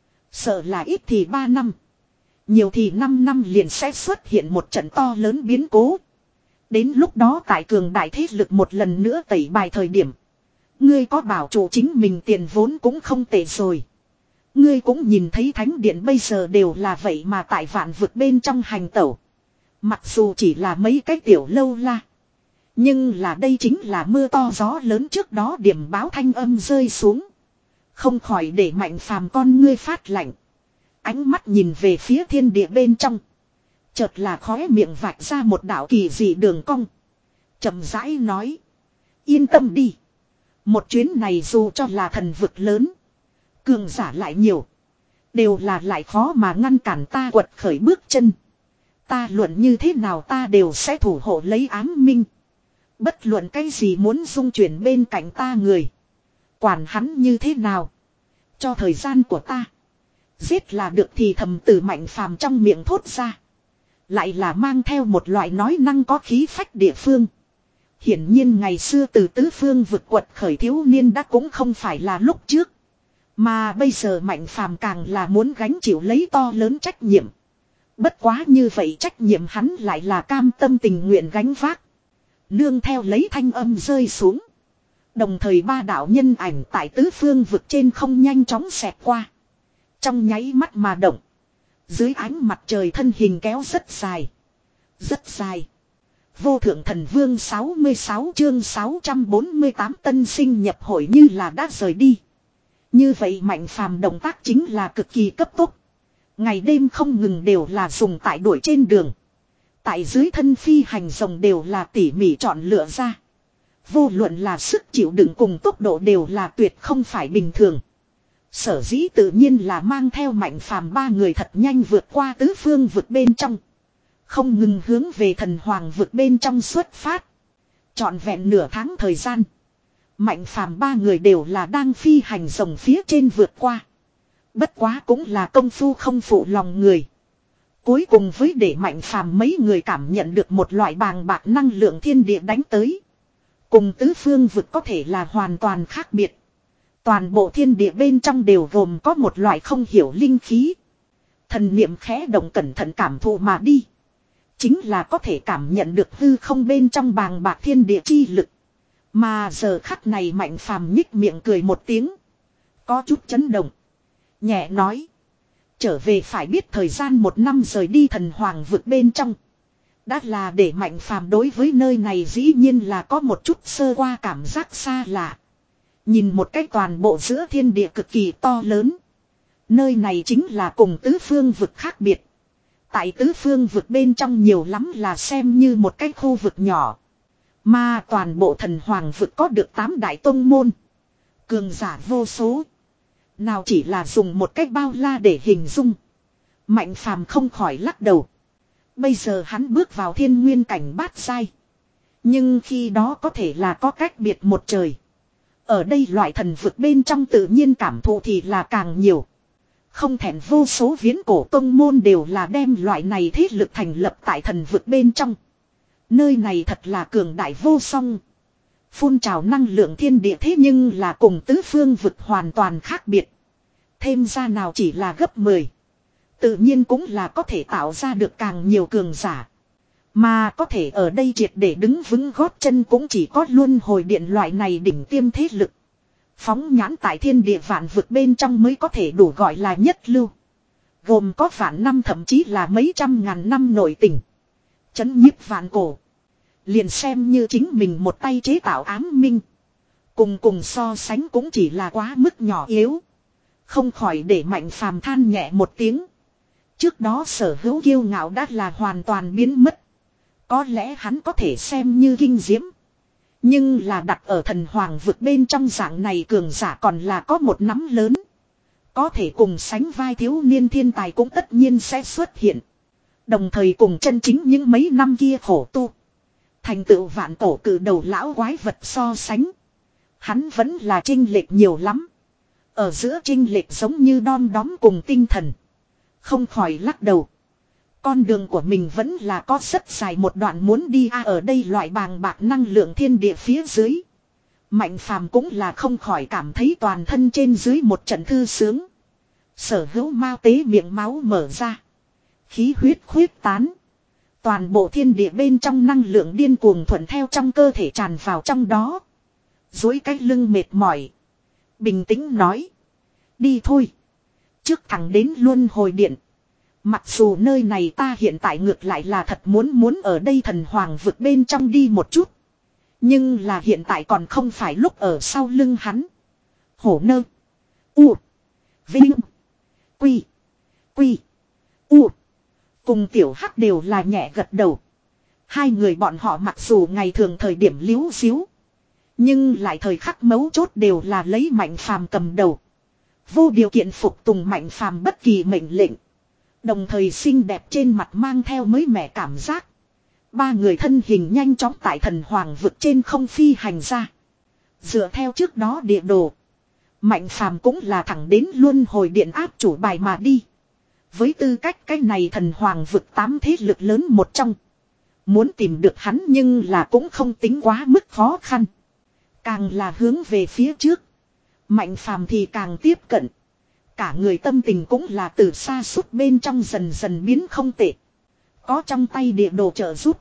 Sợ là ít thì ba năm. Nhiều thì năm năm liền sẽ xuất hiện một trận to lớn biến cố. Đến lúc đó tại cường đại thế lực một lần nữa tẩy bài thời điểm. Ngươi có bảo chủ chính mình tiền vốn cũng không tệ rồi. Ngươi cũng nhìn thấy thánh điện bây giờ đều là vậy mà tại vạn vực bên trong hành tẩu. Mặc dù chỉ là mấy cái tiểu lâu la. Nhưng là đây chính là mưa to gió lớn trước đó điểm báo thanh âm rơi xuống. Không khỏi để Mạnh Phàm con ngươi phát lạnh. Ánh mắt nhìn về phía thiên địa bên trong. Chợt là khóe miệng vạch ra một đạo kỳ dị đường cong. Chậm rãi nói. Yên tâm đi. Một chuyến này dù cho là thần vực lớn. Cường giả lại nhiều. Đều là lại khó mà ngăn cản ta quật khởi bước chân. Ta luận như thế nào ta đều sẽ thủ hộ lấy ám minh. Bất luận cái gì muốn dung chuyển bên cạnh ta người. Quản hắn như thế nào. Cho thời gian của ta. Giết là được thì thầm từ Mạnh Phàm trong miệng thốt ra. Lại là mang theo một loại nói năng có khí phách địa phương. Hiển nhiên ngày xưa từ tứ phương vực quật khởi thiếu niên đã cũng không phải là lúc trước. Mà bây giờ Mạnh Phàm càng là muốn gánh chịu lấy to lớn trách nhiệm. Bất quá như vậy trách nhiệm hắn lại là cam tâm tình nguyện gánh vác. Nương theo lấy thanh âm rơi xuống. Đồng thời ba đạo nhân ảnh tại tứ phương vực trên không nhanh chóng xẹt qua. Trong nháy mắt mà động. Dưới ánh mặt trời thân hình kéo rất dài. Rất dài. Vô thượng thần vương sáu mươi sáu chương sáu trăm bốn mươi tám tân sinh nhập hội như là đã rời đi. Như vậy Mạnh Phàm động tác chính là cực kỳ cấp tốc. Ngày đêm không ngừng đều là dùng tại đuổi trên đường. Tại dưới thân phi hành rồng đều là tỉ mỉ chọn lựa ra. Vô luận là sức chịu đựng cùng tốc độ đều là tuyệt không phải bình thường. Sở dĩ tự nhiên là mang theo Mạnh Phàm ba người thật nhanh vượt qua tứ phương vực bên trong. Không ngừng hướng về thần hoàng vực bên trong xuất phát. Trọn vẹn nửa tháng thời gian. Mạnh Phàm ba người đều là đang phi hành rồng phía trên vượt qua. Bất quá cũng là công phu không phụ lòng người. Cuối cùng với để Mạnh Phàm mấy người cảm nhận được một loại bàng bạc năng lượng thiên địa đánh tới. Cùng tứ phương vực có thể là hoàn toàn khác biệt. Toàn bộ thiên địa bên trong đều gồm có một loại không hiểu linh khí. Thần niệm khẽ động cẩn thận cảm thụ mà đi. Chính là có thể cảm nhận được hư không bên trong bàng bạc thiên địa chi lực. Mà giờ khắc này Mạnh Phàm nhích miệng cười một tiếng. Có chút chấn động. Nhẹ nói. Trở về phải biết thời gian một năm rời đi thần hoàng vực bên trong. Đã là để Mạnh Phàm đối với nơi này dĩ nhiên là có một chút sơ qua cảm giác xa lạ. Nhìn một cách toàn bộ giữa thiên địa cực kỳ to lớn. Nơi này chính là cùng tứ phương vực khác biệt. Tại tứ phương vực bên trong nhiều lắm là xem như một cái khu vực nhỏ. Mà toàn bộ thần hoàng vực có được tám đại tông môn. Cường giả vô số. Nào chỉ là dùng một cách bao la để hình dung. Mạnh Phàm không khỏi lắc đầu. Bây giờ hắn bước vào thiên nguyên cảnh bát giai. Nhưng khi đó có thể là có cách biệt một trời. Ở đây loại thần vực bên trong tự nhiên cảm thụ thì là càng nhiều. Không thèm vô số viễn cổ tông môn đều là đem loại này thế lực thành lập tại thần vực bên trong. Nơi này thật là cường đại vô song. Phun trào năng lượng thiên địa thế nhưng là cùng tứ phương vực hoàn toàn khác biệt. Thêm ra nào chỉ là gấp mười. Tự nhiên cũng là có thể tạo ra được càng nhiều cường giả. Mà có thể ở đây triệt để đứng vững gót chân cũng chỉ có luân hồi điện loại này đỉnh tiêm thế lực. Phóng nhãn tại thiên địa vạn vực bên trong mới có thể đủ gọi là nhất lưu. Gồm có vạn năm thậm chí là mấy trăm ngàn năm nội tình. Chấn nhiếp vạn cổ. Liền xem như chính mình một tay chế tạo ám minh. Cùng cùng so sánh cũng chỉ là quá mức nhỏ yếu. Không khỏi để Mạnh Phàm than nhẹ một tiếng. Trước đó sở hữu kiêu ngạo đã là hoàn toàn biến mất. Có lẽ hắn có thể xem như kinh diễm. Nhưng là đặt ở thần hoàng vực bên trong dạng này cường giả còn là có một nắm lớn. Có thể cùng sánh vai thiếu niên thiên tài cũng tất nhiên sẽ xuất hiện. Đồng thời cùng chân chính những mấy năm kia khổ tu. Thành tựu vạn cổ cử đầu lão quái vật so sánh. Hắn vẫn là chênh lệch nhiều lắm. Ở giữa chênh lệch giống như đom đóm cùng tinh thần. Không khỏi lắc đầu. Con đường của mình vẫn là có rất dài một đoạn muốn đi a ở đây loại bàng bạc năng lượng thiên địa phía dưới. Mạnh Phàm cũng là không khỏi cảm thấy toàn thân trên dưới một trận thư sướng. Sở hữu mao tế miệng máu mở ra. Khí huyết khuyết tán. Toàn bộ thiên địa bên trong năng lượng điên cuồng thuận theo trong cơ thể tràn vào trong đó. Dối cái lưng mệt mỏi. Bình tĩnh nói. Đi thôi. Trước thẳng đến luân hồi điện. Mặc dù nơi này ta hiện tại ngược lại là thật muốn muốn ở đây thần hoàng vực bên trong đi một chút. Nhưng là hiện tại còn không phải lúc ở sau lưng hắn. Hổ nơ. U. Vinh. Quy. Quy. U. Cùng tiểu hắc đều là nhẹ gật đầu. Hai người bọn họ mặc dù ngày thường thời điểm liếu xíu. Nhưng lại thời khắc mấu chốt đều là lấy Mạnh Phàm cầm đầu. Vô điều kiện phục tùng Mạnh Phàm bất kỳ mệnh lệnh. Đồng thời xinh đẹp trên mặt mang theo mới mẻ cảm giác. Ba người thân hình nhanh chóng tại thần hoàng vực trên không phi hành ra. Dựa theo trước đó địa đồ. Mạnh Phàm cũng là thẳng đến luân hồi điện áp chủ bài mà đi. Với tư cách cái này thần hoàng vực tám thế lực lớn một trong. Muốn tìm được hắn nhưng là cũng không tính quá mức khó khăn. Càng là hướng về phía trước. Mạnh Phàm thì càng tiếp cận. Cả người tâm tình cũng là từ xa suốt bên trong dần dần biến không tệ. Có trong tay địa đồ trợ giúp.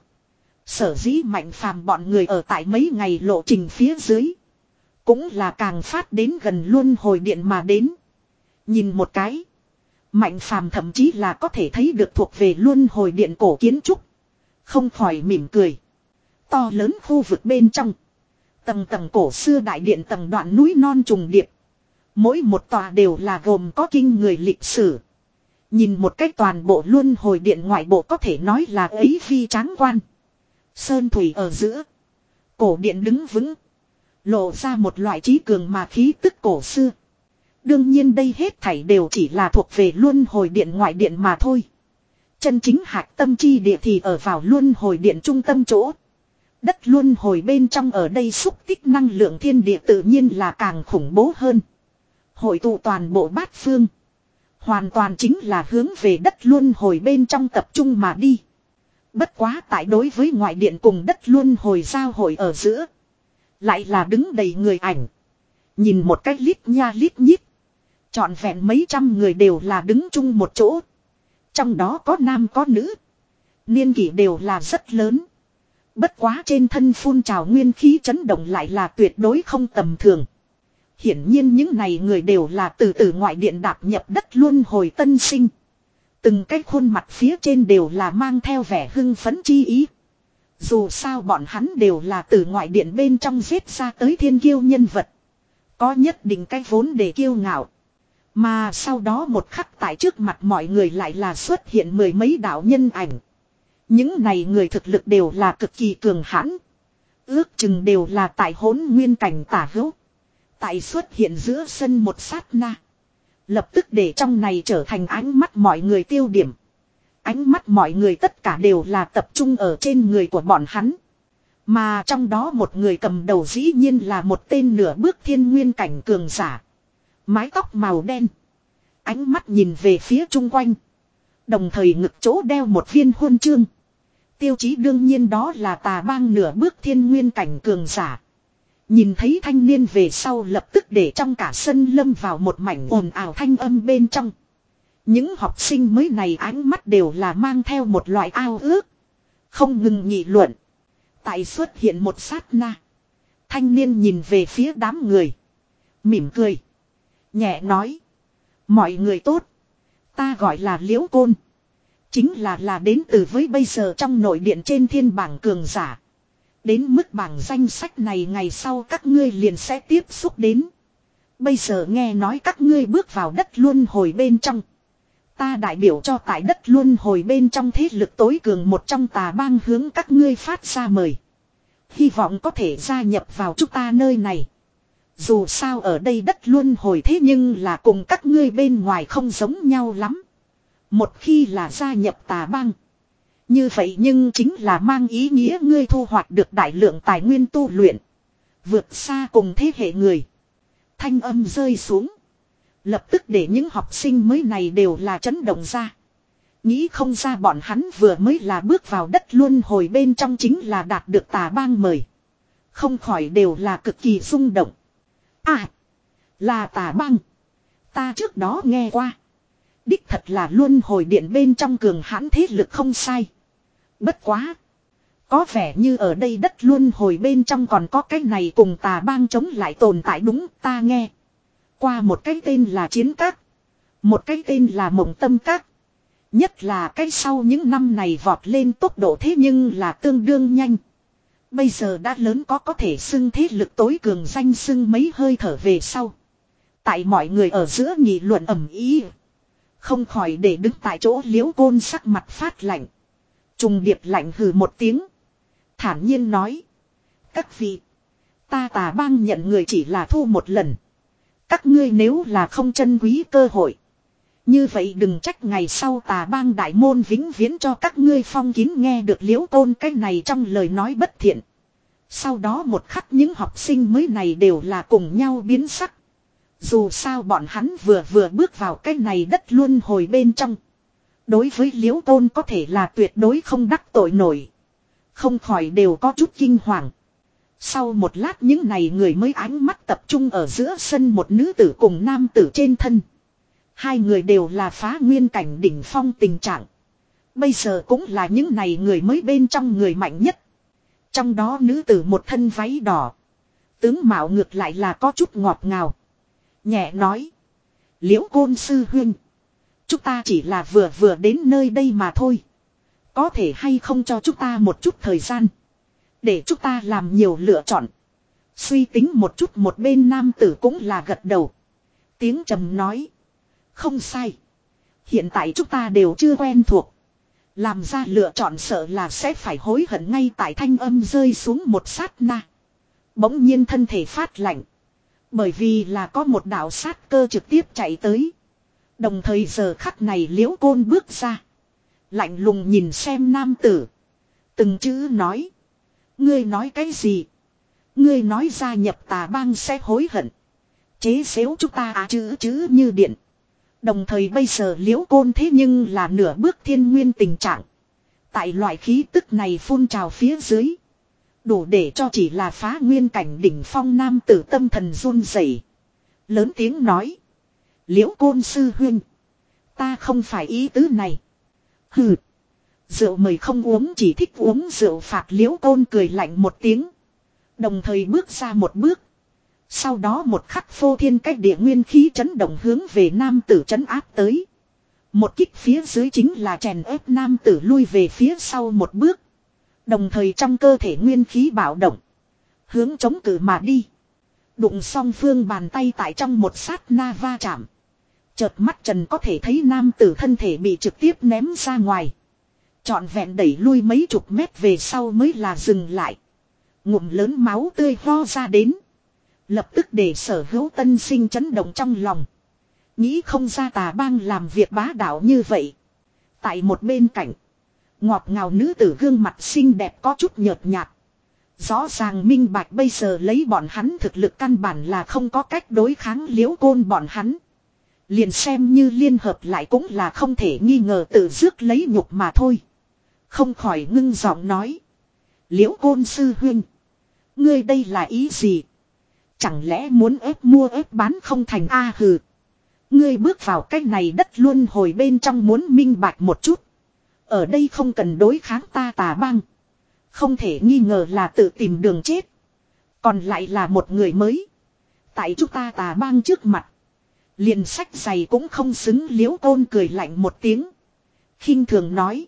Sở dĩ Mạnh Phàm bọn người ở tại mấy ngày lộ trình phía dưới. Cũng là càng phát đến gần luân hồi điện mà đến. Nhìn một cái. Mạnh Phàm thậm chí là có thể thấy được thuộc về luân hồi điện cổ kiến trúc. Không khỏi mỉm cười. To lớn khu vực bên trong. Tầng tầng cổ xưa đại điện tầng đoạn núi non trùng điệp. Mỗi một tòa đều là gồm có kinh người lịch sử. Nhìn một cách toàn bộ luân hồi điện ngoại bộ có thể nói là ấy phi tráng quan. Sơn thủy ở giữa. Cổ điện đứng vững. Lộ ra một loại trí cường mà khí tức cổ xưa. Đương nhiên đây hết thảy đều chỉ là thuộc về luân hồi điện ngoại điện mà thôi. Chân chính hạch tâm chi địa thì ở vào luân hồi điện trung tâm chỗ. Đất luân hồi bên trong ở đây xúc tích năng lượng thiên địa tự nhiên là càng khủng bố hơn. Hội tụ toàn bộ bát phương. Hoàn toàn chính là hướng về đất luân hồi bên trong tập trung mà đi. Bất quá tại đối với ngoại điện cùng đất luân hồi giao hội ở giữa. Lại là đứng đầy người ảnh. Nhìn một cách lít nha lít nhít. Trọn vẹn mấy trăm người đều là đứng chung một chỗ. Trong đó có nam có nữ. Niên kỷ đều là rất lớn. Bất quá trên thân phun trào nguyên khí chấn động lại là tuyệt đối không tầm thường. Hiển nhiên những này người đều là từ từ ngoại điện đạp nhập đất luân hồi tân sinh. Từng cái khuôn mặt phía trên đều là mang theo vẻ hưng phấn chi ý. Dù sao bọn hắn đều là từ ngoại điện bên trong giết ra tới thiên kiêu nhân vật. Có nhất định cái vốn để kiêu ngạo. Mà sau đó một khắc tại trước mặt mọi người lại là xuất hiện mười mấy đạo nhân ảnh. Những này người thực lực đều là cực kỳ cường hãn. Ước chừng đều là tại hỗn nguyên cảnh tả hữu. Tại xuất hiện giữa sân một sát na. Lập tức để trong này trở thành ánh mắt mọi người tiêu điểm. Ánh mắt mọi người tất cả đều là tập trung ở trên người của bọn hắn. Mà trong đó một người cầm đầu dĩ nhiên là một tên nửa bước thiên nguyên cảnh cường giả. Mái tóc màu đen. Ánh mắt nhìn về phía chung quanh. Đồng thời ngực chỗ đeo một viên huân chương. Tiêu chí đương nhiên đó là tà bang nửa bước thiên nguyên cảnh cường giả. Nhìn thấy thanh niên về sau lập tức để trong cả sân lâm vào một mảnh ồn ào thanh âm bên trong. Những học sinh mới này ánh mắt đều là mang theo một loại ao ước. Không ngừng nghị luận. Tại xuất hiện một sát na. Thanh niên nhìn về phía đám người. Mỉm cười. Nhẹ nói. Mọi người tốt. Ta gọi là Liễu Côn. Chính là là đến từ với bây giờ trong nội điện trên thiên bảng cường giả. Đến mức bảng danh sách này ngày sau các ngươi liền sẽ tiếp xúc đến. Bây giờ nghe nói các ngươi bước vào đất luân hồi bên trong. Ta đại biểu cho tại đất luân hồi bên trong thế lực tối cường một trong tà bang hướng các ngươi phát ra mời. Hy vọng có thể gia nhập vào chúng ta nơi này. Dù sao ở đây đất luân hồi thế nhưng là cùng các ngươi bên ngoài không giống nhau lắm. Một khi là gia nhập tà bang. Như vậy nhưng chính là mang ý nghĩa ngươi thu hoạch được đại lượng tài nguyên tu luyện. Vượt xa cùng thế hệ người. Thanh âm rơi xuống. Lập tức để những học sinh mới này đều là chấn động ra. Nghĩ không ra bọn hắn vừa mới là bước vào đất luân hồi bên trong chính là đạt được tà bang mời. Không khỏi đều là cực kỳ rung động. À, là tà bang. Ta trước đó nghe qua. Đích thật là luân hồi điện bên trong cường hãn thế lực không sai. Bất quá. Có vẻ như ở đây đất luân hồi bên trong còn có cái này cùng tà bang chống lại tồn tại đúng ta nghe. Qua một cái tên là Chiến Các. Một cái tên là Mộng Tâm Các. Nhất là cái sau những năm này vọt lên tốc độ thế nhưng là tương đương nhanh. Bây giờ đã lớn có có thể xưng thế lực tối cường danh xưng mấy hơi thở về sau. Tại mọi người ở giữa nghị luận ầm ĩ. Không khỏi để đứng tại chỗ Liễu Côn sắc mặt phát lạnh. Trùng điệp lạnh hừ một tiếng. Thản nhiên nói. Các vị. Ta tà bang nhận người chỉ là thu một lần. Các ngươi nếu là không trân quý cơ hội. Như vậy đừng trách ngày sau tà bang đại môn vĩnh viễn cho các ngươi phong kín nghe được Liễu Côn cái này trong lời nói bất thiện. Sau đó một khắc những học sinh mới này đều là cùng nhau biến sắc. Dù sao bọn hắn vừa vừa bước vào cái này đất luân hồi bên trong. Đối với Liễu Côn có thể là tuyệt đối không đắc tội nổi. Không khỏi đều có chút kinh hoàng. Sau một lát những này người mới ánh mắt tập trung ở giữa sân một nữ tử cùng nam tử trên thân. Hai người đều là phá nguyên cảnh đỉnh phong tình trạng. Bây giờ cũng là những này người mới bên trong người mạnh nhất. Trong đó nữ tử một thân váy đỏ. Tướng mạo ngược lại là có chút ngọt ngào. Nhẹ nói. Liễu Côn sư huynh. Chúng ta chỉ là vừa vừa đến nơi đây mà thôi. Có thể hay không cho chúng ta một chút thời gian. Để chúng ta làm nhiều lựa chọn. Suy tính một chút một bên nam tử cũng là gật đầu. Tiếng trầm nói. Không sai. Hiện tại chúng ta đều chưa quen thuộc. Làm ra lựa chọn sợ là sẽ phải hối hận ngay tại thanh âm rơi xuống một sát na. Bỗng nhiên thân thể phát lạnh. Bởi vì là có một đạo sát cơ trực tiếp chạy tới. Đồng thời giờ khắc này Liễu Côn bước ra. Lạnh lùng nhìn xem nam tử. Từng chữ nói. Ngươi nói cái gì? Ngươi nói gia nhập tà bang sẽ hối hận. Chế xếu chúng ta à chữ chữ như điện. Đồng thời bây giờ Liễu Côn thế nhưng là nửa bước thiên nguyên tình trạng. Tại loại khí tức này phun trào phía dưới. Đủ để cho chỉ là phá nguyên cảnh đỉnh phong nam tử tâm thần run rẩy. Lớn tiếng nói. Liễu Côn sư huynh. Ta không phải ý tứ này. Hừ. Rượu mời không uống chỉ thích uống rượu phạt Liễu Côn cười lạnh một tiếng. Đồng thời bước ra một bước. Sau đó một khắc phô thiên cách địa nguyên khí chấn động hướng về nam tử chấn áp tới. Một kích phía dưới chính là chèn ép nam tử lui về phía sau một bước. Đồng thời trong cơ thể nguyên khí bạo động. Hướng chống cự mà đi. Đụng song phương bàn tay tại trong một sát na va chạm. Chợt mắt trần có thể thấy nam tử thân thể bị trực tiếp ném ra ngoài. Trọn vẹn đẩy lui mấy chục mét về sau mới là dừng lại. Ngụm lớn máu tươi ho ra đến. Lập tức để sở hữu tân sinh chấn động trong lòng. Nghĩ không ra tà bang làm việc bá đạo như vậy. Tại một bên cạnh. Ngọt ngào nữ tử gương mặt xinh đẹp có chút nhợt nhạt. Rõ ràng minh bạch bây giờ lấy bọn hắn thực lực căn bản là không có cách đối kháng Liễu Côn bọn hắn. Liền xem như liên hợp lại cũng là không thể nghi ngờ tự rước lấy nhục mà thôi. Không khỏi ngưng giọng nói. Liễu Côn sư huynh. Ngươi đây là ý gì? Chẳng lẽ muốn ép mua ép bán không thành a hừ. Ngươi bước vào cái này đất luân hồi bên trong muốn minh bạch một chút. Ở đây không cần đối kháng ta tà bang. Không thể nghi ngờ là tự tìm đường chết. Còn lại là một người mới. Tại chúng ta tà bang trước mặt. Liền sách giày cũng không xứng. Liễu Côn cười lạnh một tiếng. Khinh thường nói.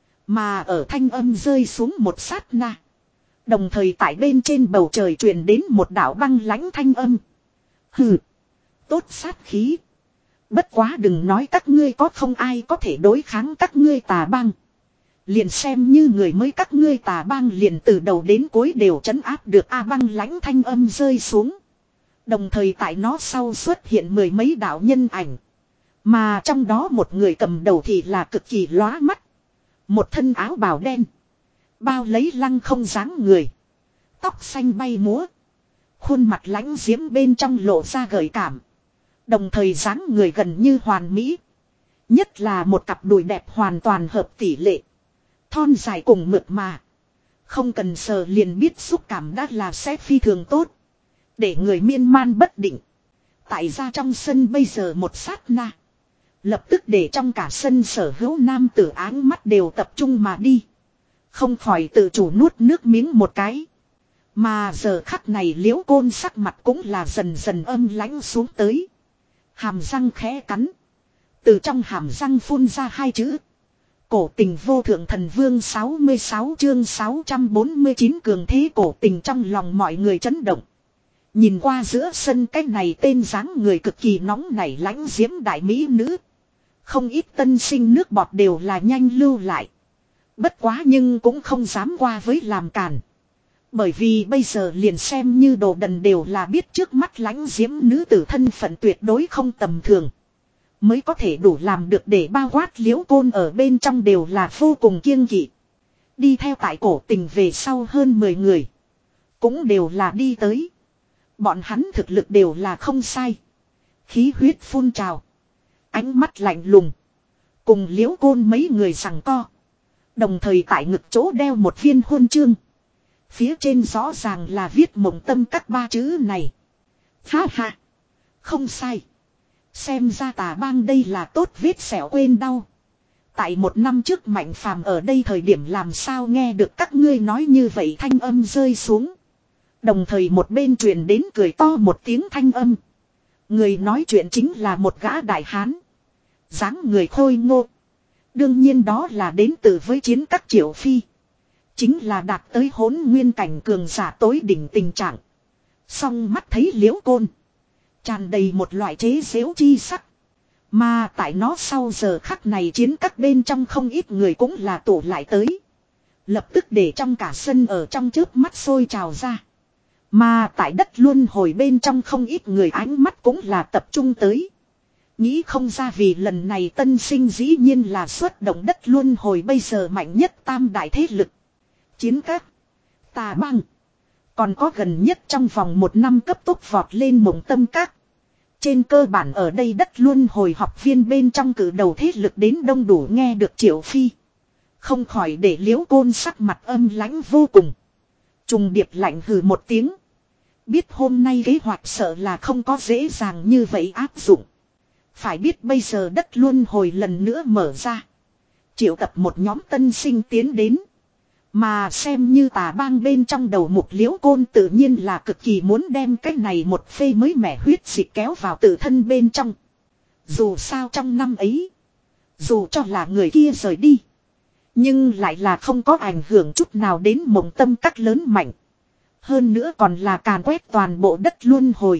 Mà ở thanh âm rơi xuống một sát na. Đồng thời tại bên trên bầu trời truyền đến một đạo băng lãnh thanh âm. Hừ. Tốt sát khí. Bất quá đừng nói các ngươi có không ai có thể đối kháng các ngươi tà bang. Liền xem như người mới các ngươi tà bang liền từ đầu đến cuối đều trấn áp được A băng lãnh thanh âm rơi xuống. Đồng thời tại nó sau xuất hiện mười mấy đạo nhân ảnh. Mà trong đó một người cầm đầu thì là cực kỳ lóa mắt. Một thân áo bào đen. Bao lấy lăng không dáng người. Tóc xanh bay múa. Khuôn mặt lãnh diễm bên trong lộ ra gợi cảm. Đồng thời dáng người gần như hoàn mỹ. Nhất là một cặp đùi đẹp hoàn toàn hợp tỷ lệ. Thon dài cùng mượt mà. Không cần sờ liền biết xúc cảm đã là sẽ phi thường tốt. Để người miên man bất định. Tại ra trong sân bây giờ một sát na. Lập tức để trong cả sân sở hữu nam tử áng mắt đều tập trung mà đi. Không khỏi tự chủ nuốt nước miếng một cái. Mà giờ khắc này Liễu Côn sắc mặt cũng là dần dần âm lãnh xuống tới. Hàm răng khẽ cắn. Từ trong hàm răng phun ra hai chữ. Cổ tình vô thượng thần vương sáu mươi sáu chương sáu trăm bốn mươi chín cường thế cổ tình trong lòng mọi người chấn động. Nhìn qua giữa sân cái này tên dáng người cực kỳ nóng nảy lãnh diễm đại mỹ nữ. Không ít tân sinh nước bọt đều là nhanh lưu lại. Bất quá nhưng cũng không dám qua với làm càn. Bởi vì bây giờ liền xem như đồ đần đều là biết trước mắt lãnh diễm nữ tử thân phận tuyệt đối không tầm thường. Mới có thể đủ làm được để bao quát Liễu Côn ở bên trong đều là vô cùng kiêng kỵ. Đi theo tại cổ tình về sau hơn mười người. Cũng đều là đi tới. Bọn hắn thực lực đều là không sai. Khí huyết phun trào. Ánh mắt lạnh lùng. Cùng Liễu Côn mấy người giằng co. Đồng thời tại ngực chỗ đeo một viên huân chương. Phía trên rõ ràng là viết mộng tâm các ba chữ này. Ha ha. Không sai. Xem ra tà bang đây là tốt vết sẹo quên đau. Tại một năm trước Mạnh Phàm ở đây thời điểm làm sao nghe được các ngươi nói như vậy thanh âm rơi xuống. Đồng thời một bên truyền đến cười to một tiếng thanh âm. Người nói chuyện chính là một gã đại hán. Dáng người khôi ngô. Đương nhiên đó là đến từ với chiến các Triệu Phi. Chính là đạt tới hỗn nguyên cảnh cường giả tối đỉnh tình trạng. Song mắt thấy Liễu Côn. Tràn đầy một loại chế giễu chi sắc. Mà tại nó sau giờ khắc này chiến các bên trong không ít người cũng là tụ lại tới. Lập tức để trong cả sân ở trong chớp mắt sôi trào ra. Mà tại đất luân hồi bên trong không ít người ánh mắt cũng là tập trung tới. Nghĩ không ra vì lần này tân sinh dĩ nhiên là xuất động đất luân hồi bây giờ mạnh nhất tam đại thế lực. Chiến các, tà bang. Còn có gần nhất trong vòng một năm cấp tốc vọt lên mộng tâm các. Trên cơ bản ở đây đất luân hồi học viên bên trong cử đầu thế lực đến đông đủ nghe được Triệu Phi. Không khỏi để Liễu Côn sắc mặt âm lãnh vô cùng. Trùng điệp lạnh hừ một tiếng. Biết hôm nay kế hoạch sợ là không có dễ dàng như vậy áp dụng. Phải biết bây giờ đất luân hồi lần nữa mở ra. Triệu tập một nhóm tân sinh tiến đến. Mà xem như tà bang bên trong đầu mục Liễu Côn tự nhiên là cực kỳ muốn đem cái này một phê mới mẻ huyết dịch kéo vào tự thân bên trong. Dù sao trong năm ấy. Dù cho là người kia rời đi. Nhưng lại là không có ảnh hưởng chút nào đến mộng tâm các lớn mạnh. Hơn nữa còn là càn quét toàn bộ đất luân hồi.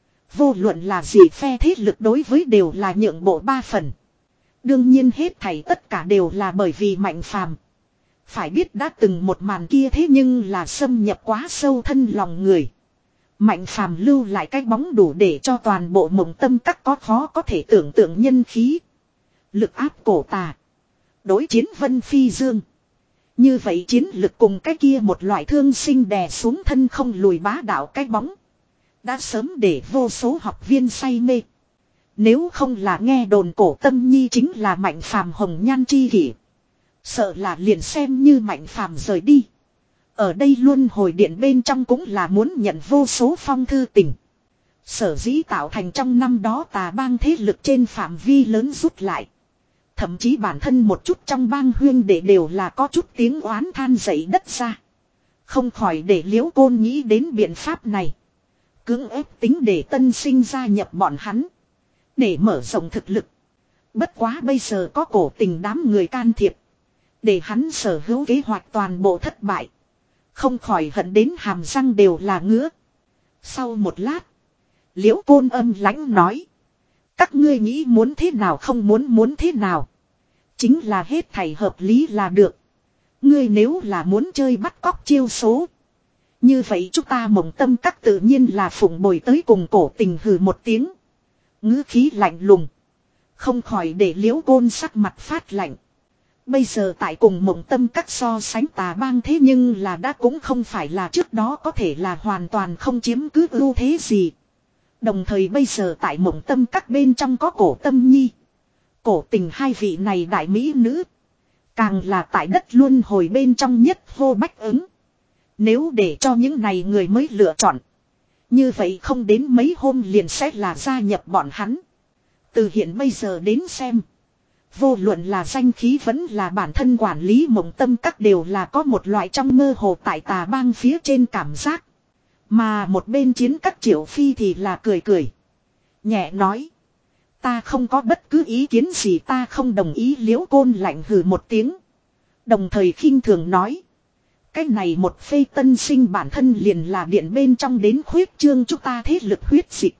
Vô luận là gì phe thế lực đối với đều là nhượng bộ ba phần. Đương nhiên hết thảy tất cả đều là bởi vì Mạnh Phàm. Phải biết đã từng một màn kia thế nhưng là xâm nhập quá sâu thân lòng người. Mạnh Phàm lưu lại cái bóng đủ để cho toàn bộ mộng tâm các có khó có thể tưởng tượng nhân khí. Lực áp cổ tà. Đối chiến Vân Phi Dương. Như vậy chiến lực cùng cái kia một loại thương sinh đè xuống thân không lùi bá đạo cái bóng. Đã sớm để vô số học viên say mê. Nếu không là nghe đồn cổ Tâm Nhi chính là Mạnh Phàm hồng nhan chi kỷ. Sợ là liền xem như Mạnh Phàm rời đi. Ở đây luân hồi điện bên trong cũng là muốn nhận vô số phong thư tình. Sở dĩ tạo thành trong năm đó tà bang thế lực trên phạm vi lớn rút lại. Thậm chí bản thân một chút trong bang huyên để đều là có chút tiếng oán than dậy đất ra. Không khỏi để Liễu Côn nghĩ đến biện pháp này. Cưỡng ép tính để tân sinh gia nhập bọn hắn. Để mở rộng thực lực. Bất quá bây giờ có Cổ Tình đám người can thiệp. Để hắn sở hữu kế hoạch toàn bộ thất bại. Không khỏi hận đến hàm răng đều là ngứa. Sau một lát. Liễu Côn âm lãnh nói. Các ngươi nghĩ muốn thế nào không muốn muốn thế nào. Chính là hết thảy hợp lý là được. Ngươi nếu là muốn chơi bắt cóc chiêu số. Như vậy chúng ta Mộng Tâm Các tự nhiên là phụng bồi tới cùng Cổ Tình hừ một tiếng. Ngữ khí lạnh lùng. Không khỏi để Liễu Côn sắc mặt phát lạnh. Bây giờ tại cùng Mộng Tâm Các so sánh Tà Bang thế nhưng là đã cũng không phải là trước đó có thể là hoàn toàn không chiếm cứ ưu thế gì. Đồng thời bây giờ tại Mộng Tâm Các bên trong có Cổ Tâm Nhi. Cổ Tình hai vị này đại mỹ nữ. Càng là tại đất luân hồi bên trong nhất hô bách ứng. Nếu để cho những này người mới lựa chọn. Như vậy không đến mấy hôm liền sẽ là gia nhập bọn hắn. Từ hiện bây giờ đến xem. Vô luận là danh khí vẫn là bản thân quản lý Mộng Tâm Các đều là có một loại trong mơ hồ tại Tà Bang phía trên cảm giác. Mà một bên Chiến Các Triệu Phi thì là cười cười. Nhẹ nói. Ta không có bất cứ ý kiến gì, ta không đồng ý. Liễu Côn lạnh hừ một tiếng. Đồng thời khinh thường nói. Cái này một phê tân sinh bản thân liền là điện bên trong đến khuyết trương chúng ta thế lực huyết dịch.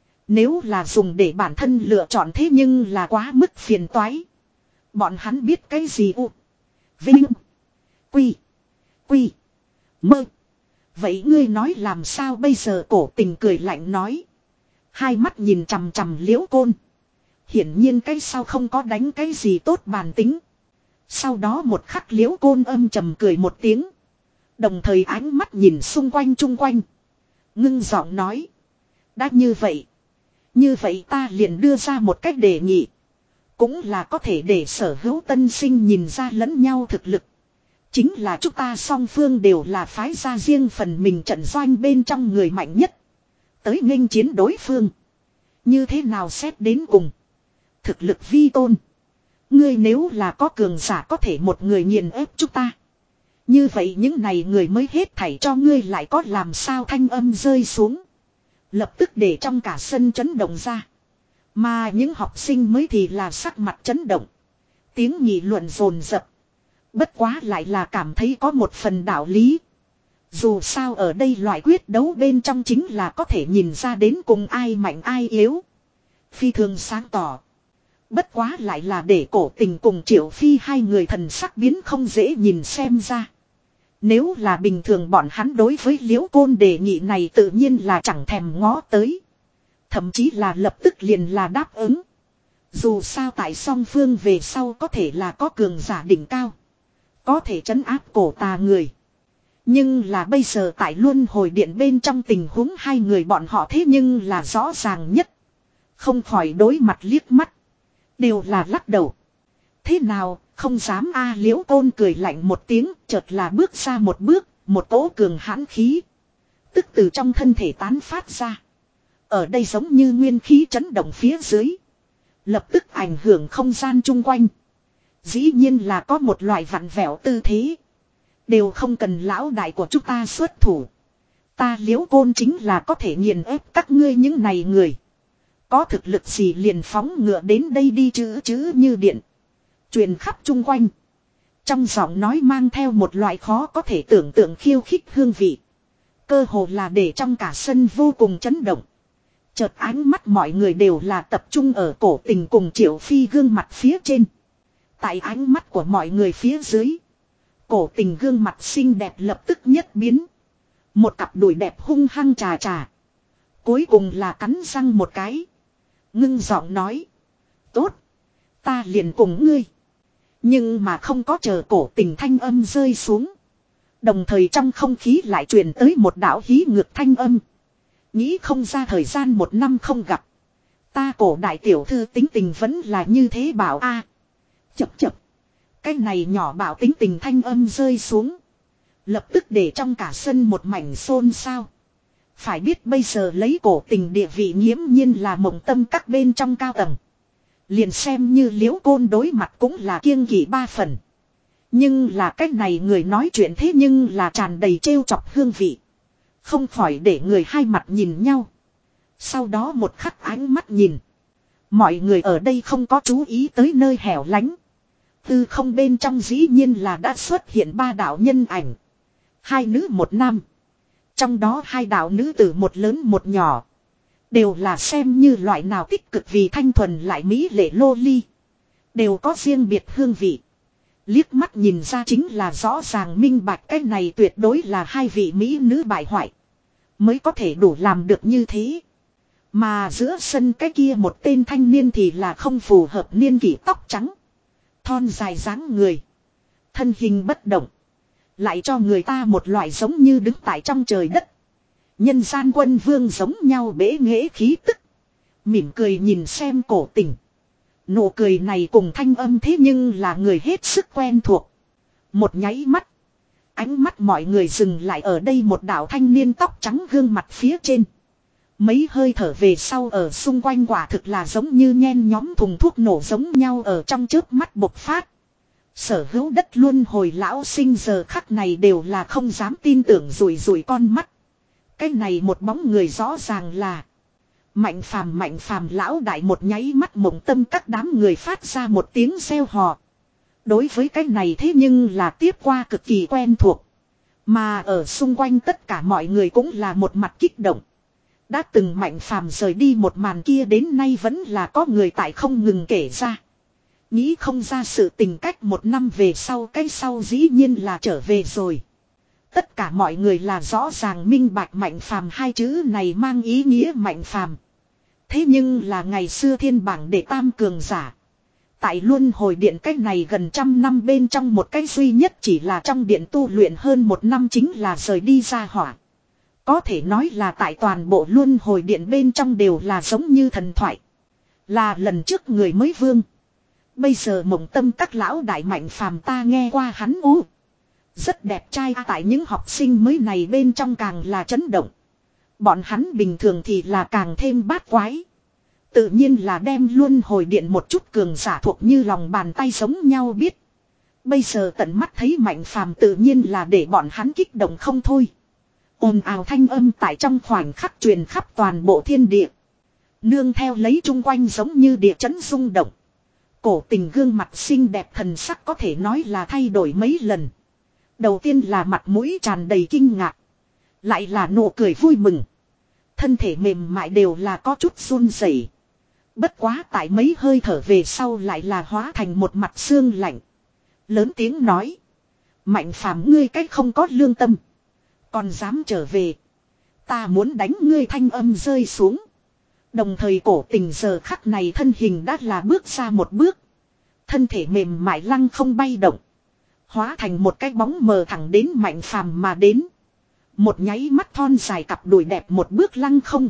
Nếu là dùng để bản thân lựa chọn thế nhưng là quá mức phiền toái. Bọn hắn biết cái gì u. Vinh. Quy. Quy. Mơ. Vậy ngươi nói làm sao bây giờ? Cổ Tình cười lạnh nói. Hai mắt nhìn chằm chằm Liễu Côn. Hiển nhiên cái sau không có đánh cái gì tốt bản tính. Sau đó một khắc Liễu Côn âm trầm cười một tiếng. Đồng thời ánh mắt nhìn xung quanh chung quanh. Ngưng giọng nói. Đã như vậy. Như vậy ta liền đưa ra một cách đề nghị. Cũng là có thể để sở hữu tân sinh nhìn ra lẫn nhau thực lực. Chính là chúng ta song phương đều là phái ra riêng phần mình trận doanh bên trong người mạnh nhất. Tới nghênh chiến đối phương. Như thế nào xét đến cùng. Thực lực vi tôn. Ngươi nếu là có cường giả có thể một người nghiền ép chúng ta. Như vậy những này người mới hết thảy cho ngươi lại có làm sao. Thanh âm rơi xuống. Lập tức để trong cả sân chấn động ra. Mà những học sinh mới thì là sắc mặt chấn động. Tiếng nghị luận dồn dập. Bất quá lại là cảm thấy có một phần đạo lý. Dù sao ở đây loại quyết đấu bên trong chính là có thể nhìn ra đến cùng ai mạnh ai yếu. Phi thường sáng tỏ. Bất quá lại là để Cổ Tình cùng Triệu Phi hai người thần sắc biến không dễ nhìn xem ra. Nếu là bình thường bọn hắn đối với Liễu Côn đề nghị này tự nhiên là chẳng thèm ngó tới. Thậm chí là lập tức liền là đáp ứng. Dù sao tại song phương về sau có thể là có cường giả đỉnh cao. Có thể trấn áp cổ tà người. Nhưng là bây giờ tại luân hồi điện bên trong tình huống hai người bọn họ thế nhưng là rõ ràng nhất. Không khỏi đối mặt liếc mắt. Đều là lắc đầu. Thế nào, không dám a. Liễu Côn cười lạnh một tiếng, chợt là bước ra một bước, một cỗ cường hãn khí. Tức từ trong thân thể tán phát ra. Ở đây giống như nguyên khí chấn động phía dưới. Lập tức ảnh hưởng không gian chung quanh. Dĩ nhiên là có một loại vặn vẹo tư thế. Đều không cần lão đại của chúng ta xuất thủ. Ta Liễu Côn chính là có thể nghiền ép các ngươi những này người. Có thực lực gì liền phóng ngựa đến đây đi chữ chữ như điện. Truyền khắp chung quanh. Trong giọng nói mang theo một loại khó có thể tưởng tượng khiêu khích hương vị. Cơ hồ là để trong cả sân vô cùng chấn động. Chợt ánh mắt mọi người đều là tập trung ở Cổ Tình cùng Triệu Phi gương mặt phía trên. Tại ánh mắt của mọi người phía dưới. Cổ Tình gương mặt xinh đẹp lập tức nhất biến. Một cặp đùi đẹp hung hăng trà trà. Cuối cùng là cắn răng một cái. Ngưng giọng nói. Tốt. Ta liền cùng ngươi. Nhưng mà không có chờ Cổ Tình thanh âm rơi xuống. Đồng thời trong không khí lại truyền tới một đạo hí ngược thanh âm. Nghĩ không ra thời gian một năm không gặp. Ta Cổ đại tiểu thư tính tình vẫn là như thế bảo a. À, chập chập. Cái này nhỏ bảo tính tình thanh âm rơi xuống. Lập tức để trong cả sân một mảnh xôn xao. Phải biết bây giờ lấy Cổ Tình địa vị nghiễm nhiên là Mộng Tâm các bên trong cao tầng. Liền xem như Liễu Côn đối mặt cũng là kiêng kỵ ba phần. Nhưng là cách này người nói chuyện thế nhưng là tràn đầy trêu chọc hương vị. Không khỏi để người hai mặt nhìn nhau. Sau đó một khắc ánh mắt nhìn. Mọi người ở đây không có chú ý tới nơi hẻo lánh. Tư không bên trong dĩ nhiên là đã xuất hiện ba đạo nhân ảnh. Hai nữ một nam. Trong đó hai đạo nữ tử một lớn một nhỏ. Đều là xem như loại nào tích cực vì thanh thuần lại mỹ lệ lô ly. Đều có riêng biệt hương vị. Liếc mắt nhìn ra chính là rõ ràng minh bạch cái này tuyệt đối là hai vị mỹ nữ bại hoại. Mới có thể đủ làm được như thế. Mà giữa sân cái kia một tên thanh niên thì là không phù hợp niên kỷ tóc trắng. Thon dài dáng người. Thân hình bất động. Lại cho người ta một loại giống như đứng tại trong trời đất. Nhân gian quân vương giống nhau bế nghệ khí tức. Mỉm cười nhìn xem Cổ Tình. Nụ cười này cùng thanh âm thế nhưng là người hết sức quen thuộc. Một nháy mắt. Ánh mắt mọi người dừng lại ở đây một đạo thanh niên tóc trắng gương mặt phía trên. Mấy hơi thở về sau ở xung quanh quả thực là giống như nhen nhóm thùng thuốc nổ giống nhau ở trong chớp mắt bộc phát. Sở hữu đất luân hồi lão sinh giờ khắc này đều là không dám tin tưởng rủi rủi con mắt. Cái này một bóng người rõ ràng là Mạnh Phàm. Mạnh Phàm lão đại một nháy mắt mộng tâm các đám người phát ra một tiếng reo hò. Đối với cái này thế nhưng là tiếp qua cực kỳ quen thuộc. Mà ở xung quanh tất cả mọi người cũng là một mặt kích động. Đã từng Mạnh Phàm rời đi một màn kia đến nay vẫn là có người tại không ngừng kể ra. Nghĩ không ra sự tình cách một năm về sau cái sau dĩ nhiên là trở về rồi. Tất cả mọi người là rõ ràng minh bạch Mạnh Phàm hai chữ này mang ý nghĩa Mạnh Phàm. Thế nhưng là ngày xưa thiên bảng để tam cường giả. Tại luân hồi điện cách này gần trăm năm bên trong một cái duy nhất chỉ là trong điện tu luyện hơn một năm chính là rời đi ra hỏa. Có thể nói là tại toàn bộ luân hồi điện bên trong đều là giống như thần thoại. Là lần trước người mới vương. Bây giờ mộng tâm các lão đại Mạnh Phàm ta nghe qua hắn u. Rất đẹp trai tại những học sinh mới này bên trong càng là chấn động. Bọn hắn bình thường thì là càng thêm bát quái. Tự nhiên là đem luân hồi điện một chút cường giả thuộc như lòng bàn tay giống nhau biết. Bây giờ tận mắt thấy Mạnh Phàm tự nhiên là để bọn hắn kích động không thôi. Ồn ào thanh âm tại trong khoảnh khắc truyền khắp toàn bộ thiên địa. Nương theo lấy chung quanh giống như địa chấn rung động. Cổ Tình gương mặt xinh đẹp thần sắc có thể nói là thay đổi mấy lần. Đầu tiên là mặt mũi tràn đầy kinh ngạc. Lại là nụ cười vui mừng. Thân thể mềm mại đều là có chút run rẩy. Bất quá tại mấy hơi thở về sau lại là hóa thành một mặt xương lạnh. Lớn tiếng nói. Mạnh Phàm ngươi cách không có lương tâm. Còn dám trở về. Ta muốn đánh ngươi thanh âm rơi xuống. Đồng thời Cổ Tình giờ khắc này thân hình đã là bước ra một bước. Thân thể mềm mại lăng không bay động. Hóa thành một cái bóng mờ thẳng đến Mạnh Phàm mà đến. Một nháy mắt thon dài cặp đùi đẹp một bước lăng không.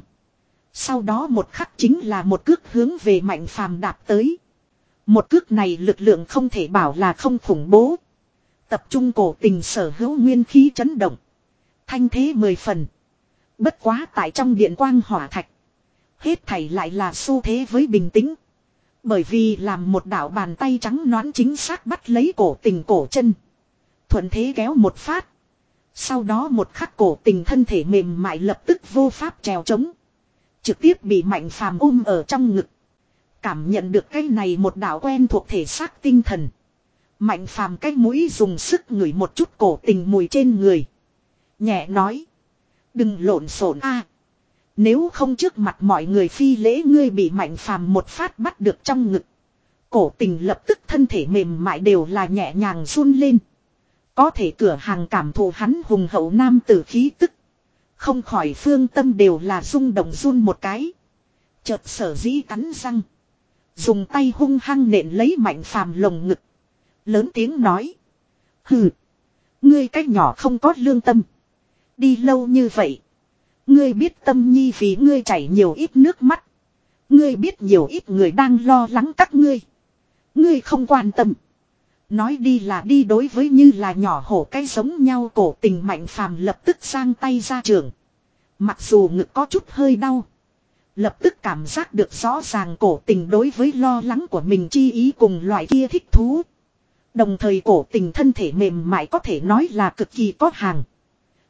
Sau đó một khắc chính là một cước hướng về Mạnh Phàm đạp tới. Một cước này lực lượng không thể bảo là không khủng bố. Tập trung Cổ Tình sở hữu nguyên khí chấn động. Thanh thế mười phần. Bất quá tại trong điện quang hỏa thạch. Hết thảy lại là xu thế với bình tĩnh. Bởi vì làm một đạo bàn tay trắng nõn chính xác bắt lấy Cổ Tình cổ chân. Thuận thế kéo một phát. Sau đó một khắc Cổ Tình thân thể mềm mại lập tức vô pháp trèo trống. Trực tiếp bị Mạnh Phàm ôm ở trong ngực. Cảm nhận được cái này một đạo quen thuộc thể xác tinh thần. Mạnh Phàm cái mũi dùng sức ngửi một chút Cổ Tình mùi trên người. Nhẹ nói. Đừng lộn xộn a. Nếu không trước mặt mọi người phi lễ ngươi bị Mạnh Phàm một phát bắt được trong ngực. Cổ Tình lập tức thân thể mềm mại đều là nhẹ nhàng run lên. Có thể cửa hàng cảm thụ hắn hùng hậu nam tử khí tức. Không khỏi phương tâm đều là rung động run một cái. Chợt sở dĩ cắn răng. Dùng tay hung hăng nện lấy Mạnh Phàm lồng ngực. Lớn tiếng nói. Hừ. Ngươi cách nhỏ không có lương tâm. Đi lâu như vậy. Ngươi biết Tâm Nhi vì ngươi chảy nhiều ít nước mắt. Ngươi biết nhiều ít người đang lo lắng các ngươi. Ngươi không quan tâm. Nói đi là đi đối với như là nhỏ hổ cái giống nhau Cổ Tình Mạnh Phàm lập tức giang tay ra trường. Mặc dù ngực có chút hơi đau. Lập tức cảm giác được rõ ràng Cổ Tình đối với lo lắng của mình chi ý cùng loại kia thích thú. Đồng thời Cổ Tình thân thể mềm mại có thể nói là cực kỳ có hàng.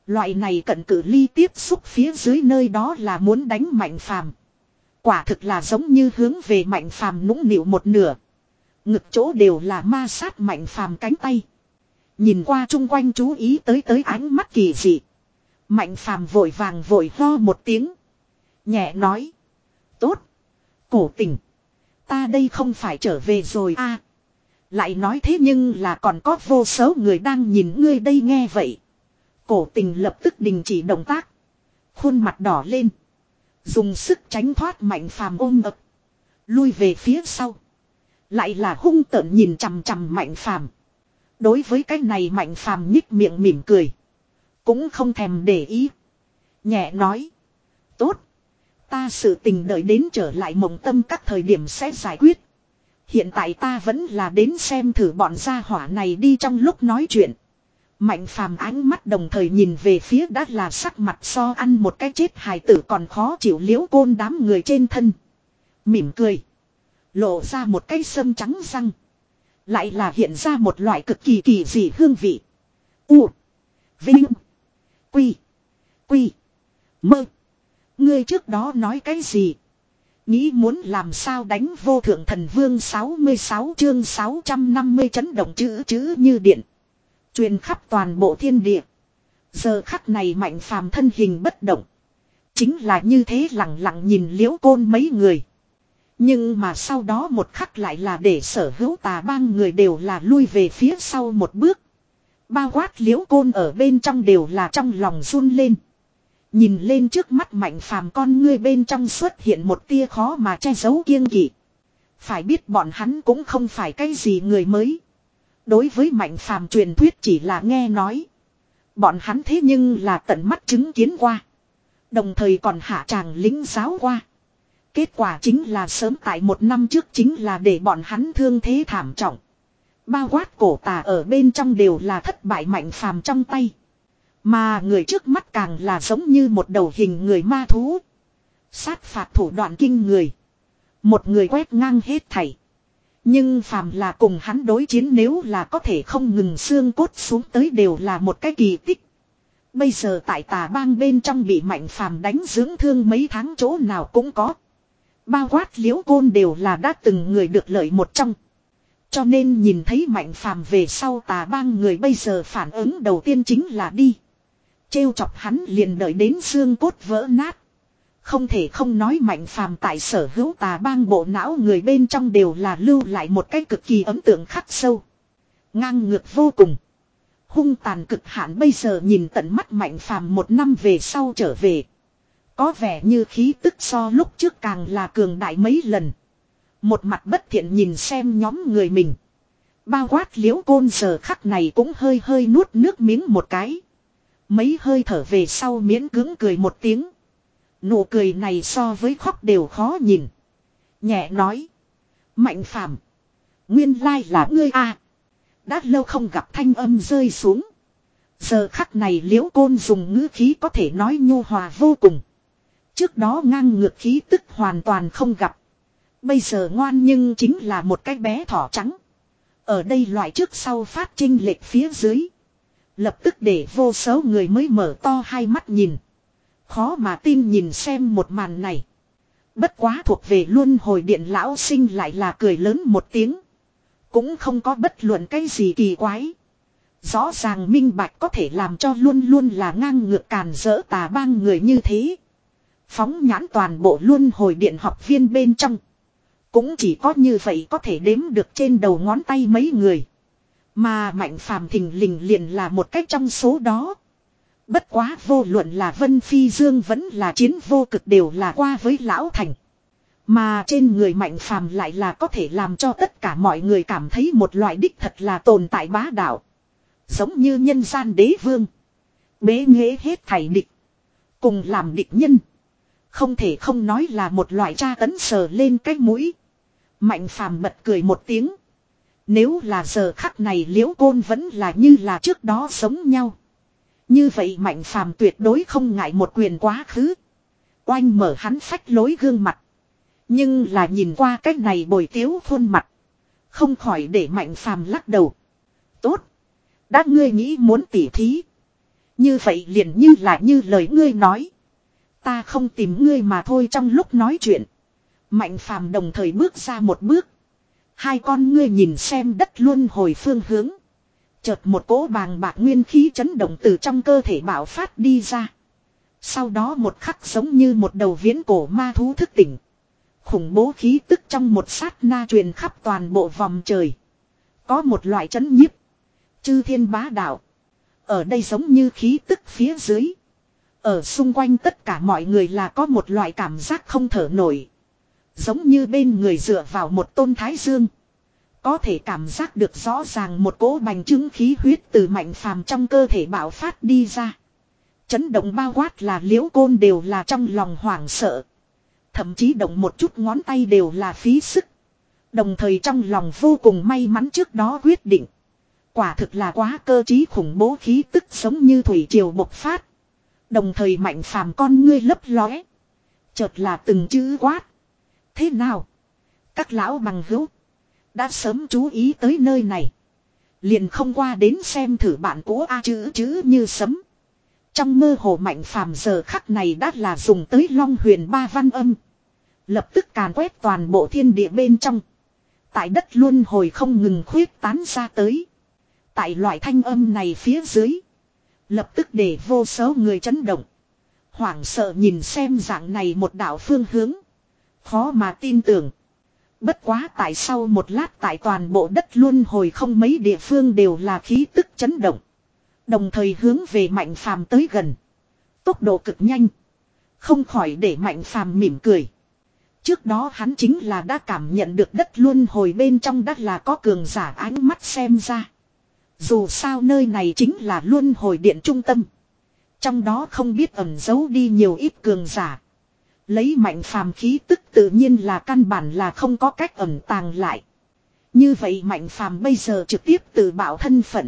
Loại này cận cự ly tiếp xúc phía dưới nơi đó là muốn đánh Mạnh Phàm. Quả thực là giống như hướng về Mạnh Phàm nũng nịu một nửa. Ngực chỗ đều là ma sát Mạnh Phàm cánh tay. Nhìn qua chung quanh chú ý tới tới ánh mắt kỳ dị. Mạnh Phàm vội vàng vội ho một tiếng. Nhẹ nói. Tốt. Cổ Tình. Ta đây không phải trở về rồi a. Lại nói thế nhưng là còn có vô số người đang nhìn ngươi đây nghe vậy. Cổ Tình lập tức đình chỉ động tác. Khuôn mặt đỏ lên. Dùng sức tránh thoát Mạnh Phàm ôm ập. Lui về phía sau. Lại là hung tợn nhìn chằm chằm Mạnh Phàm. Đối với cái này Mạnh Phàm nhích miệng mỉm cười. Cũng không thèm để ý. Nhẹ nói. Tốt. Ta sự tình đợi đến trở lại Mộng Tâm các thời điểm sẽ giải quyết. Hiện tại ta vẫn là đến xem thử bọn gia hỏa này đi trong lúc nói chuyện. Mạnh Phàm ánh mắt đồng thời nhìn về phía đã là sắc mặt so ăn một cái chết hài tử còn khó chịu Liễu Côn đám người trên thân. Mỉm cười. Lộ ra một cái sâm trắng răng. Lại là hiện ra một loại cực kỳ kỳ dị hương vị. U. Vinh. Quy. Quy. Mơ. Ngươi trước đó nói cái gì? Nghĩ muốn làm sao đánh vô thượng thần vương sáu mươi sáu chương sáu trăm năm mươi chấn động chữ chữ như điện. Truyền khắp toàn bộ thiên địa. Giờ khắc này Mạnh Phàm thân hình bất động. Chính là như thế lặng lặng nhìn Liễu Côn mấy người. Nhưng mà sau đó một khắc lại là để sở hữu tà bang người đều là lui về phía sau một bước. Bao quát Liễu Côn ở bên trong đều là trong lòng run lên. Nhìn lên trước mắt Mạnh Phàm con ngươi bên trong xuất hiện một tia khó mà che giấu kiêng kỵ. Phải biết bọn hắn cũng không phải cái gì người mới. Đối với Mạnh Phàm truyền thuyết chỉ là nghe nói. Bọn hắn thế nhưng là tận mắt chứng kiến qua. Đồng thời còn hạ tràng lính giáo qua. Kết quả chính là sớm tại một năm trước chính là để bọn hắn thương thế thảm trọng. Bao quát cổ tà ở bên trong đều là thất bại Mạnh Phàm trong tay. Mà người trước mắt càng là giống như một đầu hình người ma thú. Sát phạt thủ đoạn kinh người. Một người quét ngang hết thảy. Nhưng phàm là cùng hắn đối chiến nếu là có thể không ngừng xương cốt xuống tới đều là một cái kỳ tích. Bây giờ tại tà bang bên trong bị Mạnh Phàm đánh dưỡng thương mấy tháng chỗ nào cũng có. Bao quát Liễu Côn đều là đã từng người được lợi một trong. Cho nên nhìn thấy Mạnh Phàm về sau tà bang người bây giờ phản ứng đầu tiên chính là đi. Trêu chọc hắn liền đợi đến xương cốt vỡ nát. Không thể không nói Mạnh Phàm tại sở hữu tà bang bộ não người bên trong đều là lưu lại một cái cực kỳ ấn tượng khắc sâu. Ngang ngược vô cùng. Hung tàn cực hạn bây giờ nhìn tận mắt Mạnh Phàm một năm về sau trở về. Có vẻ như khí tức so lúc trước càng là cường đại mấy lần. Một mặt bất thiện nhìn xem nhóm người mình. Bao quát Liễu Côn giờ khắc này cũng hơi hơi nuốt nước miếng một cái. Mấy hơi thở về sau miễn cưỡng cười một tiếng. Nụ cười này so với khóc đều khó nhìn. Nhẹ nói. Mạnh Phàm, nguyên lai là ngươi a. Đã lâu không gặp thanh âm rơi xuống. Giờ khắc này Liễu Côn dùng ngữ khí có thể nói nhu hòa vô cùng. Trước đó ngang ngược khí tức hoàn toàn không gặp. Bây giờ ngoan nhưng chính là một cái bé thỏ trắng. Ở đây loại trước sau phát chênh lệch phía dưới. Lập tức để vô số người mới mở to hai mắt nhìn. Khó mà tin nhìn xem một màn này. Bất quá thuộc về luân hồi điện lão sinh lại là cười lớn một tiếng. Cũng không có bất luận cái gì kỳ quái. Rõ ràng minh bạch có thể làm cho luôn luôn là ngang ngược càn rỡ tà bang người như thế. Phóng nhãn toàn bộ luân hồi điện học viên bên trong. Cũng chỉ có như vậy có thể đếm được trên đầu ngón tay mấy người. Mà Mạnh Phàm thình lình liền là một cách trong số đó. Bất quá vô luận là Vân Phi Dương vẫn là Chiến Vô Cực đều là qua với Lão Thành. Mà trên người Mạnh Phàm lại là có thể làm cho tất cả mọi người cảm thấy một loại đích thật là tồn tại bá đạo. Giống như nhân gian đế vương. Bế nghệ hết thảy địch. Cùng làm địch nhân. Không thể không nói là một loại tra tấn sờ lên cái mũi. Mạnh Phàm bật cười một tiếng. Nếu là giờ khắc này Liễu Côn vẫn là như là trước đó sống nhau. Như vậy Mạnh Phàm tuyệt đối không ngại một quyền quá khứ. Oanh mở hắn phách lối gương mặt. Nhưng là nhìn qua cách này bồi tiếu khuôn mặt. Không khỏi để Mạnh Phàm lắc đầu. Tốt. Đã ngươi nghĩ muốn tỉ thí. Như vậy liền như là như lời ngươi nói. Ta không tìm ngươi mà thôi. Trong lúc nói chuyện, Mạnh Phàm đồng thời bước ra một bước. Hai con ngươi nhìn xem đất luân hồi phương hướng. Chợt một cỗ bàng bạc nguyên khí chấn động từ trong cơ thể bạo phát đi ra. Sau đó một khắc giống như một đầu viễn cổ ma thú thức tỉnh. Khủng bố khí tức trong một sát na truyền khắp toàn bộ vòng trời. Có một loại chấn nhiếp. Chư thiên bá đạo. Ở đây giống như khí tức phía dưới. Ở xung quanh tất cả mọi người là có một loại cảm giác không thở nổi. Giống như bên người dựa vào một tôn thái dương. Có thể cảm giác được rõ ràng một cỗ bành trướng khí huyết từ Mạnh Phàm trong cơ thể bạo phát đi ra. Chấn động bao quát là Liễu Côn đều là trong lòng hoảng sợ. Thậm chí động một chút ngón tay đều là phí sức. Đồng thời trong lòng vô cùng may mắn trước đó quyết định. Quả thực là quá cơ trí khủng bố khí tức giống như thủy triều bộc phát. Đồng thời Mạnh Phàm con ngươi lấp lóe. Chợt là từng chữ quát. Thế nào? Các lão bằng hữu đã sớm chú ý tới nơi này. Liền không qua đến xem thử bạn của A chữ chữ như sấm. Trong mơ hồ Mạnh Phàm giờ khắc này đã là dùng tới Long Huyền ba văn âm. Lập tức càn quét toàn bộ thiên địa bên trong. Tại đất luân hồi không ngừng khuyết tán ra tới. Tại loại thanh âm này phía dưới. Lập tức để vô số người chấn động. Hoảng sợ nhìn xem dạng này một đạo phương hướng. Khó mà tin tưởng. Bất quá tại sau một lát tại toàn bộ đất luân hồi không mấy địa phương đều là khí tức chấn động. Đồng thời hướng về Mạnh Phàm tới gần. Tốc độ cực nhanh. Không khỏi để Mạnh Phàm mỉm cười. Trước đó hắn chính là đã cảm nhận được đất luân hồi bên trong đất là có cường giả ánh mắt xem ra. Dù sao nơi này chính là luân hồi điện trung tâm. Trong đó không biết ẩn giấu đi nhiều ít cường giả. Lấy Mạnh Phàm khí tức tự nhiên là căn bản là không có cách ẩn tàng lại. Như vậy Mạnh Phàm bây giờ trực tiếp tự bảo thân phận.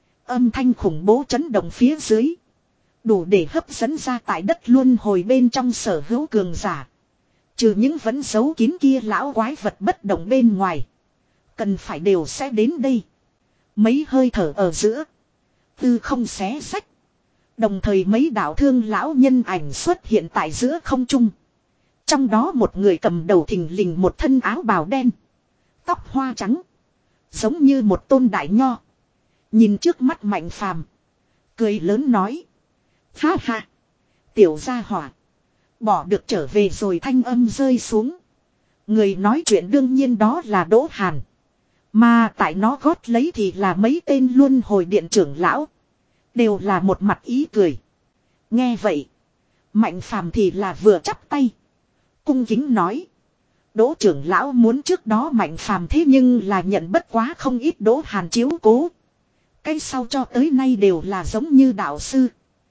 Âm thanh khủng bố chấn động phía dưới. Đủ để hấp dẫn ra tại đất luân hồi bên trong sở hữu cường giả. Trừ những vẫn giấu kín kia lão quái vật bất động bên ngoài. Cần phải đều sẽ đến đây. Mấy hơi thở ở giữa. Tư không xé sách. Đồng thời mấy đạo thương lão nhân ảnh xuất hiện tại giữa không trung. Trong đó một người cầm đầu thình lình một thân áo bào đen. Tóc hoa trắng. Giống như một tôn đại nho. Nhìn trước mắt Mạnh Phàm, cười lớn nói. Ha ha. Tiểu gia hỏa. Bỏ được trở về rồi thanh âm rơi xuống. Người nói chuyện đương nhiên đó là Đỗ Hàn. Mà tại nó gót lấy thì là mấy tên luân hồi điện trưởng lão. Đều là một mặt ý cười. Nghe vậy. Mạnh Phàm thì là vừa chắp tay. Cung kính nói. Đỗ trưởng lão muốn trước đó Mạnh Phàm thế nhưng là nhận bất quá không ít Đỗ Hàn chiếu cố. Cái sau cho tới nay đều là giống như đạo sư.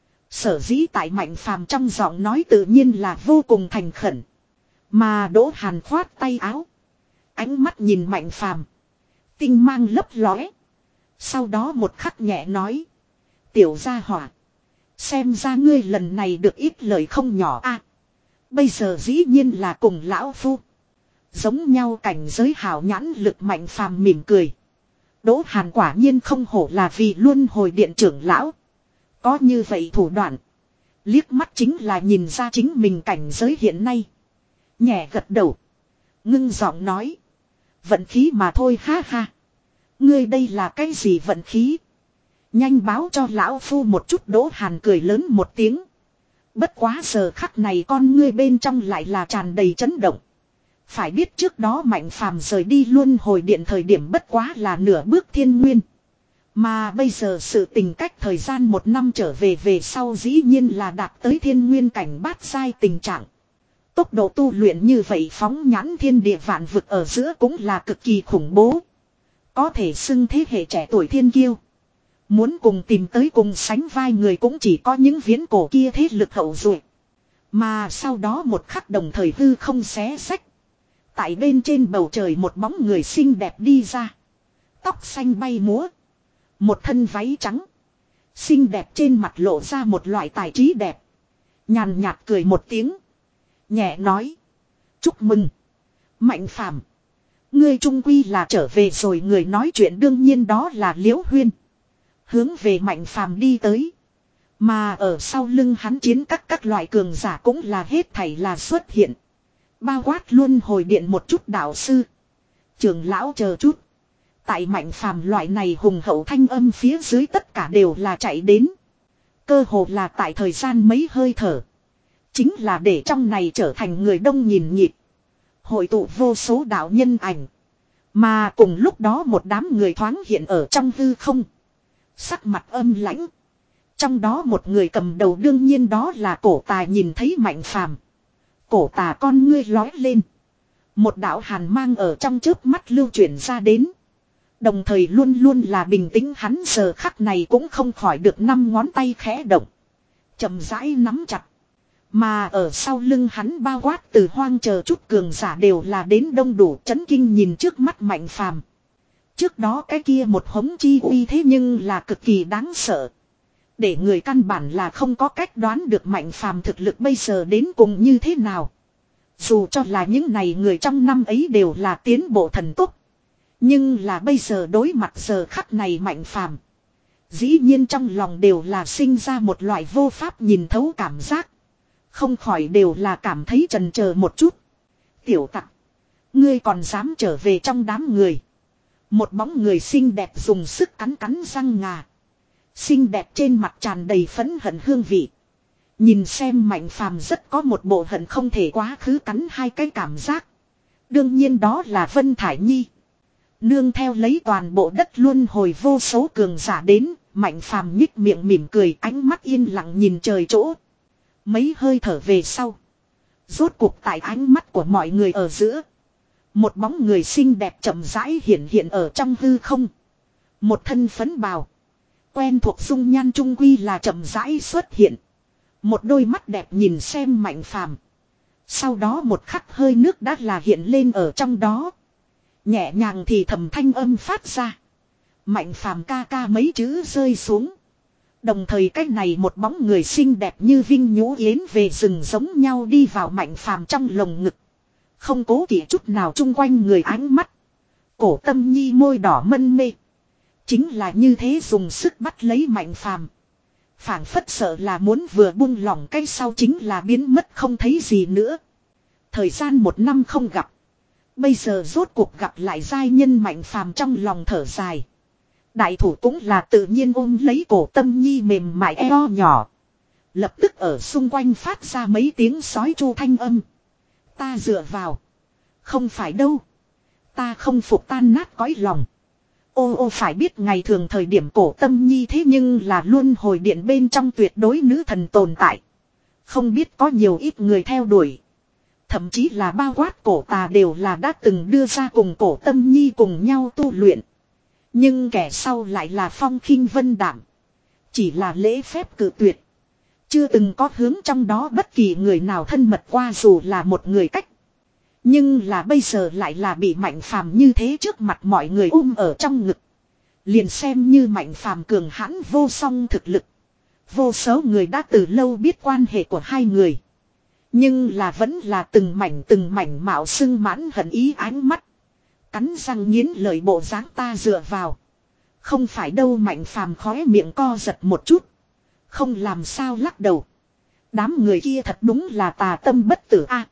Sở dĩ tại Mạnh Phàm trong giọng nói tự nhiên là vô cùng thành khẩn. Mà Đỗ Hàn khoát tay áo. Ánh mắt nhìn Mạnh Phàm, tinh mang lấp lóe. Sau đó một khắc nhẹ nói. Tiểu gia hỏa. Xem ra ngươi lần này được ít lời không nhỏ a. Bây giờ dĩ nhiên là cùng lão phu. Giống nhau cảnh giới hảo nhãn lực Mạnh Phàm mỉm cười. Đỗ Hàn quả nhiên không hổ là vì luân hồi điện trưởng lão. Có như vậy thủ đoạn. Liếc mắt chính là nhìn ra chính mình cảnh giới hiện nay. Nhẹ gật đầu. Ngưng giọng nói. Vận khí mà thôi ha ha. Ngươi đây là cái gì vận khí? Nhanh báo cho lão phu một chút. Đỗ Hàn cười lớn một tiếng. Bất quá giờ khắc này con ngươi bên trong lại là tràn đầy chấn động. Phải biết trước đó Mạnh Phàm rời đi luân hồi điện thời điểm bất quá là nửa bước thiên nguyên. Mà bây giờ sự tình cách thời gian một năm trở về về sau dĩ nhiên là đạt tới thiên nguyên cảnh bát giai tình trạng. Tốc độ tu luyện như vậy phóng nhãn thiên địa vạn vực ở giữa cũng là cực kỳ khủng bố. Có thể xưng thế hệ trẻ tuổi thiên kiêu. Muốn cùng tìm tới cùng sánh vai người cũng chỉ có những viễn cổ kia thế lực hậu duệ. Mà sau đó một khắc đồng thời hư không xé sách. Tại bên trên bầu trời một bóng người xinh đẹp đi ra. Tóc xanh bay múa. Một thân váy trắng. Xinh đẹp trên mặt lộ ra một loại tài trí đẹp. Nhàn nhạt cười một tiếng. Nhẹ nói. Chúc mừng. Mạnh Phàm, ngươi trung quy là trở về rồi. Người nói chuyện đương nhiên đó là Liễu Huyên. Hướng về Mạnh Phàm đi tới. Mà ở sau lưng hắn chiến các các loại cường giả cũng là hết thảy là xuất hiện. Bao quát luôn hồi điện một chút đạo sư. Trưởng lão chờ chút. Tại Mạnh Phàm loại này hùng hậu thanh âm phía dưới tất cả đều là chạy đến. Cơ hồ là tại thời gian mấy hơi thở. Chính là để trong này trở thành người đông nhìn nhịp. Hội tụ vô số đạo nhân ảnh. Mà cùng lúc đó một đám người thoáng hiện ở trong hư không. Sắc mặt âm lãnh. Trong đó một người cầm đầu đương nhiên đó là cổ tà nhìn thấy Mạnh Phàm. Cổ tà con ngươi lói lên. Một đạo hàn mang ở trong chớp mắt lưu chuyển ra đến. Đồng thời luôn luôn là bình tĩnh hắn giờ khắc này cũng không khỏi được năm ngón tay khẽ động. Chậm rãi nắm chặt. Mà ở sau lưng hắn bao quát từ hoang chờ chút cường giả đều là đến đông đủ chấn kinh nhìn trước mắt Mạnh Phàm. Trước đó cái kia một hống chi uy thế nhưng là cực kỳ đáng sợ. Để người căn bản là không có cách đoán được Mạnh Phàm thực lực bây giờ đến cùng như thế nào. Dù cho là những này người trong năm ấy đều là tiến bộ thần tốc. Nhưng là bây giờ đối mặt giờ khắc này Mạnh Phàm, dĩ nhiên trong lòng đều là sinh ra một loại vô pháp nhìn thấu cảm giác. Không khỏi đều là cảm thấy chần chờ một chút. Tiểu tặc, ngươi còn dám trở về trong đám người. Một bóng người xinh đẹp dùng sức cắn cắn răng ngà. Xinh đẹp trên mặt tràn đầy phẫn hận hương vị. Nhìn xem Mạnh Phàm rất có một bộ hận không thể quá khứ cắn hai cái cảm giác. Đương nhiên đó là Vân Thải Nhi. Nương theo lấy toàn bộ đất luân hồi vô số cường giả đến, Mạnh Phàm nhích miệng mỉm cười, ánh mắt yên lặng nhìn trời chỗ. Mấy hơi thở về sau, rốt cuộc tại ánh mắt của mọi người ở giữa, một bóng người xinh đẹp chậm rãi hiện hiện ở trong hư không. Một thân phấn bào, quen thuộc dung nhan trung quy là chậm rãi xuất hiện. Một đôi mắt đẹp nhìn xem Mạnh Phàm. Sau đó một khắc hơi nước đã là hiện lên ở trong đó. Nhẹ nhàng thì thầm thanh âm phát ra. Mạnh Phàm ca ca mấy chữ rơi xuống. Đồng thời cái này một bóng người xinh đẹp như vinh nhũ yến về rừng giống nhau đi vào Mạnh Phàm trong lồng ngực. Không cố kỵ chút nào chung quanh người ánh mắt. Cổ Tâm Nhi môi đỏ mân mê. Chính là như thế dùng sức bắt lấy Mạnh Phàm. Phảng phất sợ là muốn vừa buông lỏng cái sau chính là biến mất không thấy gì nữa. Thời gian một năm không gặp. Bây giờ rốt cuộc gặp lại giai nhân Mạnh Phàm trong lòng thở dài. Đại thủ cũng là tự nhiên ôm lấy cổ Tâm Nhi mềm mại eo nhỏ. Lập tức ở xung quanh phát ra mấy tiếng sói chu thanh âm. Ta dựa vào. Không phải đâu. Ta không phục tan nát cõi lòng. Ô ô phải biết ngày thường thời điểm cổ Tâm Nhi thế nhưng là luôn hồi điện bên trong tuyệt đối nữ thần tồn tại. Không biết có nhiều ít người theo đuổi. Thậm chí là bao quát cổ tà đều là đã từng đưa ra cùng cổ Tâm Nhi cùng nhau tu luyện. Nhưng kẻ sau lại là phong khinh vân đảm. Chỉ là lễ phép cự tuyệt. Chưa từng có hướng trong đó bất kỳ người nào thân mật qua dù là một người cách. Nhưng là bây giờ lại là bị Mạnh Phàm như thế trước mặt mọi người ôm ở trong ngực. Liền xem như Mạnh Phàm cường hãn vô song thực lực. Vô số người đã từ lâu biết quan hệ của hai người. Nhưng là vẫn là từng mảnh từng mảnh mạo sưng mãn hận ý ánh mắt. Cắn răng nghiến lời bộ dáng ta dựa vào. Không phải đâu Mạnh Phàm khóe miệng co giật một chút. Không làm sao lắc đầu. Đám người kia thật đúng là tà tâm bất tử a.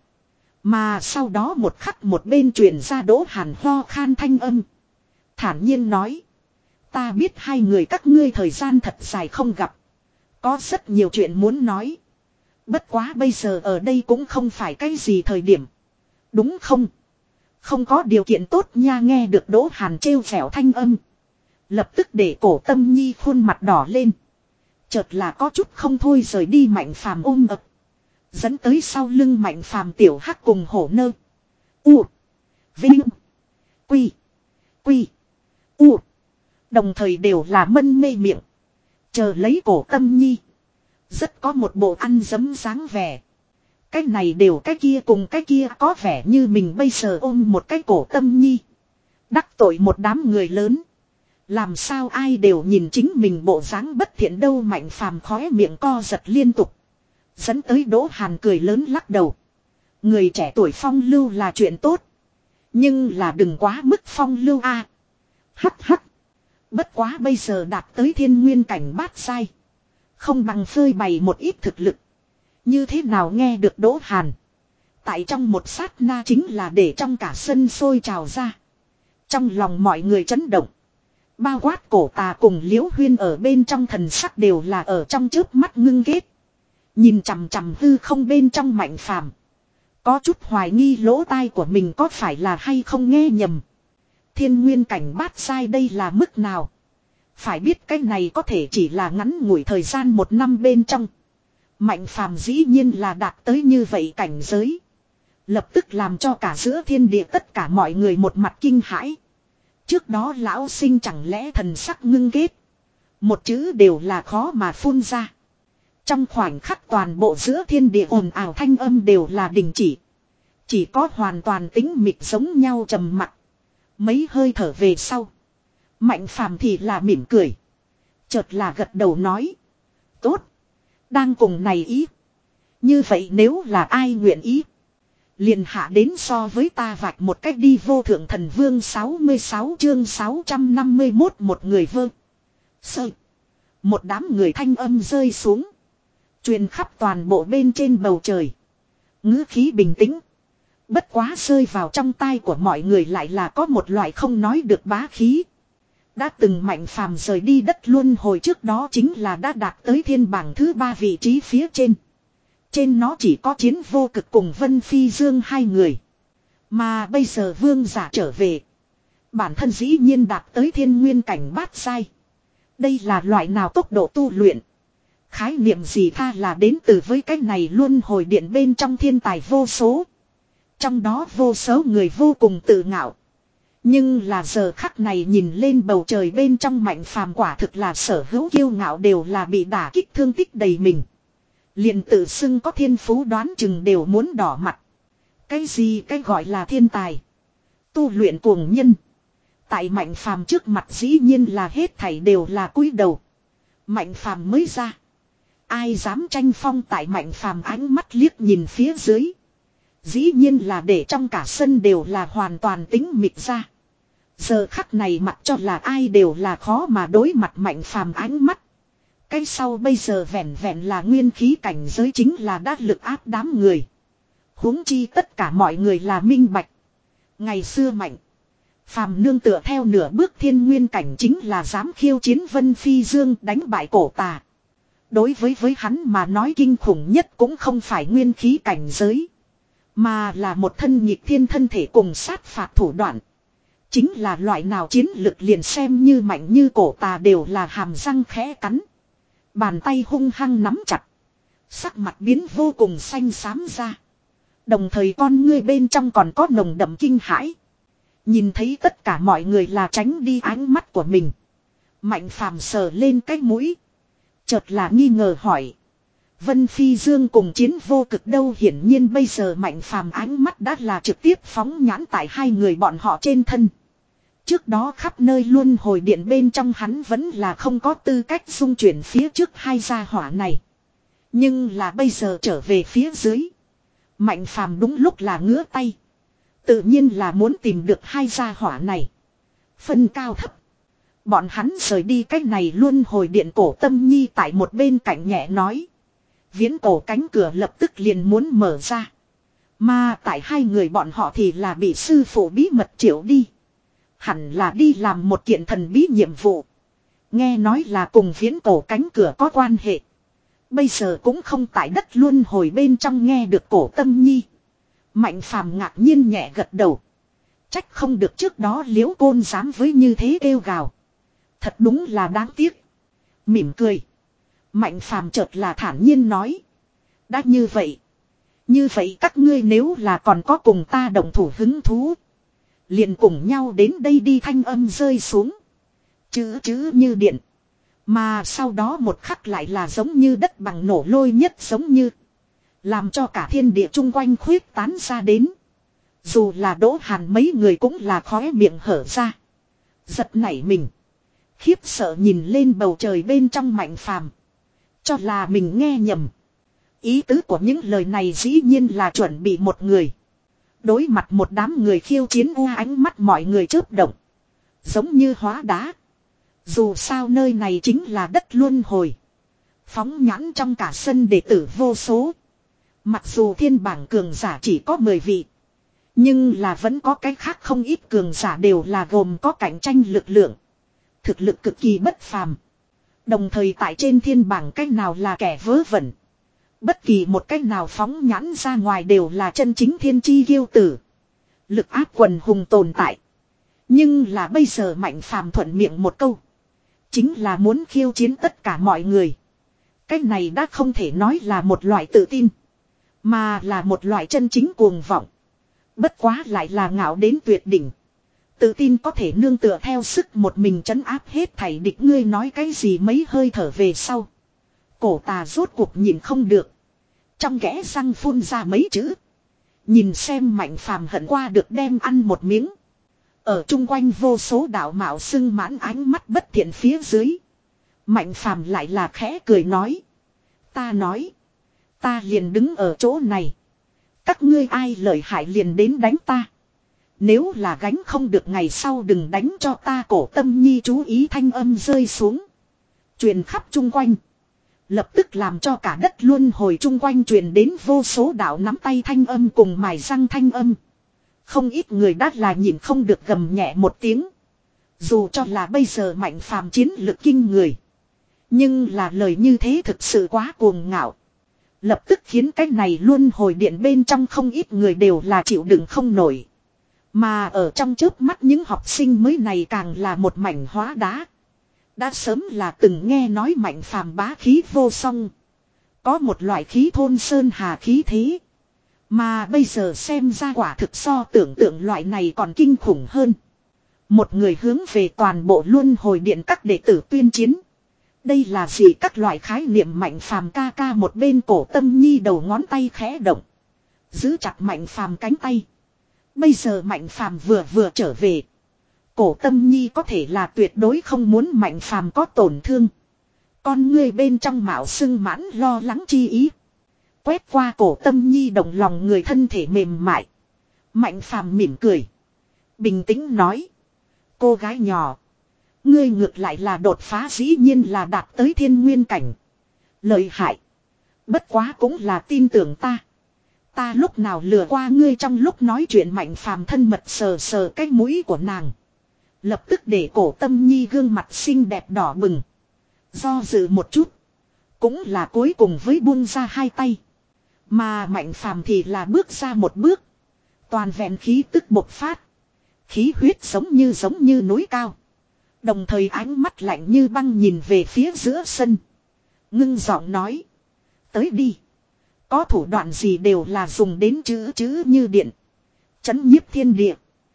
Mà sau đó một khắc một bên truyền ra Đỗ Hàn ho khan thanh âm. Thản nhiên nói. Ta biết hai người các ngươi thời gian thật dài không gặp. Có rất nhiều chuyện muốn nói. Bất quá bây giờ ở đây cũng không phải cái gì thời điểm. Đúng không? Không có điều kiện tốt nha nghe được Đỗ Hàn trêu vẻo thanh âm. Lập tức để cổ Tâm Nhi khuôn mặt đỏ lên. Chợt là có chút không thôi rời đi Mạnh Phàm ôm ập. Dẫn tới sau lưng Mạnh Phàm tiểu hắc cùng hổ nơ. U. Vinh. Quy. Quy. U. Đồng thời đều là mân mê miệng. Chờ lấy cổ Tâm Nhi. Rất có một bộ ăn dấm dáng vẻ. Cái này đều cái kia cùng cái kia có vẻ như mình bây giờ ôm một cái cổ Tâm Nhi. Đắc tội một đám người lớn. Làm sao ai đều nhìn chính mình bộ dáng bất thiện đâu Mạnh Phàm khóe miệng co giật liên tục. Dẫn tới Đỗ Hàn cười lớn lắc đầu. Người trẻ tuổi phong lưu là chuyện tốt. Nhưng là đừng quá mức phong lưu a. Hắc hắc. Bất quá bây giờ đạt tới thiên nguyên cảnh bát sai. Không bằng phơi bày một ít thực lực. Như thế nào nghe được Đỗ Hàn. Tại trong một sát na chính là để trong cả sân sôi trào ra. Trong lòng mọi người chấn động. Bao quát cổ tà cùng Liễu Huyên ở bên trong thần sắc đều là ở trong chớp mắt ngưng kết. Nhìn chằm chằm hư không bên trong Mạnh Phàm. Có chút hoài nghi lỗ tai của mình có phải là hay không nghe nhầm. Thiên nguyên cảnh bát sai đây là mức nào? Phải biết cái này có thể chỉ là ngắn ngủi thời gian một năm bên trong. Mạnh Phàm dĩ nhiên là đạt tới như vậy cảnh giới. Lập tức làm cho cả giữa thiên địa tất cả mọi người một mặt kinh hãi. Trước đó lão sinh chẳng lẽ thần sắc ngưng kết. Một chữ đều là khó mà phun ra. Trong khoảnh khắc toàn bộ giữa thiên địa ồn ào thanh âm đều là đình chỉ. Chỉ có hoàn toàn tĩnh mịch giống nhau trầm mặc. Mấy hơi thở về sau. Mạnh Phàm thì là mỉm cười. Chợt là gật đầu nói. Tốt. Đang cùng này ý. Như vậy nếu là ai nguyện ý. Liền hạ đến so với ta vạch một cách đi vô thượng thần vương sáu mươi sáu chương sáu trăm năm mươi mốt một người vơ. Sơ. Một đám người thanh âm rơi xuống. Truyền khắp toàn bộ bên trên bầu trời. Ngữ khí bình tĩnh. Bất quá rơi vào trong tai của mọi người lại là có một loại không nói được bá khí. Đã từng Mạnh Phàm rời đi đất luân hồi trước đó chính là đã đạt tới thiên bảng thứ ba vị trí phía trên. Trên nó chỉ có Chiến Vô Cực cùng Vân Phi Dương hai người. Mà bây giờ vương giả trở về. Bản thân dĩ nhiên đạt tới thiên nguyên cảnh bát sai. Đây là loại nào tốc độ tu luyện. Khái niệm gì tha là đến từ với cái này luân hồi điện bên trong thiên tài vô số. Trong đó vô số người vô cùng tự ngạo. Nhưng là giờ khắc này nhìn lên bầu trời bên trong Mạnh Phàm quả thực là sở hữu kiêu ngạo đều là bị đả kích thương tích đầy mình. Liền tự xưng có thiên phú đoán chừng đều muốn đỏ mặt. Cái gì cái gọi là thiên tài. Tu luyện cuồng nhân. Tại Mạnh Phàm trước mặt dĩ nhiên là hết thảy đều là cúi đầu. Mạnh Phàm mới ra. Ai dám tranh phong tại Mạnh Phàm ánh mắt liếc nhìn phía dưới. Dĩ nhiên là để trong cả sân đều là hoàn toàn tĩnh mịch ra. Giờ khắc này mặc cho là ai đều là khó mà đối mặt Mạnh Phàm ánh mắt. Cái sau bây giờ vẹn vẹn là nguyên khí cảnh giới chính là đã lực áp đám người. Huống chi tất cả mọi người là minh bạch. Ngày xưa Mạnh Phàm nương tựa theo nửa bước thiên nguyên cảnh chính là dám khiêu chiến Vân Phi Dương đánh bại cổ tà. Đối với với hắn mà nói kinh khủng nhất cũng không phải nguyên khí cảnh giới. Mà là một thân nhịp thiên thân thể cùng sát phạt thủ đoạn. Chính là loại nào chiến lực liền xem như mạnh như cổ tà đều là hàm răng khẽ cắn. Bàn tay hung hăng nắm chặt. Sắc mặt biến vô cùng xanh xám ra. Đồng thời con ngươi bên trong còn có nồng đậm kinh hãi. Nhìn thấy tất cả mọi người là tránh đi ánh mắt của mình. Mạnh Phàm sờ lên cái mũi. Chợt là nghi ngờ hỏi. Vân Phi Dương cùng Chiến Vô Cực đâu, hiển nhiên bây giờ Mạnh Phàm ánh mắt đã là trực tiếp phóng nhãn tại hai người bọn họ trên thân. Trước đó khắp nơi luân hồi điện bên trong hắn vẫn là không có tư cách xung chuyển phía trước hai gia hỏa này. Nhưng là bây giờ trở về phía dưới. Mạnh Phàm đúng lúc là ngứa tay. Tự nhiên là muốn tìm được hai gia hỏa này. Phân cao thấp. Bọn hắn rời đi cách này luân hồi điện. Cổ Tâm Nhi tại một bên cạnh nhẹ nói. Viễn cổ cánh cửa lập tức liền muốn mở ra. Mà tại hai người bọn họ thì là bị sư phụ bí mật triệu đi. Hẳn là đi làm một kiện thần bí nhiệm vụ. Nghe nói là cùng viễn cổ cánh cửa có quan hệ. Bây giờ cũng không tại đất luân hồi bên trong nghe được Cổ Tâm Nhi. Mạnh Phàm ngạc nhiên nhẹ gật đầu. Trách không được trước đó Liễu Côn dám với như thế kêu gào. Thật đúng là đáng tiếc. Mỉm cười. Mạnh Phàm chợt là thản nhiên nói. Đã như vậy. Như vậy các ngươi nếu là còn có cùng ta đồng thủ hứng thú. Liền cùng nhau đến đây đi, thanh âm rơi xuống. Chứ chứ như điện. Mà sau đó một khắc lại là giống như đất bằng nổ lôi nhất giống như. Làm cho cả thiên địa chung quanh khuyết tán ra đến. Dù là Đỗ Hàn mấy người cũng là khóe miệng hở ra. Giật nảy mình. Khiếp sợ nhìn lên bầu trời bên trong Mạnh Phàm. Cho là mình nghe nhầm. Ý tứ của những lời này dĩ nhiên là chuẩn bị một người. Đối mặt một đám người khiêu chiến, u ánh mắt mọi người chớp động. Giống như hóa đá. Dù sao nơi này chính là đất luân hồi. Phóng nhãn trong cả sân đệ tử vô số. Mặc dù thiên bảng cường giả chỉ có mười vị. Nhưng là vẫn có cái khác không ít cường giả đều là gồm có cạnh tranh lực lượng. Thực lực cực kỳ bất phàm. Đồng thời tại trên thiên bảng cách nào là kẻ vớ vẩn. Bất kỳ một cách nào phóng nhãn ra ngoài đều là chân chính thiên chi kiêu tử. Lực áp quần hùng tồn tại. Nhưng là bây giờ Mạnh Phàm thuận miệng một câu. Chính là muốn khiêu chiến tất cả mọi người. Cách này đã không thể nói là một loại tự tin. Mà là một loại chân chính cuồng vọng. Bất quá lại là ngạo đến tuyệt đỉnh. Tự tin có thể nương tựa theo sức một mình trấn áp hết thảy địch. Ngươi nói cái gì mấy hơi thở về sau. Cổ Tà rốt cuộc nhìn không được. Trong kẽ răng phun ra mấy chữ. Nhìn xem Mạnh Phàm hận qua được đem ăn một miếng. Ở chung quanh vô số đạo mạo sưng mãn ánh mắt bất thiện phía dưới. Mạnh Phàm lại là khẽ cười nói. Ta nói. Ta liền đứng ở chỗ này. Các ngươi ai lợi hại liền đến đánh ta. Nếu là gánh không được ngày sau đừng đánh cho ta. Cổ Tâm Nhi chú ý thanh âm rơi xuống. Truyền khắp chung quanh. Lập tức làm cho cả đất luân hồi chung quanh truyền đến vô số đạo nắm tay thanh âm cùng mài răng thanh âm. Không ít người đã là nhìn không được gầm nhẹ một tiếng. Dù cho là bây giờ Mạnh Phàm chiến lực kinh người. Nhưng là lời như thế thực sự quá cuồng ngạo. Lập tức khiến cái này luân hồi điện bên trong không ít người đều là chịu đựng không nổi. Mà ở trong chớp mắt những học sinh mới này càng là một mảnh hóa đá. Đã sớm là từng nghe nói Mạnh Phàm bá khí vô song. Có một loại khí thôn sơn hà khí thế. Mà bây giờ xem ra quả thực so tưởng tượng loại này còn kinh khủng hơn. Một người hướng về toàn bộ luân hồi điện các đệ tử tuyên chiến. Đây là gì các loại khái niệm Mạnh Phàm ca ca một bên Cổ Tâm Nhi đầu ngón tay khẽ động. Giữ chặt Mạnh Phàm cánh tay. Bây giờ Mạnh Phàm vừa vừa trở về. Cổ Tâm Nhi có thể là tuyệt đối không muốn Mạnh Phàm có tổn thương. Con người bên trong mạo sưng mãn lo lắng chi ý. Quét qua Cổ Tâm Nhi động lòng người thân thể mềm mại. Mạnh Phàm mỉm cười. Bình tĩnh nói. Cô gái nhỏ. Ngươi ngược lại là đột phá dĩ nhiên là đạt tới thiên nguyên cảnh. Lợi hại. Bất quá cũng là tin tưởng ta. Ta lúc nào lừa qua ngươi trong lúc nói chuyện Mạnh Phàm thân mật sờ sờ cái mũi của nàng. Lập tức để Cổ Tâm Nhi gương mặt xinh đẹp đỏ bừng. Do dự một chút. Cũng là cuối cùng với buông ra hai tay. Mà Mạnh Phàm thì là bước ra một bước. Toàn vẹn khí tức bộc phát. Khí huyết giống như giống như núi cao. Đồng thời ánh mắt lạnh như băng nhìn về phía giữa sân. Ngưng giọng nói. Tới đi. Có thủ đoạn gì đều là dùng đến chữ chữ như điện. Chấn nhiếp thiên địa.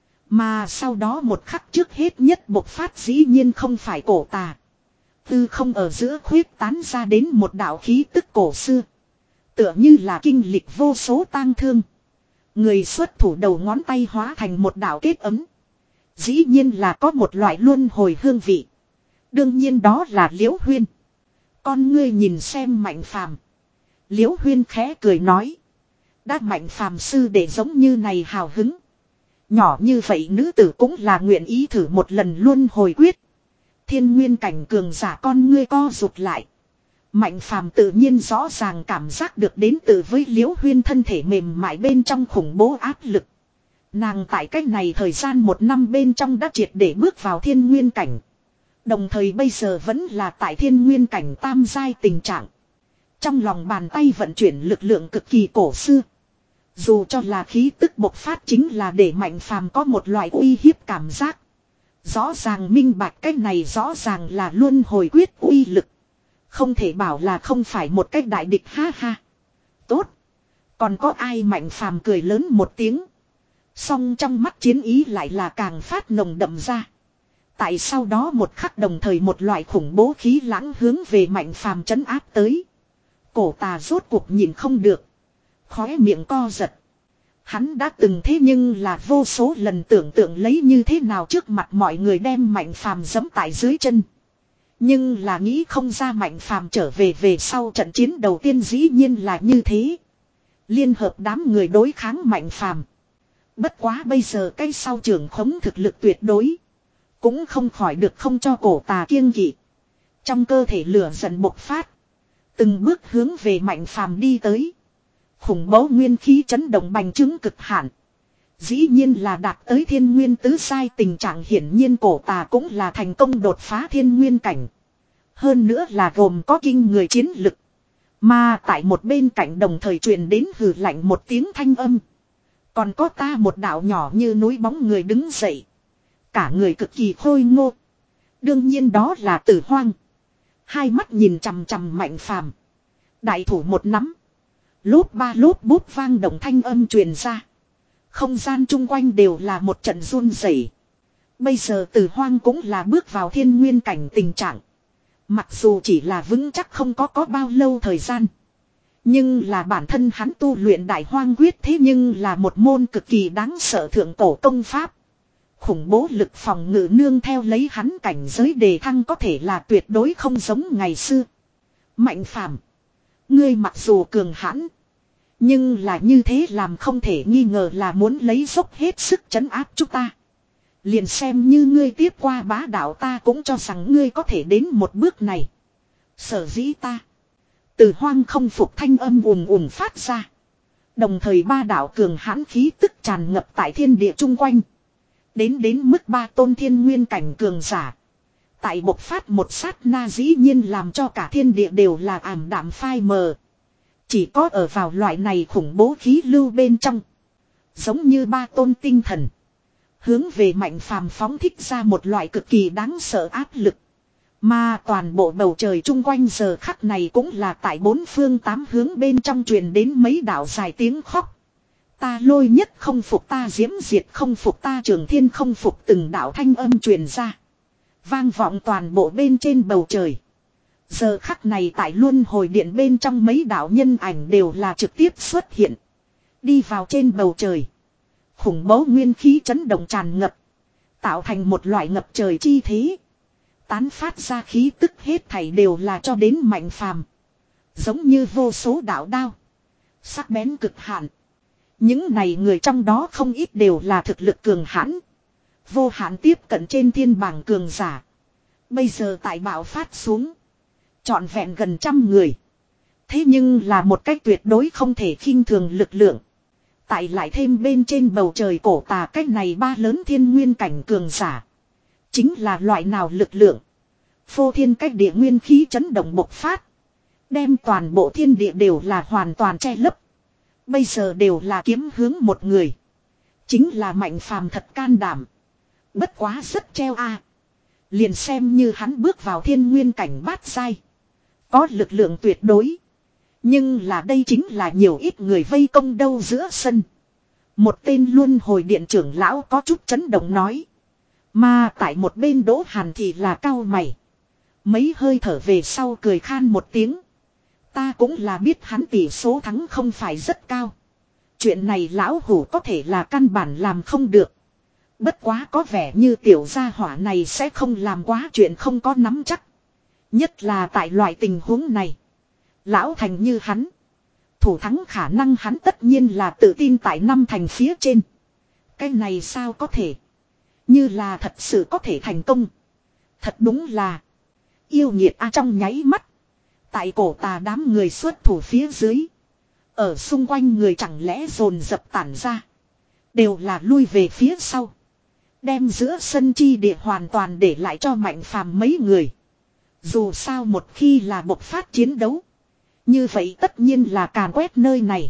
Mà sau đó một khắc trước hết nhất bộc phát dĩ nhiên không phải Cổ Tà. Tư không ở giữa khuyết tán ra đến một đạo khí tức cổ xưa. Tựa như là kinh lịch vô số tang thương. Người xuất thủ đầu ngón tay hóa thành một đạo kết ấm. Dĩ nhiên là có một loại luân hồi hương vị. Đương nhiên đó là Liễu Huyên. Con ngươi nhìn xem Mạnh Phàm. Liễu Huyên khẽ cười nói. Đã Mạnh Phàm sư để giống như này hào hứng. Nhỏ như vậy nữ tử cũng là nguyện ý thử một lần luân hồi quyết. Thiên nguyên cảnh cường giả con ngươi co rụt lại. Mạnh Phàm tự nhiên rõ ràng cảm giác được đến từ với Liễu Huyên thân thể mềm mại bên trong khủng bố áp lực. Nàng tại cách này thời gian một năm bên trong đã triệt để bước vào thiên nguyên cảnh. Đồng thời bây giờ vẫn là tại thiên nguyên cảnh tam giai tình trạng. Trong lòng bàn tay vận chuyển lực lượng cực kỳ cổ xưa. Dù cho là khí tức bộc phát chính là để Mạnh Phàm có một loại uy hiếp cảm giác. Rõ ràng minh bạch cách này rõ ràng là luân hồi quyết uy lực. Không thể bảo là không phải một cách đại địch ha ha. Tốt. Còn có ai Mạnh Phàm cười lớn một tiếng. Song trong mắt chiến ý lại là càng phát nồng đậm ra. Tại sau đó một khắc đồng thời một loại khủng bố khí lãng hướng về Mạnh Phàm trấn áp tới. Cổ Tà rốt cuộc nhìn không được. Khóe miệng co giật. Hắn đã từng thế nhưng là vô số lần tưởng tượng lấy như thế nào trước mặt mọi người đem Mạnh Phàm giẫm tại dưới chân. Nhưng là nghĩ không ra Mạnh Phàm trở về về sau trận chiến đầu tiên dĩ nhiên là như thế. Liên hợp đám người đối kháng Mạnh Phàm. Bất quá bây giờ cái sau trưởng khống thực lực tuyệt đối. Cũng không khỏi được không cho Cổ Tà kiêng kỵ. Trong cơ thể lửa giận bộc phát. Từng bước hướng về Mạnh Phàm đi tới. Khủng bố nguyên khí chấn động bành trướng cực hạn. Dĩ nhiên là đạt tới thiên nguyên tứ sai tình trạng, hiển nhiên cổ tà cũng là thành công đột phá thiên nguyên cảnh. Hơn nữa là gồm có kinh người chiến lực. Mà tại một bên cạnh đồng thời truyền đến hừ lạnh một tiếng thanh âm. Còn có ta một đạo nhỏ như núi bóng người đứng dậy. Cả người cực kỳ khôi ngô. Đương nhiên đó là Tử Hoang. Hai mắt nhìn chằm chằm Mạnh Phàm. Đại thủ một nắm. Lốp ba lốp bút vang động thanh âm truyền ra. Không gian chung quanh đều là một trận run rẩy. Bây giờ Tử Hoang cũng là bước vào thiên nguyên cảnh tình trạng. Mặc dù chỉ là vững chắc không có có bao lâu thời gian. Nhưng là bản thân hắn tu luyện Đại Hoang Quyết thế nhưng là một môn cực kỳ đáng sợ thượng cổ công pháp. Khủng bố lực phòng ngự nương theo lấy hắn cảnh giới đề thăng có thể là tuyệt đối không giống ngày xưa. Mạnh Phàm, ngươi mặc dù cường hãn, nhưng là như thế làm không thể nghi ngờ là muốn lấy dốc hết sức trấn áp chúng ta. Liền xem như ngươi tiếp qua bá đạo ta cũng cho rằng ngươi có thể đến một bước này. Sở dĩ ta. Từ Hoang không phục thanh âm ùm ùm phát ra. Đồng thời ba đạo cường hãn khí tức tràn ngập tại thiên địa chung quanh. Đến đến mức ba tôn thiên nguyên cảnh cường giả. Tại bộc phát một sát na dĩ nhiên làm cho cả thiên địa đều là ảm đạm phai mờ. Chỉ có ở vào loại này khủng bố khí lưu bên trong. Giống như ba tôn tinh thần. Hướng về Mạnh Phàm phóng thích ra một loại cực kỳ đáng sợ áp lực. Mà toàn bộ bầu trời chung quanh giờ khắc này cũng là tại bốn phương tám hướng bên trong truyền đến mấy đạo dài tiếng khóc. Ta Lôi Nhất không phục, ta Diễm Diệt không phục, ta Trường Thiên không phục, từng đạo thanh âm truyền ra. Vang vọng toàn bộ bên trên bầu trời. Giờ khắc này tại luân hồi điện bên trong mấy đạo nhân ảnh đều là trực tiếp xuất hiện. Đi vào trên bầu trời. Khủng bố nguyên khí chấn động tràn ngập. Tạo thành một loại ngập trời chi thế. Tán phát ra khí tức hết thảy đều là cho đến Mạnh Phàm. Giống như vô số đạo đao. Sắc bén cực hạn. Những này người trong đó không ít đều là thực lực cường hãn. Vô hạn tiếp cận trên thiên bảng cường giả. Bây giờ tại bạo phát xuống. Trọn vẹn gần trăm người. Thế nhưng là một cách tuyệt đối không thể khinh thường lực lượng. Tại lại thêm bên trên bầu trời cổ tà cách này ba lớn thiên nguyên cảnh cường giả. Chính là loại nào lực lượng. Phô thiên cách địa nguyên khí chấn động bộc phát. Đem toàn bộ thiên địa đều là hoàn toàn che lấp. Bây giờ đều là kiếm hướng một người. Chính là Mạnh Phàm thật can đảm. Bất quá rất treo a. Liền xem như hắn bước vào thiên nguyên cảnh bát giai. Có lực lượng tuyệt đối. Nhưng là đây chính là nhiều ít người vây công đâu giữa sân. Một tên luân hồi điện trưởng lão có chút chấn động nói. Mà tại một bên Đỗ Hàn thì là cau mày. Mấy hơi thở về sau cười khan một tiếng. Ta cũng là biết hắn tỷ số thắng không phải rất cao. Chuyện này lão hủ có thể là căn bản làm không được. Bất quá có vẻ như tiểu gia hỏa này sẽ không làm quá chuyện không có nắm chắc. Nhất là tại loại tình huống này. Lão thành như hắn. Thủ thắng khả năng hắn tất nhiên là tự tin tại năm thành phía trên. Cái này sao có thể. Như là thật sự có thể thành công. Thật đúng là. Yêu nghiệt a trong nháy mắt. Tại cổ tà đám người xuất thủ phía dưới. Ở xung quanh người chẳng lẽ dồn dập tản ra. Đều là lui về phía sau. Đem giữa sân chi địa hoàn toàn để lại cho Mạnh Phàm mấy người. Dù sao một khi là bộc phát chiến đấu. Như vậy tất nhiên là càn quét nơi này.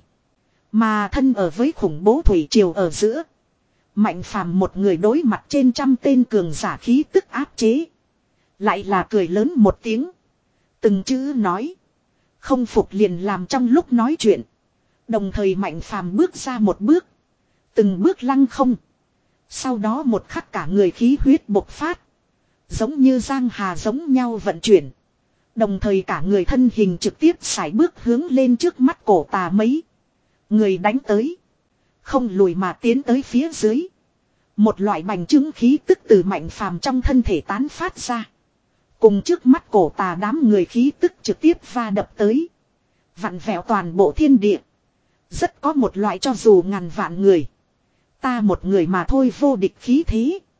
Mà thân ở với khủng bố thủy triều ở giữa. Mạnh Phàm một người đối mặt trên trăm tên cường giả khí tức áp chế. Lại là cười lớn một tiếng. Từng chữ nói. Không phục liền làm trong lúc nói chuyện. Đồng thời Mạnh Phàm bước ra một bước. Từng bước lăng không. Sau đó một khắc cả người khí huyết bộc phát. Giống như giang hà giống nhau vận chuyển. Đồng thời cả người thân hình trực tiếp sải bước hướng lên trước mắt cổ tà mấy. Người đánh tới. Không lùi mà tiến tới phía dưới. Một loại bành trướng khí tức từ Mạnh Phàm trong thân thể tán phát ra. Cùng trước mắt cổ tà đám người khí tức trực tiếp va đập tới. Vặn vẹo toàn bộ thiên địa. Rất có một loại cho dù ngàn vạn người. Ta một người mà thôi vô địch khí thế.